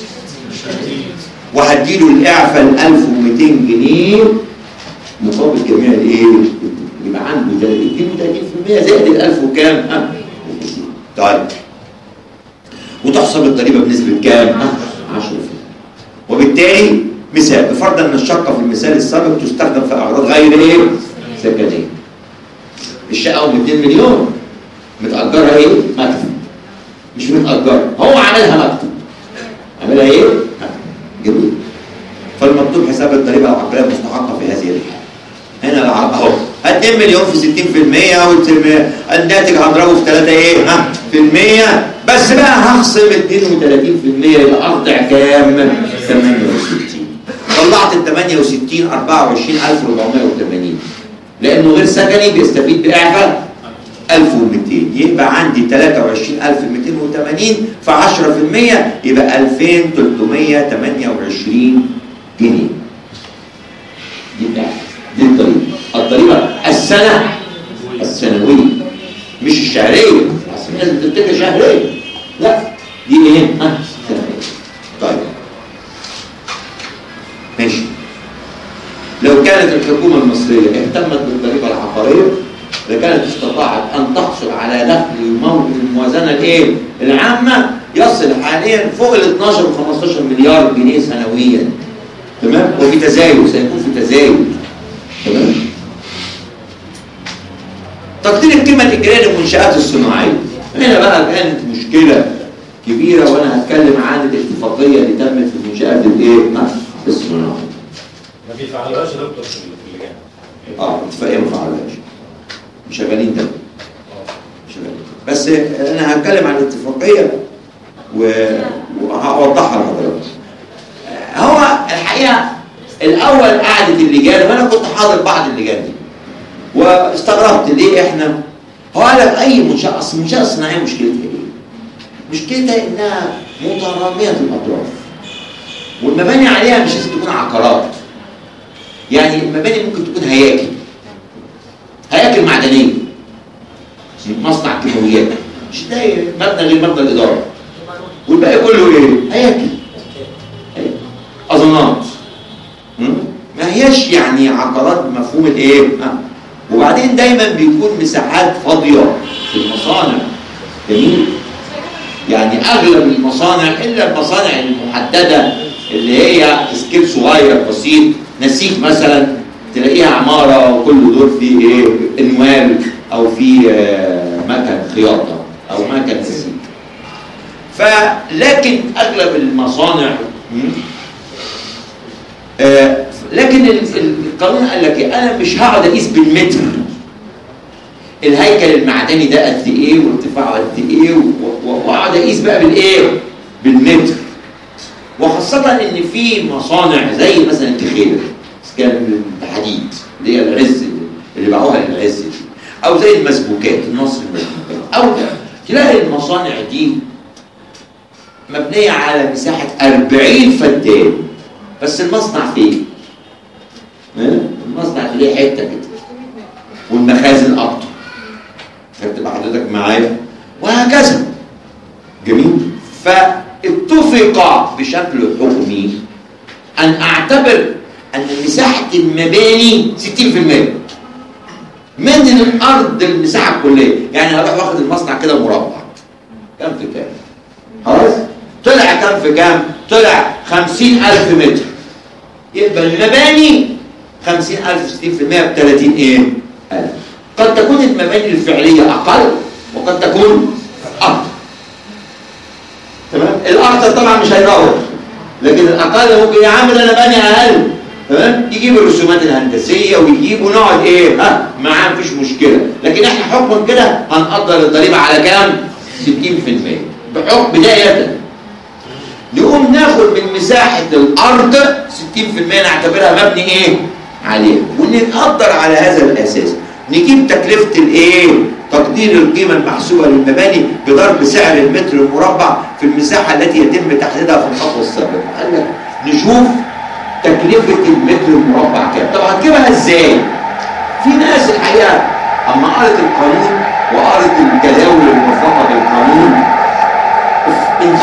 وهديله الاعفاء ال ألف ومئتين جنيه مقابل جميع الايه؟ يبقى عنده اثنين وثلاثين بالمئة زائد ال ألف وكام؟ ها؟ طيب وتحسب الضريبه بنسبه كام؟ عشرة بالمئة. وبالتالي مثال بفرض ان الشقه في المثال السابق تستخدم في اغراض غير ايه؟ سكنيه. الشقه ب اثنين مليون متاجرها ايه؟ مكتب. مش متاجرها، هو عاملها مكتب. عاملها ايه؟ مكتب. جميل. فالمطلوب حساب الضريبه العقاريه المستحقه في هذه الحاله. هنا اهو اثنين مليون في ستين بالمئة والناتج هنضربه في ثلاثة ايه؟ ها؟ في المية. بس بقى هخصم اثنين وثلاثين بالمئة يبقى اقطع كام؟ ثمانية وستين. طلعت ال ثمانية وستين أربعة وعشرين ألف وأربعمئة وثمانين لانه غير سكني بيستفيد باعفاء ألف ومئتين، يبقى عندي ثلاثة وعشرين ألف ومئتين وثمانين في عشرة بالمئة يبقى ألفين وثلاثمئة وثمانية وعشرين جنيه. يبقى دي الضريبه، الضريبه السنه السنويه مش الشهريه، اصل لازم تتفق شهريه، لا دي ايه؟ ها سنويه. طيب ماشي. لو كانت الحكومه المصريه اهتمت بالضريبه العقاريه لكانت استطاعت ان تحصل على دخل يمول الموازنه الايه؟ العامه يصل حاليا فوق ال اثناشر وخمستاشر مليار جنيه سنويا. تمام؟ وفي تزايد، سيكون في تزايد. تمام؟ تقدير القيمه الإجرائية للمنشآت الصناعيه. هنا بقى كانت مشكله كبيره وانا هتكلم عن الاتفاقيه اللي تمت في المنشآت الايه؟ الصناعيه. ما بيفعلوهاش يا دكتور في اللجان. اه اتفاقيه ما فعلوهاش. مش شغالين ده. مش شغالين. بس انا هتكلم عن الاتفاقيه و... وهوضحها لحضرتك. هو الحقيقه الاول قعدت اللجان وانا كنت حاضر بعض اللجان دي. واستغربت ليه احنا هو قال لك اي منشاه اصل المنشاه الصناعيه مشكلتها ايه؟ مشكلتها انها متراميه الاطراف. والمباني عليها مش لازم تكون عقارات. يعني المباني ممكن تكون هياكل. هياكل معدنيه. مصنع كيماويات. مش تلاقي مبنى غير مبنى الاداره. والباقي كله ايه؟ هياكل. اظنات. ما هياش يعني عقارات بمفهوم الايه؟ ها. وبعدين دايما بيكون مساحات فاضيه في المصانع. جميل؟ يعني اغلب المصانع الا المصانع المحدده اللي هي سكيل صغير بسيط، نسيج مثلا تلاقيها عماره وكل دور فيه ايه؟ انوال او فيه آه مكن خياطه او مكن نسيج. فلكن اغلب المصانع آه لكن القانون قال لك انا مش هقعد اقيس بالمتر الهيكل المعدني ده قد ايه وارتفاعه قد ايه واقعد اقيس بقى بالايه؟ بالمتر. وخاصه ان في مصانع زي مثلا التخيل كان الحديد اللي هي العز اللي باعوها للعز دي، او زي المسبوكات النصر المسبوكات، او تلاقي المصانع دي مبنيه على مساحه أربعين فدان بس المصنع فين؟ المصنع ليه حته كده والمخازن اكتر. هتبقى حضرتك معايا وهكذا. جميل؟ فاتفق بشكل حكمي ان اعتبر ان مساحه المباني ستين بالمئة من الارض المساحه الكليه. يعني هروح واخد المصنع كده مربع كام في كام؟ خلاص؟ طلع كام في كام؟ طلع خمسين ألف متر. يبقى المباني خمسين ألف ستين بالمئة ب ثلاثين ايه؟ ألف. قد تكون المباني الفعليه اقل وقد تكون اكثر. تمام؟ الاكثر طبعا مش هيروح، لكن الاقل ممكن يعمل انا باني اقل. تمام؟ يجيب الرسومات الهندسيه ويجيب ونقعد ايه؟ ها معاه مفيش مشكله، لكن احنا حكما كده هنقدر الضريبه على كام؟ ستين بالمئة بحكم بدايه. نقوم ناخد من مساحه الارض ستين بالمئة نعتبرها مبني ايه؟ عليها، ونقدر على هذا الاساس نجيب تكلفه الايه؟ تقدير القيمه المحسوبه للمباني بضرب سعر المتر المربع في المساحه التي يتم تحديدها في الخطوه السابقه. قال لك نشوف تكلفه المتر المربع كام. طب هتجيبها ازاي؟ في ناس الحقيقه اما قرأت القانون وقرأت الجداول الموافقه بالقانون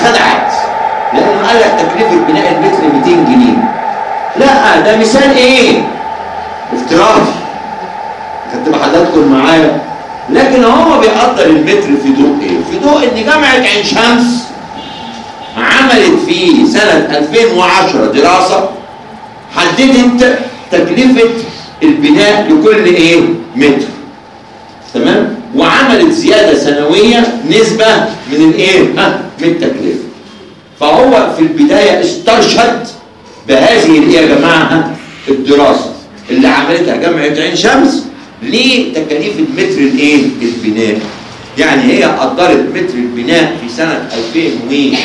اتخدعت، لانه قال لك تكلفه بناء المتر مئتين جنيه. لا ده مثال ايه؟ افتراضي. كنت حضراتكم معايا، لكن هو بيقدر المتر في ضوء ايه؟ في ضوء ان جامعه عين شمس عملت في سنه ألفين وعشرة دراسه حددت تكلفه البناء لكل ايه؟ متر. تمام؟ وعملت زياده سنويه نسبه من الايه؟ ها؟ من التكلفه. فهو في البدايه استرشد بهذه الايه يا جماعه؟ الدراسه اللي عملتها جامعه عين شمس لتكاليف المتر الايه؟ البناء. يعني هي قدرت متر البناء في سنه ألفين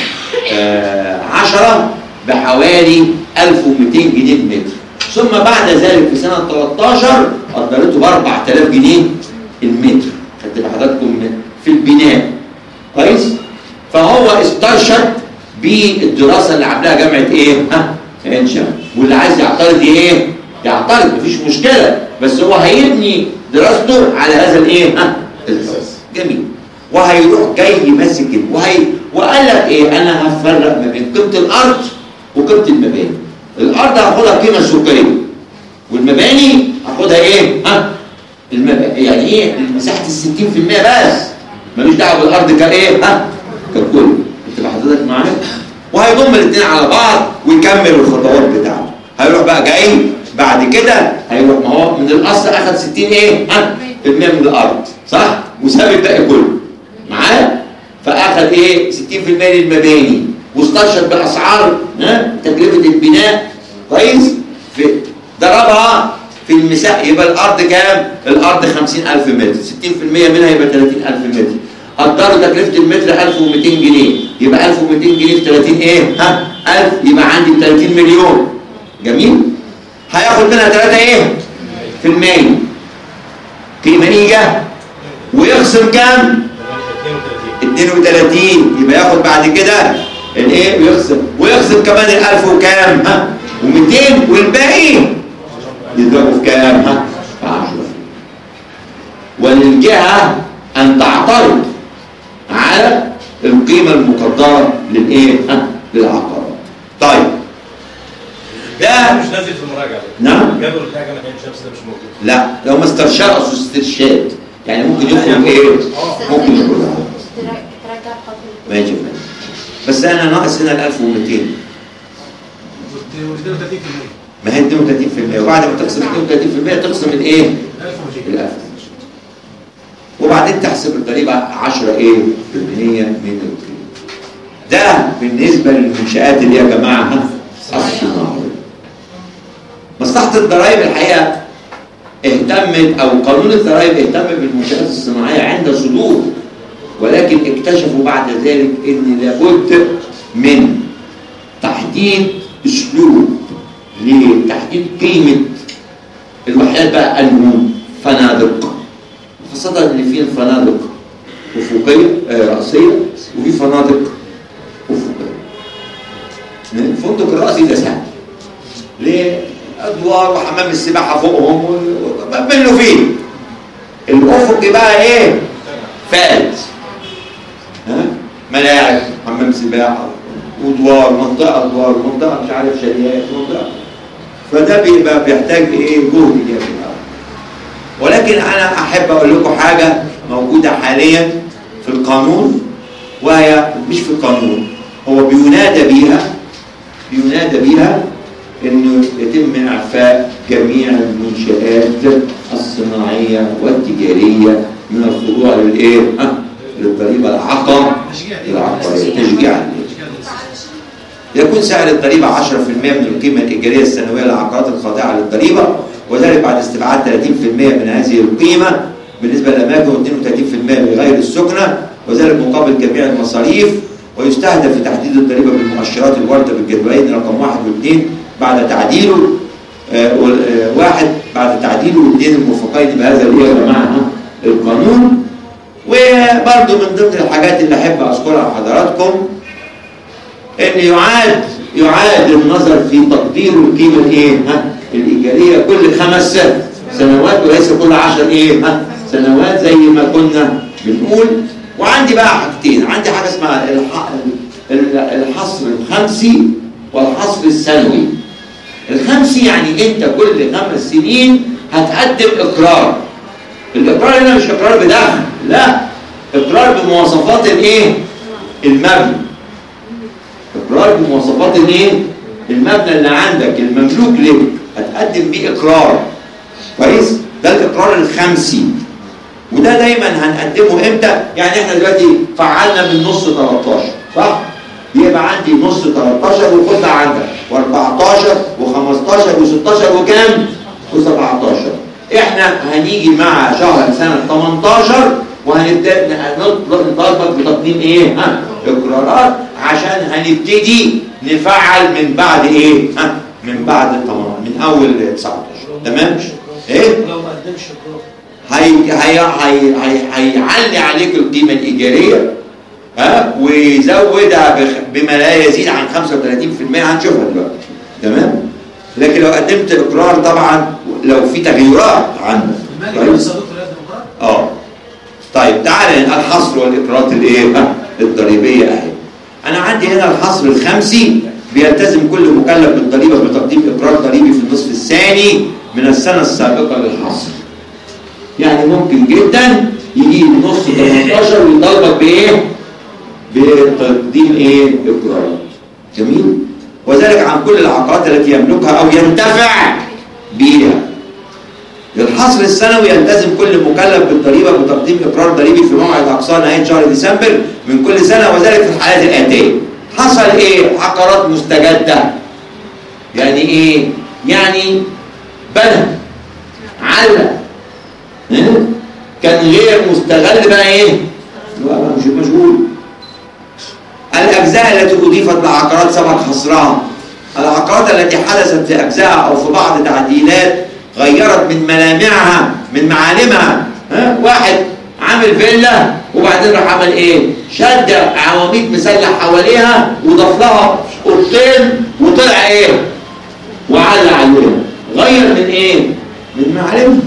وعشرة بحوالي ألف ومئتين جنيه المتر، ثم بعد ذلك في سنه ثلاثة عشر قدرته ب أربعة آلاف جنيه المتر. خدت حضراتكم في البناء كويس؟ فهو استرشد بالدراسه اللي عاملاها جامعه ايه؟ ها؟ عين شمس. واللي عايز يعترض ايه؟ يعترض، مفيش مشكله، بس هو هيبني دراسته على هذا الايه؟ ها؟ الاساس. جميل. وهيروح جاي ماسك وهي وقال لك ايه؟ انا هفرق ما بين قيمه الارض وقيمه المباني. الارض هاخدها قيمه سوقيه، والمباني هاخدها ايه؟ ها؟ المباني يعني ايه؟ مساحه ال ستين في المية بس، ماليش دعوه بالارض كايه؟ ها؟ ككل. انت حضرتك معايا؟ وهيضم الاثنين على بعض ويكمل الخطوات بتاعته. هيروح بقى جاي بعد كده هيروح، ما هو من الاصل اخذ ستين ايه؟ ها؟ في المية من الارض، صح؟ وساب الباقي كله. معايا؟ فاخذ ايه؟ ستين في المية للمباني، واسترشد باسعار ها؟ تكلفه البناء كويس؟ في ضربها في المساحه، يبقى الارض كام؟ الارض خمسين ألف متر، ستين في المية منها يبقى ثلاثين ألف متر. قدروا تكلفه المتر ألف ومئتين جنيه، يبقى ألف ومئتين جنيه في ثلاثين ايه؟ ها؟ ألف، يبقى عندي ثلاثين مليون. جميل؟ هياخد منها ثلاثة ايه؟ في المية قيمانية، ويخصم كام؟ اثنين وثلاثين. يبقى ياخد بعد كده الايه؟ ويخصم ويخصم كمان الألف وكام؟ ها؟ ومئتين، والباقي يضربوا في كام؟ ها؟ في عشرة. وللجهة أن تعترض على القيمة المقدرة للايه؟ ها؟ للعقارات. طيب ده مش نازل في المراجعه. نعم. الجدول بتاع جامعه عين شمس ده مش موجود. لا، لو ما استرشد اصل استرشاد يعني ممكن يخرج ايه؟ ممكن يخرج ترجع خطوه ماشي. بس انا ناقص هنا ال ألف ومئتين، واثنين وثلاثين في المية. ما هي اثنين وثلاثين في المية، وبعد ما تقسم اثنين وثلاثين في المية تقسم الايه؟ ال ألف، وبعدين تحسب الضريبه عشرة ايه؟ في المية من القيمه. ده بالنسبه للمنشآت اللي يا جماعه الصناعيه. مصلحه الضرائب الحقيقه اهتمت، او قانون الضرائب اهتم بالمنشآت الصناعيه عند صدور، ولكن اكتشفوا بعد ذلك ان لابد من تحديد اسلوب لتحديد قيمه الوحدات بقى، انهم فنادق، خاصه ان في فنادق افقيه آه راسيه وفي فنادق افقيه. الفندق الراسي ده سهل ليه؟ ادوار وحمام السباحه فوقهم وبنوا فيه. الافقي بقى ايه؟ فات، ها؟ ملاعب، حمام سباحه، ودوار، منطقه ادوار، منطقه مش عارف شاليات، منطقه. فده بيبقى بيحتاج ايه؟ جهد جامد. ولكن انا احب اقول لكم حاجه موجوده حاليا في القانون، وهي مش في القانون، هو بينادى بيها بينادى بيها انه يتم اعفاء جميع المنشآت الصناعيه والتجاريه من الخضوع للايه؟ ها؟ للضريبه العقار العقاريه تشجيعا. يكون سعر الضريبه عشرة في المية من القيمه الايجاريه السنويه للعقارات الخاضعه للضريبه، وذلك بعد استبعاد ثلاثين في المية من هذه القيمه بالنسبه للاماكن، واثنين وثلاثين في المية لغير السكنه، وذلك مقابل جميع المصاريف. ويستهدف في تحديد الضريبه بالمؤشرات الوارده بالجدولين رقم واحد واثنين بعد تعديله آه واحد بعد تعديله واثنين الموافقين بهذا الايه يا جماعه القانون. وبرضه من ضمن الحاجات اللي احب اذكرها لحضراتكم ان يعاد يعاد النظر في تقدير القيمه الايه؟ ها؟ الايجاريه كل خمس سنوات وليس كل عشر ايه؟ ها؟ سنوات زي ما كنا بنقول. وعندي بقى حاجتين، عندي حاجه اسمها الحصر الخمسي والحصر السنوي. الخمسي يعني انت كل خمس سنين هتقدم اقرار. الاقرار هنا مش اقرار بدخل، لا، اقرار بمواصفات الايه؟ المبنى. اقرار بمواصفات الايه؟ المبنى اللي عندك المملوك لك هتقدم بيه اقرار. كويس؟ ده الاقرار الخمسي، وده دايما هنقدمه امتى؟ يعني احنا دلوقتي فعلنا من نص تلتاشر، صح؟ يبقى عندي نص تلتاشر وخدها عندك واربعتاشر وخمستاشر وستاشر وكام؟ وسبعتاشر. احنا هنيجي مع شهر سنه تمنتاشر وهنبدا نطالبك بتقديم ايه؟ ها؟ اقرارات عشان هنبتدي نفعل من بعد ايه؟ ها؟ من بعد من اول تسعتاشر. تمام؟ ايه؟ لو ما قدمش اقرار هي هي هي هي هيعلي عليك القيمه الايجاريه، ها، ويزودها بما لا يزيد عن خمسة وثلاثين بالمئة. هنشوفها دلوقتي. تمام؟ لكن لو قدمت اقرار طبعا لو في تغيرات عندك. كويس؟ اه طيب تعالى الحصر والاقرارات الايه؟ الضريبيه اهي. انا عندي هنا الحصر الخمسي بيلتزم كل مكلف بالضريبه بتقديم اقرار ضريبي في النصف الثاني من السنه السابقه للحصر. يعني ممكن جدا يجي نص تمنتاشر ويطالبك بايه؟ بتقديم ايه؟ اقرارات. جميل؟ وذلك عن كل العقارات التي يملكها او ينتفع بها. الحصر السنوي يلتزم كل مكلف بالضريبه بتقديم اقرار ضريبي في موعد اقصى نهايه شهر ديسمبر من كل سنه، وذلك في الحالات الاتيه. حصل ايه؟ عقارات مستجده. يعني ايه؟ يعني بنى علق كان غير مستغل بقى ايه؟ بقى مش مشغول. الاجزاء التي اضيفت لعقارات سبق حصرها. العقارات التي حدثت في اجزاء او في بعض تعديلات غيرت من ملامعها من معالمها. ها؟ واحد عامل فيلا وبعدين راح عمل ايه؟ شد عواميد مسلح حواليها وضاف لها اوضتين وطلع ايه؟ وعلى عليها. غير من ايه؟ من معالمها.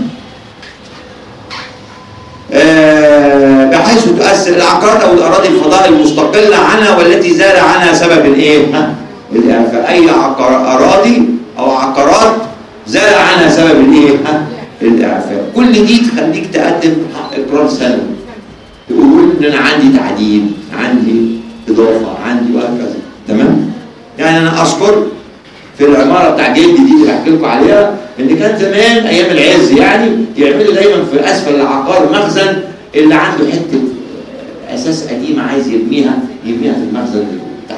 آه بحيث تؤثر العقارات او الاراضي الفضاء المستقله عنها والتي زال عنها سبب الايه؟ ها؟ الاعفاء. اي عقار اراضي او عقارات زال عنها سبب الايه؟ ها؟ الاعفاء. كل دي تخليك تقدم اقرار سنوي. تقول ان انا عندي تعديل، عندي اضافه، عندي وهكذا. تمام؟ يعني انا اذكر في العماره بتاع جدي دي اللي بحكي لكم عليها ان كان زمان ايام العز يعني يعملوا دايما في اسفل العقار مخزن اللي عنده حته اساس قديمه عايز يرميها يرميها في المخزن اللي تحت.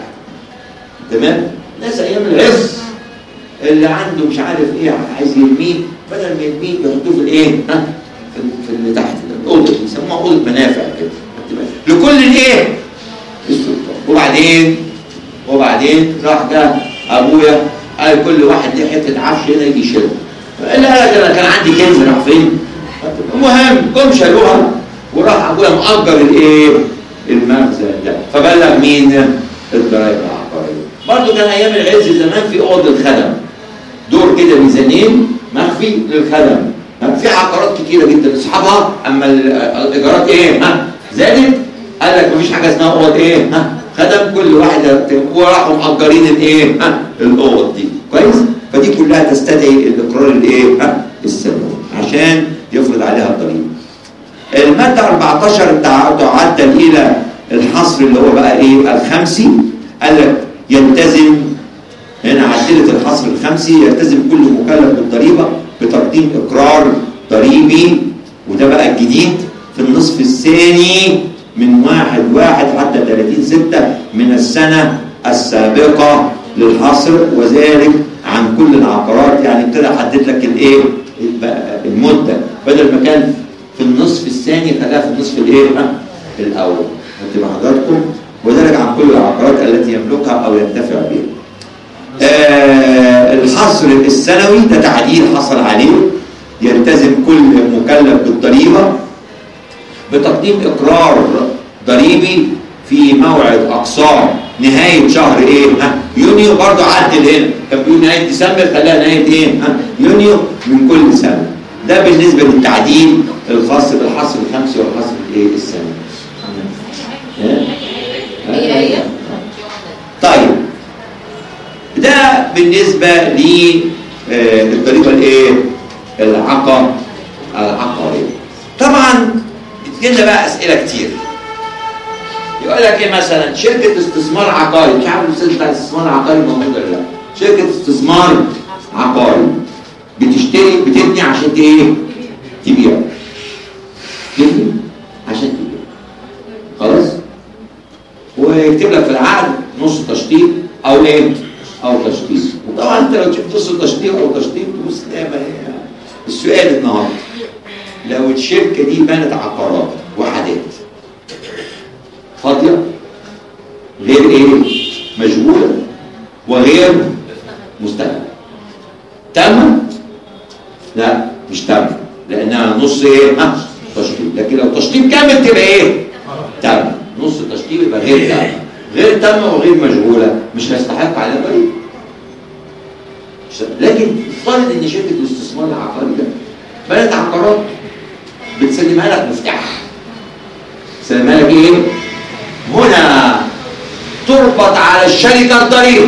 تمام؟ ناس ايام العز اللي عنده مش عارف ايه عايز يرميه بدل ما يرميه يحطوه في الايه؟ ها؟ في, في اللي تحت ده الاوضه بيسموها اوضه منافع كده. لكل الايه؟ السلطان. وبعدين وبعدين راح جه ابويا قال كل واحد ليه حته عفش هنا يجي يشيلها. لا لا انا كان عندي كنز راح فين؟ المهم جم شالوها وراح ابويا مأجر الايه؟ المخزن ده. فبلغ مين؟ الضرايب العقاريه. برضه كان ايام العز زمان في اوضه الخدم. دور كده ميزانين مخفي للخدم. في عقارات كتيره جدا اصحابها اما الايجارات ايه؟ ها؟ زادت قال لك مفيش حاجه اسمها اوض ايه؟ ها؟ خدم. كل واحد وراحوا مأجرين الايه؟ ها؟ الاوض دي. كويس؟ فدي كلها تستدعي الاقرار الايه؟ ها؟ السنوي عشان يفرض عليها الضريبه. الماده اربعتاشر تعدل الى الحصر اللي هو بقى ايه؟ الخمسي. قال لك يلتزم هنا عدلت الحصر الخمسي يلتزم كل مكلف بالضريبه بتقديم اقرار ضريبي، وده بقى الجديد في النصف الثاني من واحد واحد حتى ثلاثين ستة من السنه السابقه للحصر، وذلك عن كل العقارات. يعني ابتدى حدد لك الايه؟ المده بدل ما كان في النصف الثاني خلاها في النصف الايه؟ الاول. هتبقى حضراتكم وذلك عن كل العقارات التي يملكها او ينتفع بها. آه الحصر السنوي ده تعديل حصل عليه. يلتزم كل مكلف بالضريبه بتقديم اقرار ضريبي في موعد اقصى نهايه شهر ايه؟ ها؟ يونيو. برضه عدل هنا كان بيقول نهايه ديسمبر خلاها نهايه ايه؟ ها؟ يونيو من كل سنه. ده بالنسبه للتعديل الخاص بالحصر الخمسي والحصر الايه؟ السنوي. هي هي بالنسبه للضريبه الايه؟ العقار العقاريه. طبعا بتجيلنا بقى اسئله كتير. يقول لك ايه مثلا؟ شركه استثمار عقاري، مش عارف الاستاذ بتاع الاستثمار العقاري موجود ولا لا؟ شركه استثمار عقاري بتشتري بتبني عشان ايه؟ تبيع. تبني عشان تبيع. خلاص؟ ويكتب لك في العقد نص تشطيب او ايه؟ او تشطيب. وطبعا انت لو شفت نص تشطيب او تشطيب تبص تلاقي السؤال النهارده لو الشركه دي بنت عقارات وحدات فاضيه غير ايه؟ مشغوله وغير مستهلكه. تم؟ لا مش تم لانها نص ايه؟ ها تشطيب. لكن لو تشطيب كامل تبقى ايه؟ تم. نص تشطيب يبقى غير تم. غير تم وغير مشغوله مش هيستحق عليها ضريبه. لكن افترض ان شركه الاستثمار العقاري ده بنت عقارات بتسلمها لك مفتاح. تسلمها لك ايه؟ هنا تربط على الشركه الضريبه.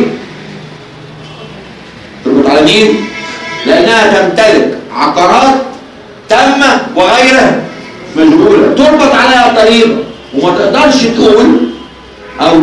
تربط على مين؟ لانها تمتلك عقارات تامه وغير مشغوله، تربط عليها الضريبه وما تقدرش تقول او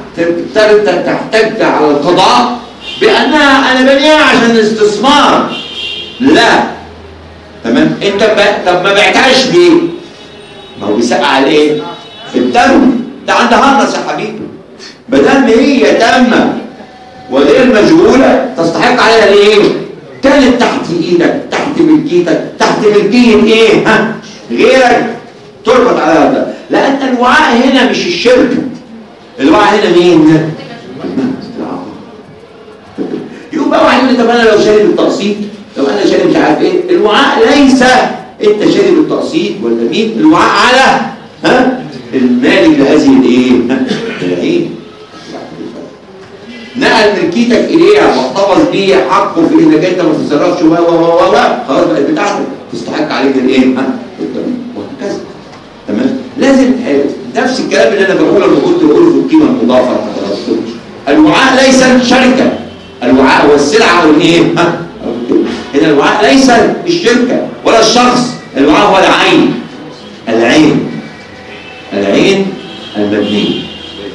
تحتج على القضاء بانها انا بنيها عشان الاستثمار. لا. تمام؟ انت ب... طب ما بعتهاش ليه؟ ما هو بيسقع على ايه؟ الدم. ده عندها هنص يا حبيبي. ما دام هي تامه وغير مشغوله تستحق عليها ليه؟ كانت تحت ايدك، تحت ملكيتك، تحت ملكيه ايه؟ ها؟ غيرك تربط على هذا. لان الوعاء هنا مش الشركه. الوعاء هنا مين؟ يبقى واحد يقول لي طب انا لو شاري بالتقسيط، لو انا شاري مش عارف ايه، الوعاء ليس انت شاري بالتقسيط ولا مين؟ الوعاء على ها؟ المالك لهذه الايه؟ العين. نقل ملكيتك اليها واحتفظ بيه حقه في انك انت ما تتصرفش و و و و خلاص بقت بتاعتك تستحق عليك الايه؟ ها؟ وهكذا. تمام؟ لازم نفس الكلام اللي انا بقوله اللي كنت بقوله في القيمه المضافه لحضرتك. الوعاء ليس شركه. الوعاء هو السلعه والايه؟ ها؟ هنا الوعاء ليس الشركه ولا الشخص، الوعاء هو العين. العين. العين المبنيه.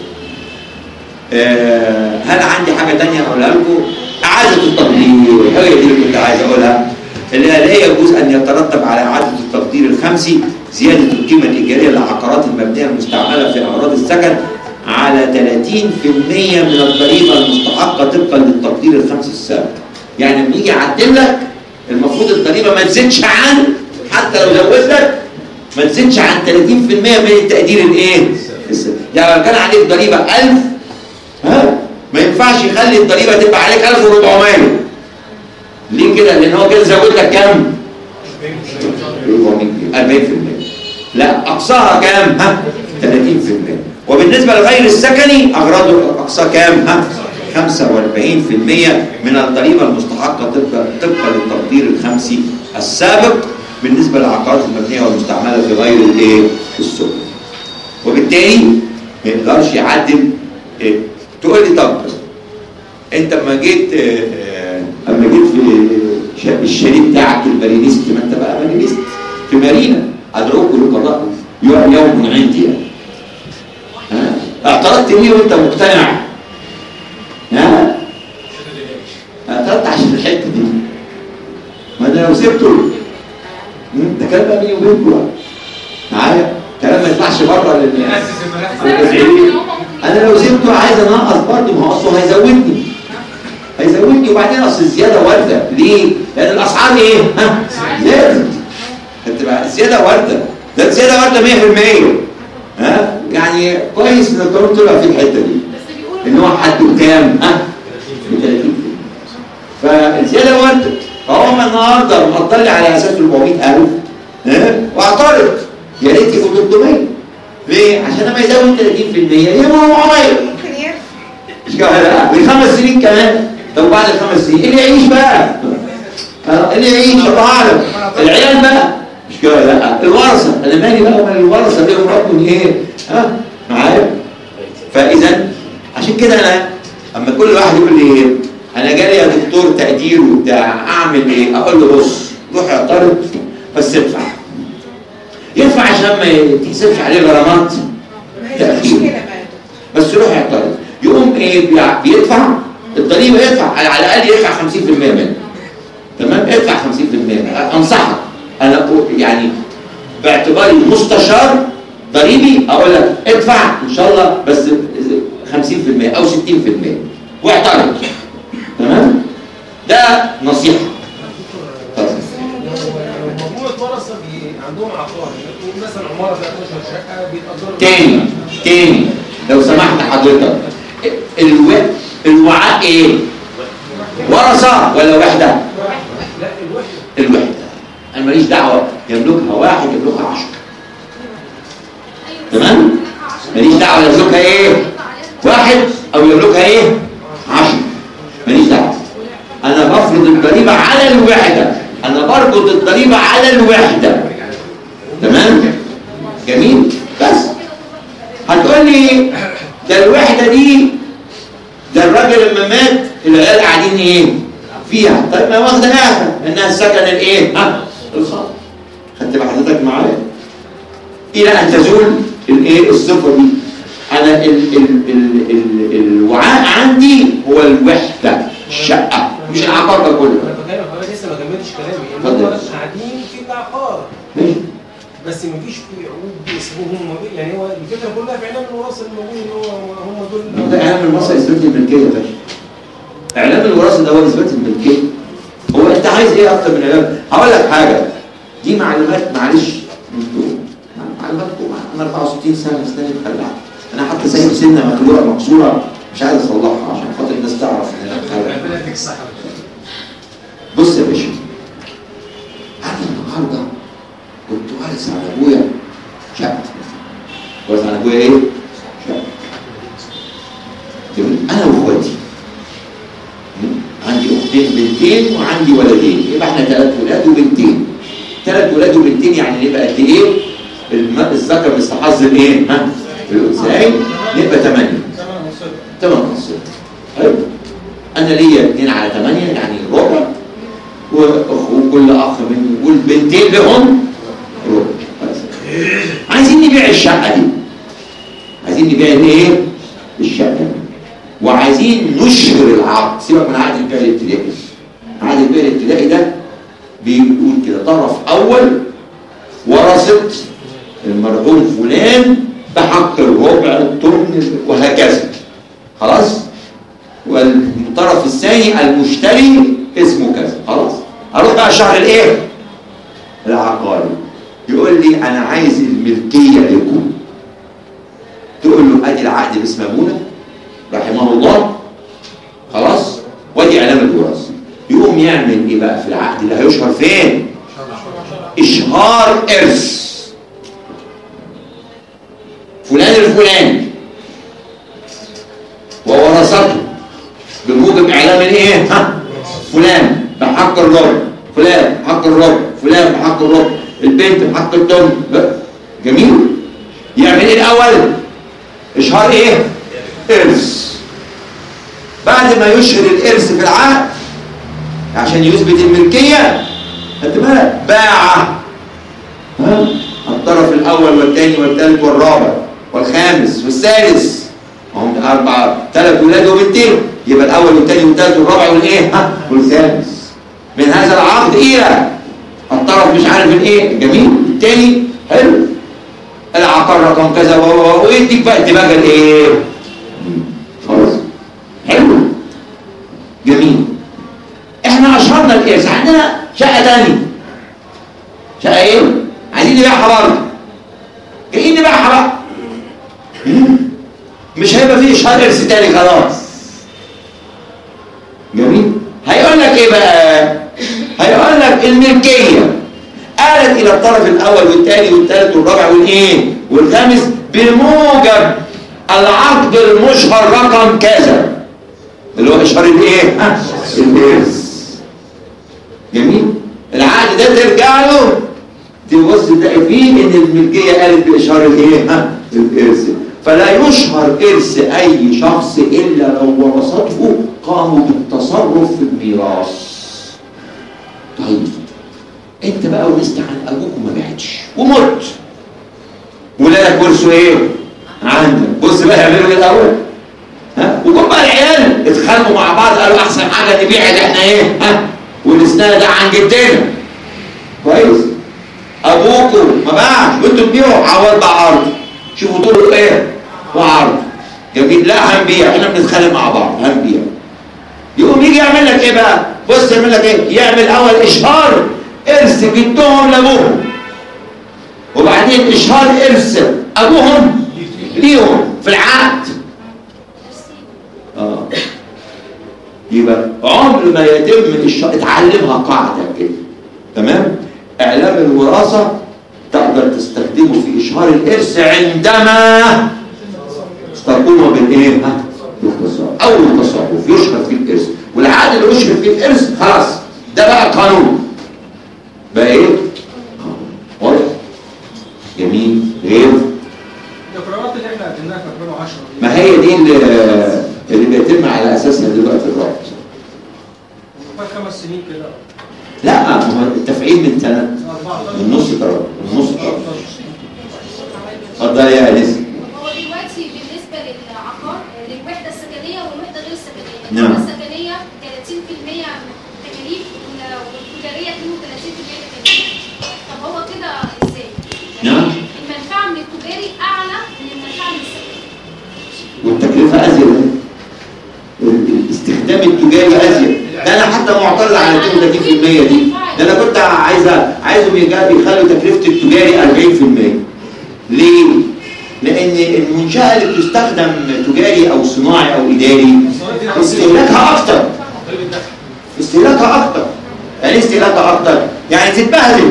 أه هل عندي حاجه ثانيه اقولها لكم؟ اعاده التقدير، هي دي اللي كنت عايز اقولها. اللي لا يجوز ان يترتب على اعاده التقدير الخمسي زياده القيمه الايجاريه للعقارات المبنيه المستعمله في اغراض السكن على ثلاثين بالمئة من الضريبه المستحقه طبقا للتقدير الخمسي السابق. يعني لما يجي يعدل لك المفروض الضريبه ما تزيدش عن، حتى لو زود لك ما تزيدش عن ثلاثين بالمئة من التقدير الايه؟ يعني لو كان عليك ضريبه ألف ها ما ينفعش يخلي الضريبه تبقى عليك ألف وأربعمائة. ليه كده؟ لان هو كده زود لك كام؟ أربعين بالمئة. لا اقصاها كام؟ ها؟ ثلاثين بالمئة. وبالنسبه لغير السكني اغراضه اقصى كام؟ ها؟ خمسة وأربعين بالمئة من الضريبه المستحقه طبقا طبقا للتقدير الخمسي السابق بالنسبه للعقارات المبنيه والمستعمله في غير الايه؟ السكن. وبالتالي ما يقدرش يعدل إيه؟ تقول لي طب انت لما جيت اما جيت في الشاليه بتاعك المارينيست، ما انت بقى مارينيست في مارينا، ادعوكم لقضاء يوم عندي ها اعترضت ليه وانت مقتنع؟ ها اعترضت عشان الحته دي. ما انا لو سبته ده كلام بقى بيني وبينكم معايا، كلام ما يطلعش بره لل انا لو سبته عايز انقص برضه، ما هو اصله هيزودني هيزودني وبعدين اصل الزياده وارده. ليه؟ لان الاسعار ايه؟ ها؟ زادت. هتبقى الزياده وارده، ده الزياده وارده مية بالمية. ها؟ يعني كويس ان القانون طلع في الحته دي ان هو حده كام؟ ها؟ ب ثلاثين بالمئة. فالزياده وارده، فهم النهارده مقدر لي على اساس أربعمائة ألف ها؟ واعترض يا ريت يبقوا ثلاثمائة. ليه؟ عشان لما يزود ثلاثين بالمئة يبقى أربعمائة. مش كده؟ بخمس سنين كمان. طب بعد الخمس سنين اللي يعيش بقى اللي يعيش الله اعلم، العيال بقى مش كده؟ لا الورثه، انا مالي بقى ومال الورثه ليهم رب ايه؟ ها معايا؟ فاذا عشان كده انا اما كل واحد يقول لي انا جالي يا دكتور تقدير وبتاع، اعمل ايه؟ اقول له بص روح اعترض بس ادفع. يدفع عشان ما يتحسبش عليه غرامات تأخير، بس روح اعترض. يقوم ايه؟ بيدفع الضريبه، يدفع على الاقل يدفع خمسين في المية منه. تمام؟ ادفع خمسين في المية. انصحك انا يعني باعتباري مستشار ضريبي اقول لك ادفع ان شاء الله بس خمسين في المية او ستين في المية واعترض. تمام؟ ده نصيحه. مجموعة ورثة عندهم عقار، مثلا عمارة فيها اتناشر شقة بيتأجروا. تاني تاني لو سمحت حضرتك، الو... الوعاء ايه؟ ورثة ولا وحدة؟ لا الوحدة. الوحدة انا ماليش دعوة يملكها واحد يملكها عشرة. تمام؟ ماليش دعوة يملكها ايه؟ واحد او يملكها ايه؟ عشرة. ماليش دعوة. انا بفرض الضريبة على الوحدة، انا بربط الضريبة على الوحدة. تمام؟ جميل؟ بس هتقول لي ده الوحدة دي ده الراجل لما مات العيال قاعدين ايه؟ فيها. طيب ما واخدة اعفاء انها السكن الايه؟ ها؟ الخاص. خدت بحضرتك معايا؟ الى ان تزول الايه؟ الصفة دي. انا ال ال ال ال الوعاء عندي هو الوحدة، الشقة مش العقار ده كله. انا بكلم حضرتك لسه ما كملتش كلامي، هم قاعدين في العقار بس مفيش في عقود باسمهم، يعني هو الفكره كلها في اعلام الوراثه الموجود ان هو هم دول. ده اعلام الوراثه اثبات الملكيه يا باشا. اعلام الوراثه ده هو اثبات الملكيه. هو انت عايز ايه اكتر من اعلام؟ هقول لك حاجه، دي معلومات معلش انتوا معلوماتكم. انا أربعة وستين سنه سنه مخلعه، انا حتى سايب سنه مخلوقه مكسوره مش عايز اصلحها عشان خاطر الناس تعرف ان انا مخلع. ربنا يديك الصحه. بص يا باشا، انا النهارده كنت وارث على ابويا شقه. وارث على ابويا ايه؟ شقه. انا واخواتي عندي اختين بنتين وعندي ولدين، يبقى احنا ثلاث ولاد وبنتين. ثلاث ولاد وبنتين يعني نبقى قد ايه؟ الذكر مستحظ الايه؟ ها؟ الانثيين نبقى ثمانيه. ثمان نصات. حلو؟ انا ليا اثنين على ثمانيه يعني ربع، وكل اخ مني والبنتين لهم ربع. عايزين نبيع الشقه دي. عايزين نبيع الايه؟ الشقه دي. وعايزين نشهر العقد. سيبك من عقد البيع الابتدائي. عقد البيع الابتدائي ده بيقول كده طرف اول ورثت المرحوم فلان بحق الربع الثمن وهكذا. خلاص؟ والطرف الثاني المشتري اسمه كذا. خلاص؟ اروح بقى شهر الايه؟ العقاري. يقول لي انا عايز الملكيه لكم. تقول له ادي العقد باسم ابونا رحمه الله. خلاص؟ وادي اعلام الوراثه. يقوم يعمل ايه بقى في العقد اللي هيشهر فين؟ اشهار ارث فلان الفلاني وورثته بموجب اعلام الايه؟ ها؟ فلان بحق الربع، فلان بحق الربع، فلان بحق الربع، البنت بحق الثمن. جميل؟ يعمل ايه الاول؟ اشهار ايه؟ ارث. بعد ما يشهر الارث في العقد عشان يثبت الملكيه، خدت بالك؟ باع ها؟ الطرف الاول والثاني والثالث والرابع والخامس والسادس، هم اربعه، ثلاث ولاد وبنتين، يبقى الاول والثاني والثالث والرابع والايه؟ ها؟ والخامس. من هذا العقد الى الطرف مش عارف الايه؟ جميل؟ الثاني حلو؟ العقار رقم كذا ويديك بقى اتباع الايه؟ خلاص؟ حلو؟ جميل. احنا اشهرنا الارث، عندنا شقه ثانيه. شقه ايه؟ عايزين نبيعها برضه. جايين نبيعها بقى. مش هيبقى فيه اشهار ارث تاني خلاص. جميل؟ هيقول لك ايه بقى؟ هيقول لك الملكيه آلت الى الطرف الاول والثاني والثالث والرابع والايه؟ والخامس بموجب العقد المشهر رقم كذا. اللي هو اشهار الايه؟ ها؟ الارث. جميل؟ العقد ده ترجع له تبص تلاقي فيه ان الملكيه قالت باشهار الايه؟ ها؟ الارث. فلا يشهر إرث أي شخص إلا لو ورثته قاموا بالتصرف في الميراث. طيب أنت بقى ورثت عن أبوك وما بعتش ومت، ولادك ورثوا إيه؟ عندك. بص بقى يعملوا إيه الأول؟ ها؟ وجم بقى العيال اتخانقوا مع بعض قالوا أحسن حاجة نبيع اللي إحنا إيه؟ ها؟ ورثناه ده عن جدنا. كويس؟ أبوكوا ما باعش وأنتوا تبيعوا، عوض بقى عرض. شوفوا طول إيه؟ وعرض. جميل؟ لا هنبيع، إحنا بنتخانق مع بعض، هنبيع. يقوم يجي يعمل لك إيه بقى؟ بص يعمل لك إيه؟ يعمل أول إشهار إرث جدهم لأبوهم. وبعدين إشهار إرث أبوهم ليهم في العقد. آه. يبقى عمر ما يتم الشهر، اتعلمها قاعدة كده. تمام؟ إعلام الوراثة تقدر تستخدمه في إشهار الإرث عندما تقوم بالإيه؟ بالتصرف. أول تصرف يشهر فيه الإرث، والعقد اللي يشهر فيه الإرث خلاص ده بقى قانون. بقى إيه؟ واضح؟ جميل. غير القرارات اللي احنا قدمناها في ألفين وعشرة ما هي دي اللي, اللي بيتم على أساسها دلوقتي الربط. فات خمس سنين كده. لا ما هو التفعيل من سنة من نص قرار من نص قرار. اتفضل يا أنس. هو دلوقتي بالنسبه للعقار للوحده السكنيه والوحده غير السكنيه، نعم. الوحده السكنيه ثلاثين بالمية تكاليف والتجاريه اثنين وثلاثين بالمية تكاليف. طب هو كده ازاي؟ نعم. المنفعه من التجاري اعلى من المنفعه من السكنيه. والتكلفة أزيد. الاستخدام التجاري أزيد. ده أنا حتى معترض على اثنين وثلاثين بالمية دي. ده أنا كنت عايزة عايزهم يخلوا تكلفة التجاري أربعين بالمية. ليه؟ لأن المنشأة اللي بتستخدم تجاري أو صناعي أو إداري استهلاكها أكتر. استهلاكها أكتر. يعني استهلاكها أكتر؟ يعني تتبهدل.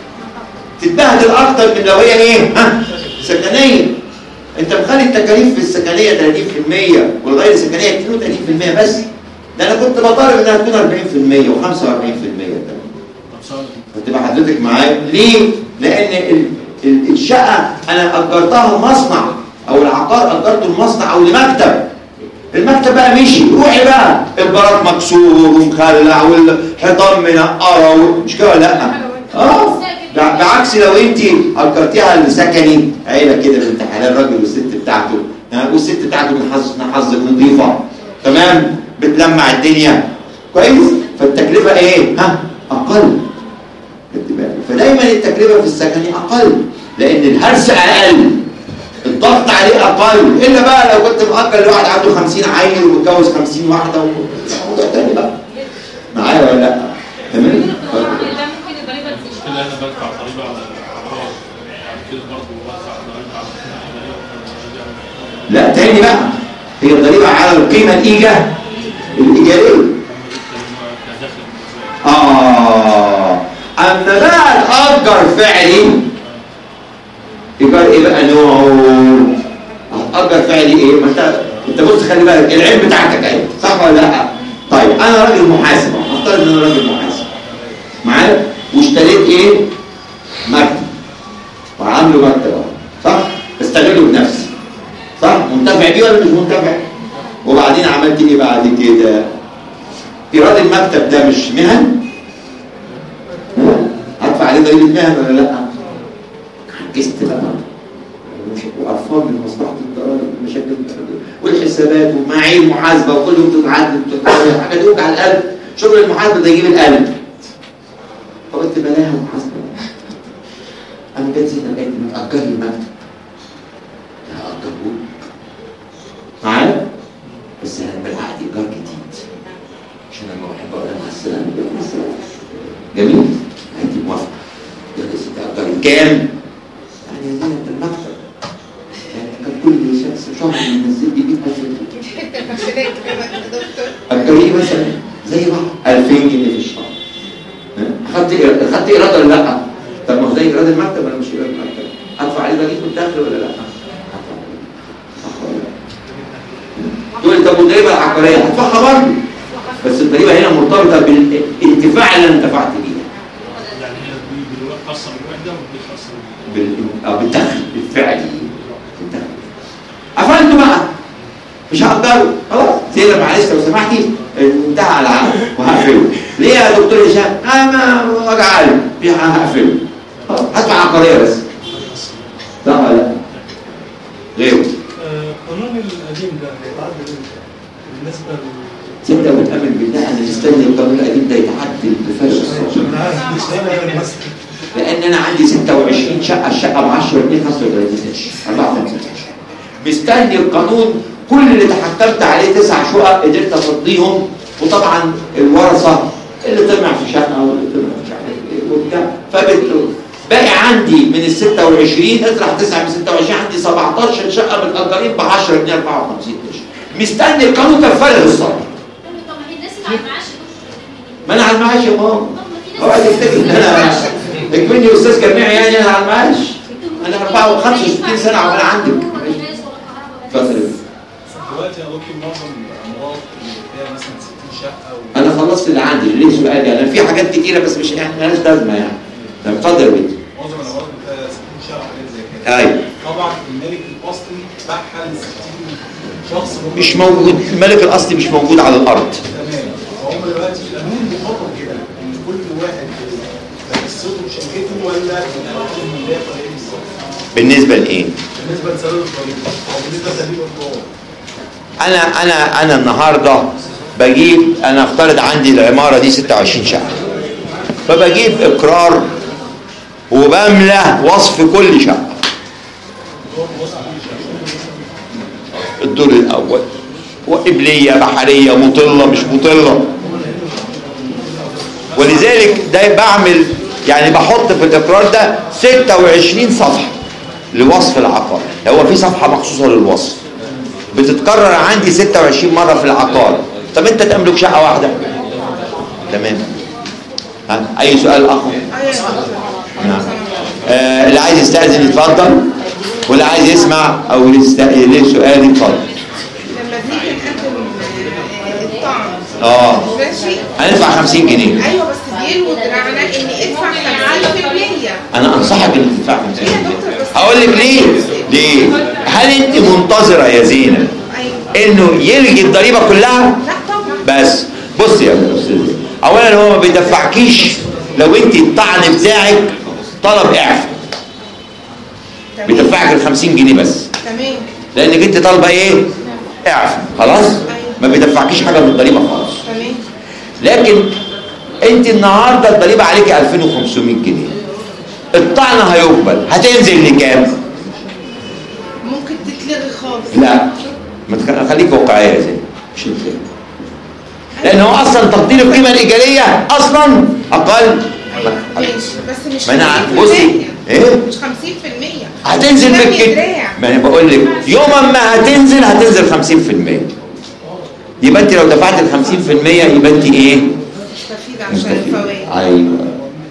تتبهدل أكتر من لو هي إيه؟ ها؟ سكنية. أنت مخلي التكاليف في السكنية ثلاثين بالمية والغير السكنية اثنين وثلاثين بالمية بس. ده أنا كنت بطالب إنها تكون أربعين بالمية وخمسة وأربعين بالمية. فتبقى حضرتك معايا؟ ليه؟ لأن الشقة أنا أجرتها مصنع أو العقار أجرته المصنع أو لمكتب. المكتب بقى مشي، روحي بقى البلاط مكسور ومخلع والحيطان منقرة مش كده ولا لأ؟ آه بعكس لو أنت أجرتيها لسكني عيلة كده بنت حلال راجل والست بتاعته والست بتاعته من حظ من حظك نظيفة تمام بتلمع الدنيا كويس فالتكلفة إيه؟ ها؟ أقل. فدايما التكلفة في السكن أقل لأن الهرس أقل الضغط عليه أقل إلا بقى لو كنت مأجر لواحد عنده خمسين عيل ومتجوز خمسين واحدة وموضوع تاني بقى معايا ولا لأ؟ تمام؟ المشكلة أنا بدفع ضريبة على العقار كده برضه بدفع ضريبة على لا تاني بقى هي الضريبة على القيمة الإيجا الإيجارية. آه أما بقى الأجر فعلي إيجار إيه بقى نوعه؟ أجر فعلي إيه؟ ما أنت أنت بص خلي بالك العين بتاعتك أهي صح ولا لأ؟ طيب أنا راجل محاسب أفترض إن أنا راجل محاسب معايا واشتريت إيه؟ مكتب وعامله مكتب أهو صح؟ استغله بنفسي صح؟ منتفع بيه ولا مش منتفع؟ وبعدين عملت إيه بعد كده؟ إيراد المكتب ده مش مهن؟ هدفع عليه ضريبة مهن ولا لأ؟ عجزت بقى وقرفان من مصلحة الضرائب والمشاكل والحسابات ومعايير محاسبة وكل يوم تتعدل وتتعدل حاجة توجع القلب. شغل المحاسبة ده يجيب القلب. فقلت بلاها محاسبة. أنا جت زينة لقيت متأجر لي مكتب. لا أجره معايا؟ بس أنا بالعقد إيجار جديد. عشان أنا بحب أقول مع السلامة مع السلامة. جميل؟ أنت موافقة. يا ستي أجر كام؟ يعني زينة المكتب. يعني كان كل شهر ينزل لي مية ألف أجريه مثلا زي بعض ألفين جنيه في الشهر. أخدت أخدت إيراد ولا لأ؟ طب ما هو زي إيراد المكتب ولا مش إيراد المكتب؟ أدفع عليه ضريبة الدخل ولا لأ؟ تقول طب والضريبة العقارية هدفعها برضه بس الضريبة هنا مرتبطة بالانتفاع اللي أنا انتفعت بيه. يعني هي دلوقتي خاصة بالوحدة ودي خاصة بالدخل الفعلي. الدخل مش هأجره خلاص. زي لما معلش لو سمحتي انتهى على العقد وهقفله. ليه يا دكتور هشام؟ اه ما وجع قلب هقفله خلاص. هدفع عقاريه بس. صح ولا لا؟ غيره. القانون القديم ده هيتعدل بالنسبه تصدق وتأمن بالله انا مستني القانون القديم ده يتعدل بفرق الصوت. لان انا عندي ستة وعشرين شقه، الشقه ب عشرة جنيه خمسة وثلاثين قرش أربعة وخمسين قرش. مستني القانون كل اللي تحكمت عليه تسع شقق قدرت افضيهم، وطبعا الورثه اللي طمع في شقه واللي طمع في شقه وبتاع، فبت باقي عندي من ال ستة وعشرين اطرح تسعة من ستة وعشرين عندي سبعتاشر شقه متأجرين ب عشرة جنيه أربعة وخمسين قرش. مستني القانون ده فارغ الصبر. طب ما هي الناس اللي على المعاش ما انا على المعاش يا ماما. اوعى تفتكر ان انا اكمني استاذ جامعي يعني انا على المعاش. انا أربعة وخمسة وستين سنه عمال عندك. اتفضل. دلوقتي يا دكتور معظم الامراض اللي فيها مثلا ستين شقه و... انا خلصت اللي عندي. ليه سؤالي؟ انا في حاجات كتيره بس مش يعني مالهاش لازمه يعني. طب اتفضل يا بنتي. معظم الامراض اللي فيها ستين شقه وحاجات زي كده. ايوه. طبعا الملك الاصلي باعها ل ستين شخص مش موجود، الملك الاصلي مش موجود على الارض. تمام. فهم دلوقتي القانون بيخاطب كده ان كل واحد قصته وشركته ولا الملاك ولا ايه بالظبط؟ بالنسبه لايه؟ بالنسبه لسداد الضريبه او بالنسبه لتهديد الضرائب. انا انا انا النهارده بجيب، انا افترض عندي العماره دي ستة وعشرين شقه، فبجيب اقرار وبملى وصف كل شقه. الدور الاول وقبليه بحريه مطله مش مطله، ولذلك ده بعمل يعني بحط في الاقرار ده ستة وعشرين صفحه لوصف العقار. هو في صفحه مخصوصه للوصف بتتكرر عندي ستة وعشرين مره في العقار. طب انت تملك شقه واحده تمام. ها اي سؤال اخر؟ نعم. آه اللي عايز يستأذن يتفضل، واللي عايز يسمع او ليه سؤال يتفضل. لما بنيجي نقدم الطعم اه ماشي هندفع خمسين جنيه. ايوه بس بيلووا دراعنا ان ادفع خمسين بالمية. انا انصحك انك تدفع خمسين ليه يا جنيه. دكتور بس؟ هقول لك ليه؟ ليه؟ هل انت منتظره يا زينب ايوه انه يلغي الضريبه كلها؟ لا طبعا. بس بص يا استاذ، اولا هو ما بيدفعكيش لو انت الطعن بتاعك طلب اعفاء، بيدفعك ال خمسين جنيه بس تمام لانك انت طالبه ايه؟ اعفاء خلاص؟ ما بيدفعكيش حاجه من الضريبه خالص. تمام. لكن انت النهارده الضريبه عليك ألفين وخمسمية جنيه، الطعن هيقبل هتنزل لكام؟ ممكن تتلغي خالص. لا ما تخ- خليك واقعيه يا زين، مش انت، لان هو اصلا تقدير القيمه الايجاريه اصلا اقل. ماشي بس مش ما انا خمسين بصي بالمية. ايه؟ مش خمسين بالمية. هتنزل ده بالكده. دراع. ما انا بقول لك يوما ما هتنزل هتنزل خمسين بالمية. يبقى انت لو دفعت ال خمسين بالمية يبقى انت ايه؟ مستفيد عشان الفوائد. ايوه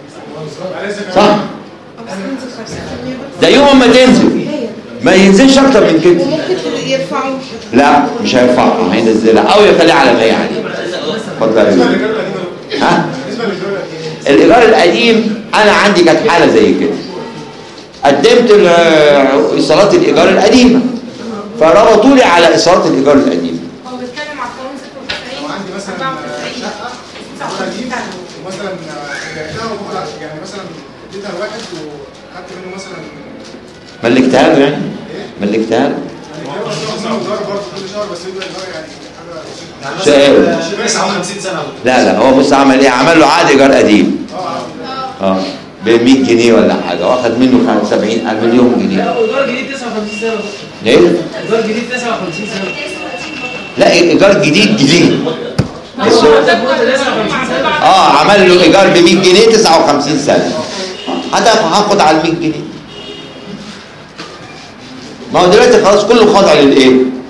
صح. بس تنزل خمسين بالمية بس. ده يوما ما تنزل ما ينزلش اكتر من كده. وممكن يرفعوا. لا مش هيرفعها، هينزلها او يخليها على ما هي عليه. اتفضل يا زين. ها؟ الايجار القديم انا عندي كانت حاله زي كده، قدمت ال- ايصالات الايجار القديمه فربطوا لي على ايصالات الايجار القديمه. هو بيتكلم على قانون ستة وتسعين لو عندي مثلا أربعة وتسعين شقه قديم ومثلا بعتها وبقى- يعني مثلا اديتها لواحد وخدت منه مثلا ملكتها له يعني؟ ملكتها له. يعني ايجار برضه كل شهر بس يبقى ايجار يعني حاجه سؤال. تسعة وخمسين سنه. لا لا هو بص عمل ايه؟ عمل له عقد ايجار قديم اه ب مية جنيه ولا حاجه، واخد منه سبعين مليون جنيه. لا وايجار جديد تسعة وخمسين سنه. ايه؟ ايجار جديد تسعة وخمسين سنه. لا ايجار جديد جديد. ما هو ده مع اه عمل له ايجار ب مية جنيه تسعة وخمسين سنه. هدفع هاخد على ال مية جنيه. ما هو دلوقتي خلاص كله خاضع للايه؟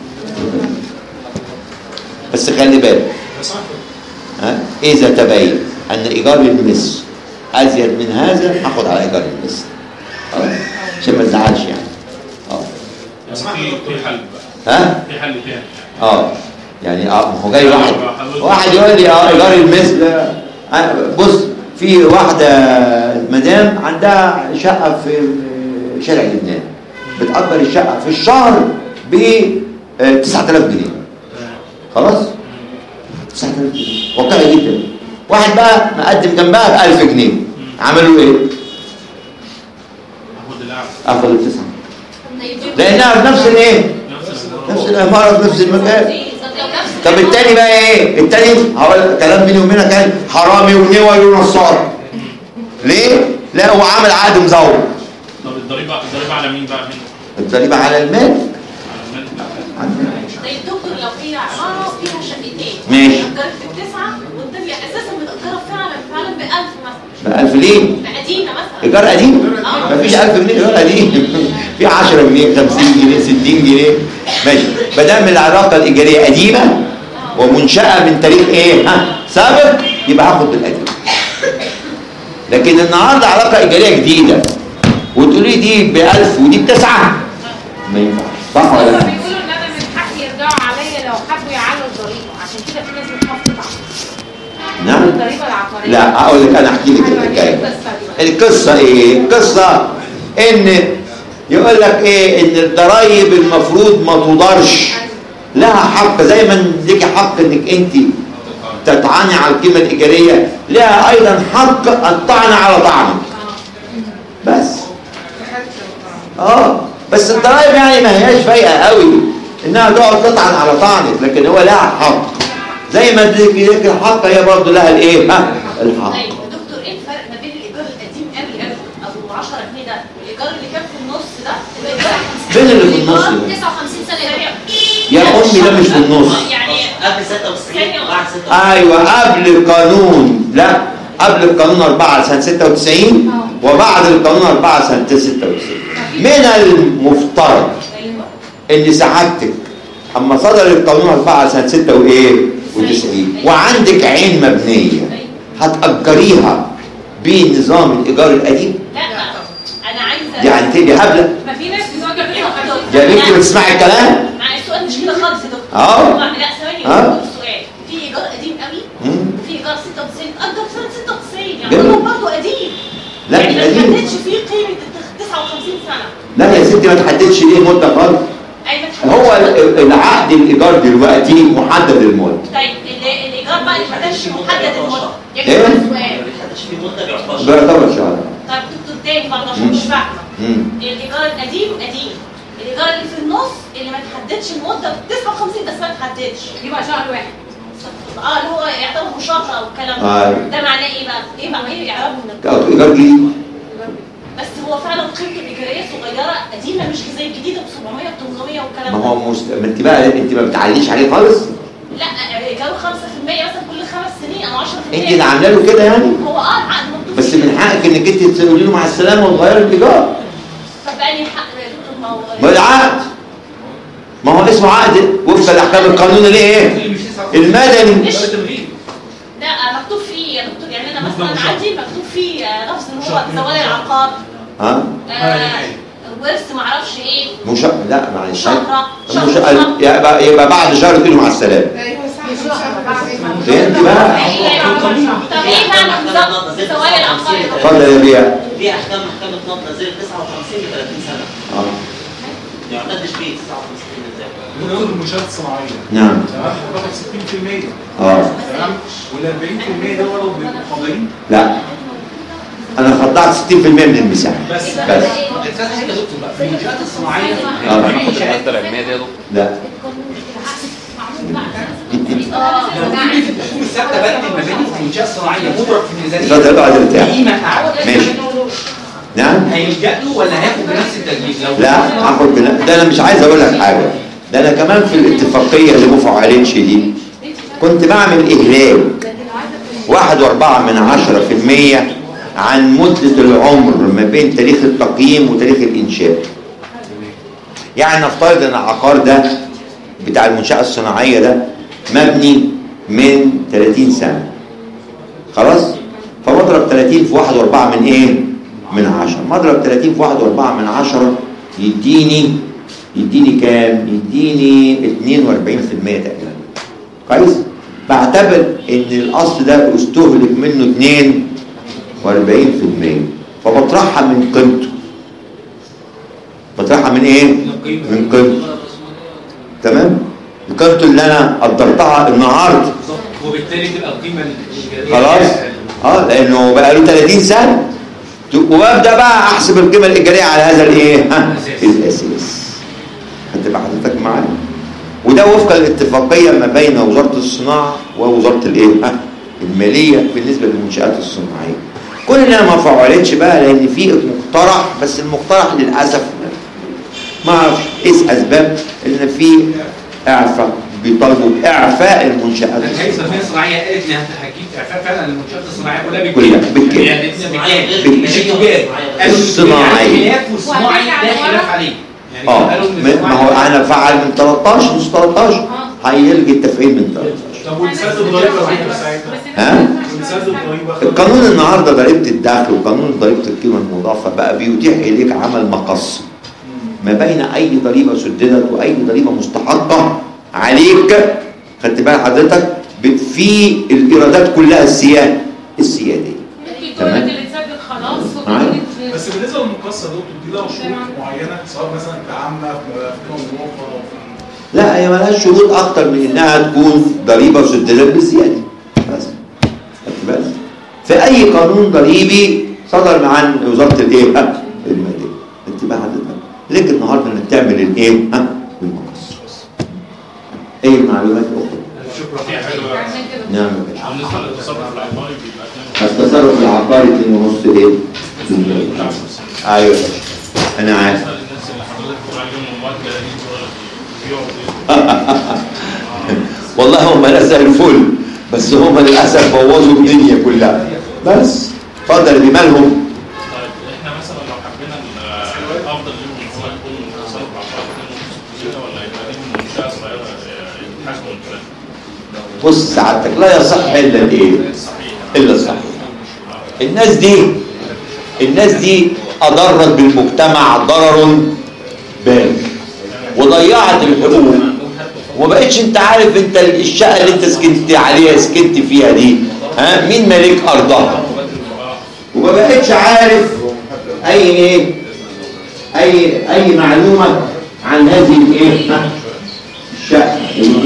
بس خلي بالك ها اذا تبين ان ايجار المثل ازيد من هذا هاخد على ايجار المثل خلاص عشان ما تزعلش يعني. اه في في حل بقى، ها في حل تاني. اه يعني اه ما هو جاي واحد واحد يقول لي اه ايجار المثل آه بص في واحده مدام عندها شقه في شارع لبنان بتأجر الشقه في الشهر ب آه تسعة آلاف جنيه. خلاص؟ تسعة آلاف جنيه واقعي جدا. واحد بقى مقدم جنبها ب ألف جنيه، عملوا ايه؟ اخذ التسعه لانها بنفس الايه؟ نفس العماره في نفس المكان. طب التاني بقى ايه؟ التاني هقول كلام بيني وبينك كان حرامي ونوي ونصار. ليه؟ لا هو عامل عقد مزور. طب الضريبه الضريبه على مين بقى منه؟ الضريبه على المال. طيب دكتور لو هي عماره فيها شقتين ماشي اتأجرت بتسعه والدنيا اساسا متأجره فعلا فعلا ب ألف مثلا. ب ألف ليه؟ قديمه مثلا. ايجار قديم؟ مفيش ألف جنيه ايجار قديم. في عشرة جنيه خمسين جنيه ستين جنيه ماشي. ما دام العلاقه الايجاريه قديمه ومنشاه من تاريخ ايه؟ ها سابق يبقى هاخد بالقديم. لكن النهارده علاقه ايجاريه جديده وتقولي دي ب ألف ودي بتسعه ما ينفعش. صح ولا لا؟ بيقولوا ان انا من حقي يرجعوا عليا لو حبوا يعلوا الضريبه، عشان كده في ناس بتخاف تدفع. نعم. الضريبه العقاريه. لا هقول لك انا احكي لك الحكايه. القصه ايه؟ القصه ان يقول لك ايه؟ ان الضرايب المفروض ما تضرش، لها حق زي ما ليك حق انك انت تطعني على القيمه الايجاريه، لها ايضا حق الطعن على طعنك. بس اه بس الضرايب يعني ما هياش فايقه قوي انها تقعد تطعن على طعنك، لكن هو لها حق زي ما ليك الحق هي برضه لها الايه؟ ها الحق. طيب دكتور ايه الفرق ما بين الايجار القديم قوي قوي ابو عشرة جنيه ده والايجار اللي كان في النص ده؟ الايجار فين اللي في النص ده؟ تسعة وخمسين سنه يا امي ده مش في النص. يعني قبل ستة وتسعين بعد ستة وتسعين. ايوه قبل قانون، لا قبل القانون أربعة سنه ستة وتسعين وبعد القانون أربعة سنه ستة وتسعين. من المفترض ان سعادتك اما صدر القانون أربعة سنه ستة وتسعين وعندك عين مبنيه هتأجريها بنظام الايجار القديم؟ لا انا عايزه يعني تبقي هبله. ما في ناس بتقعد يا بنتي بتسمعي الكلام؟ السؤال مش كده خالص يا دكتور. اه لا ثواني اه السؤال في ايجار قديم قوي وفي ايجار ستة وتسعين اتأجر في سنه ستة وتسعين يعني جميل. هو برضه قديم. لا يعني مش ما قديم. تحددش فيه قيمه تسعة وخمسين سنه. لا يا ستي ما تحددش ليه مده خالص. هو العقد الايجار دلوقتي محدد المده. طيب الايجار بقى اللي ما كانش محدد المده يعني ايه؟ سؤال ما بيتحددش فيه مده بيعتبرش. بيعتبر شهر. طيب دكتور تاني برضه عشان مش فاهمه. الايجار القديم قديم، الايجار اللي في النص اللي ما تحددش المده تسعة وخمسين بس ما تحددش يبقى شهر واحد. اه اللي هو يعتبر مشاطره او الكلام آه. ده معناه ايه بقى؟ ايه بقى ايه اعرابه من ايجار جديد. بس هو فعلا قيمته الايجاريه صغيره قديمه مش زي الجديده ب سبعمية و ثمانمية والكلام ما ده. هو مست... ما انت بقى انت ما بتعليش عليه خالص. لا ايجاره خمسة في المية مثلا كل خمس سنين او عشرة في المية. انت اللي عامله له كده يعني؟ هو اه العقد مكتوب بس من حقك انك انت تقولي له مع السلامه وتغيري الايجار. طب بقى لي حق يا دكتور ما هو ما العقد ما هو اسمه عقد وفق لاحكام القانون اللي ايه؟ المدني. لا مكتوب فيه يا دكتور يعني انا مثلا عندي مكتوب فيه لفظ ان هو زوال العقار. ها؟ آه ورث ما اعرفش ايه. مش لا معلش. شهرة مش يبقى يبقى بعد شهر تقولي مع السلامه. ايوه صح. فهمت بقى؟ طب ايه معنى بالظبط زوال العقار؟ اتفضل يا بيع. في احكام محكمه نقض نزلت تسعة وخمسين ل ثلاثين سنه. اه ما يعتدش فيه تسعة وخمسين ازاي؟ بنقول المنشآت الصناعيه. نعم. تمام باخد ستين في المية. اه تمام وال أربعين في المية ده برضه بيبقوا محاضرين. لا انا خضعت ستين في المية من المساحه. بس بس الثالث حاجه يا دكتور بقى في المنشآت الصناعيه في منشآت العلميه دي يا دكتور. لا الحكومه الثابته بدي المباني في المنشآت الصناعيه مضرب في الميزانيه. اتفضل اقعد ارتاح. قيمه اعلى. ماشي. نعم. هيلجأ له ولا هياخد بنفس التجهيز؟ لو لا هاخد بنفس. ده انا مش عايز اقول لك حاجه. ده انا كمان في الاتفاقيه اللي ما فعلتش دي كنت بعمل اهلاك واحد واربعة من عشرة في المية عن مده العمر ما بين تاريخ التقييم وتاريخ الانشاء. يعني نفترض ان العقار ده بتاع المنشاه الصناعيه ده مبني من ثلاثين سنه. خلاص؟ فبضرب ثلاثين في واحد واربعة من ايه؟ من عشرة. مضرب ثلاثين في واحد واربعة من عشرة يديني يديني كام؟ يديني اتنين واربعين في المية تقريبا. كويس؟ بعتبر ان الاصل ده استهلك منه اتنين واربعين في المية فبطرحها من قيمته. بطرحها من ايه؟ من قيمته. تمام؟ القيمه اللي انا قدرتها النهارده وبالتالي تبقى القيمه الإيجارية خلاص اه لانه بقى له ثلاثين سنه وابدا بقى احسب القيمه الايجاريه على هذا الايه؟ ها الاساس. هتبقى حضرتك معايا؟ وده وفقا للاتفاقيه ما بين وزاره الصناعه ووزاره الايه؟ ها الماليه بالنسبه للمنشات الصناعيه. كل اللي انا ما فعلتش بقى لان في مقترح، بس المقترح للاسف ما اعرفش ايه اسباب ان في اعفاء بيطالبوا باعفاء المنشات الهيئه الصناعيه الصناعيه قالت انها هتجيب اعفاء فعلا للمنشات الصناعيه كلها كلها بالكامل يعني بالكامل الصناعيه والصناعي لا خلاف عليه يعني اه قالوا ما هو انا فعل من تلتاشر مش تلتاشر هيلغي التفعيل من تلتاشر. طب ونسدد الضريبه ساعتها؟ ها؟ ونسدد الضريبه القانون النهارده ضريبه الدخل وقانون ضريبه القيمه المضافه بقى بيتيح اليك عمل مقص ما بين اي ضريبه سددت واي ضريبه مستحقه عليك. خدت بال حضرتك في الايرادات كلها السياده السياديه تمام اللي اتسدد خلاص. بس بالنسبه للمقصه دول دي لها شروط معينه سواء مثلا كعامه في قيمه مضافه لا هي مالهاش شروط اكتر من انها تكون ضريبه سددت بالزياده بس. خدت بالك؟ في اي قانون ضريبي صدر عن وزاره الايه؟ الماليه. انت بقى حضرتك ليك النهارده انك تعمل الايه؟ ها؟ المقص. ايه المعلومات الاخرى؟ شكرا نعم يا باشا. بالنسبه للتصرف العقاري بيبقى التصرف العقاري اتنين ونص ايه؟ ايوه يا باشا انا عارف. الناس اللي حضرتك بتقول عليهم مواد والله هم ناس زي الفل بس هم للاسف بوظوا الدنيا كلها. بس اتفضل دي مالهم. طيب احنا مثلا لو حبينا الافضل ليهم ان هو يكون تصرف عقاري اتنين ونص كده ولا يبقى ليهم منشاه صغيره يتحاسبوا من ثلاثه؟ بص سعادتك لا يصح الا الايه؟ الا الصحيح. الناس دي الناس دي اضرت بالمجتمع ضرر بالغ وضيعت الحقوق وما بقتش انت عارف انت الشقه اللي انت سكنت عليها سكنت فيها دي ها مين مالك ارضها وما بقتش عارف اي ايه اي اي معلومه عن هذه الايه الشقه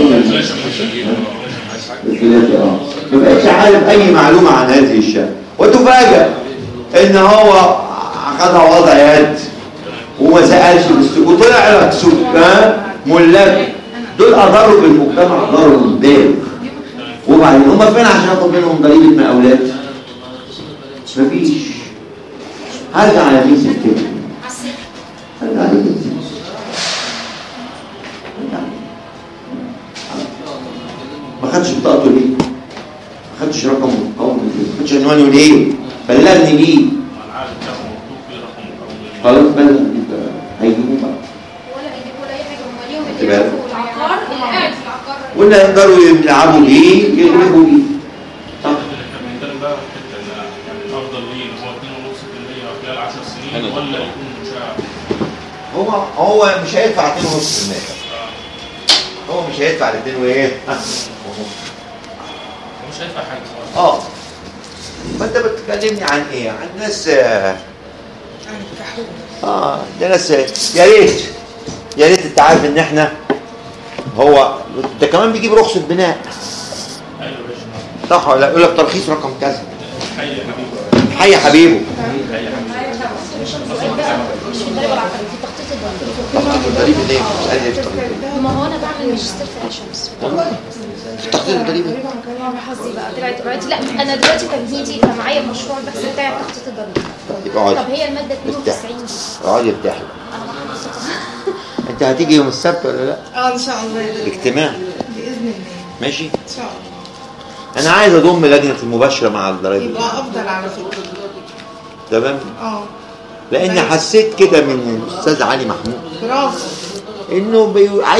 ما بقتش عارف اي معلومه عن هذه الشقه وتفاجأ ان هو اخذها وضع يد وما سالش وطلع لك سكان ملاك دول اضروا بالمجتمع ضرر بالغ. وبعدين هم فين عشان ياخد منهم ضريبه مقاولات؟ مفيش. هرجع على مين سكتي؟ هرجع على مين سكتي؟ ما خدش بطاقته ليه؟ ما خدش رقم مقاومه ليه؟ ما خدش عنوانه ليه؟ بلغني بيه. خلاص بلغ هيجيبوه بقى. ولا هيجيبوا ولا اي حاجه هم ليهم اللي يعرفوا العقار اللي قاعد في العقار واللي يقدروا يلعبوا بيه يغلبوا بيه. صح. الافضل ليه هو اتنين ونص بالمية خلال عشر سنين ولا يكون منشاه؟ هو هو مش هيدفع اتنين ونص بالمية. هو مش هيدفع الاثنين وايه؟ مش هيدفع حاجه خالص. اه ما انت بتكلمني عن ايه؟ عن ناس اه ده ناس يا ريت يا ريت انت عارف ان احنا هو ده كمان بيجيب رخصه بناء. ايوه يا باشا. صح ولا يقول لك ترخيص رقم كذا. حي يا حبيبي. حي يا حبيبه. الضريبه ليه؟ ما هو انا بعمل ماجستير في عين شمس تخطيط الضريبه حظي بقى طلعت دلوقتي لا انا دلوقتي تمهيدي كان معايا مشروع بس بتاع تخطيط الضريبه. يبقى اقعدي. طب هي الماده اتنين وتسعين دي اقعدي ارتاحي. انت هتيجي يوم السبت ولا لا؟ اه ان شاء الله اجتماع باذن الله. ماشي؟ ان شاء الله. انا عايز اضم لجنه المباشره مع الضرايب. يبقى افضل على فكره. تمام؟ اه لان حسيت كده من الاستاذ علي محمود برافو انه بي...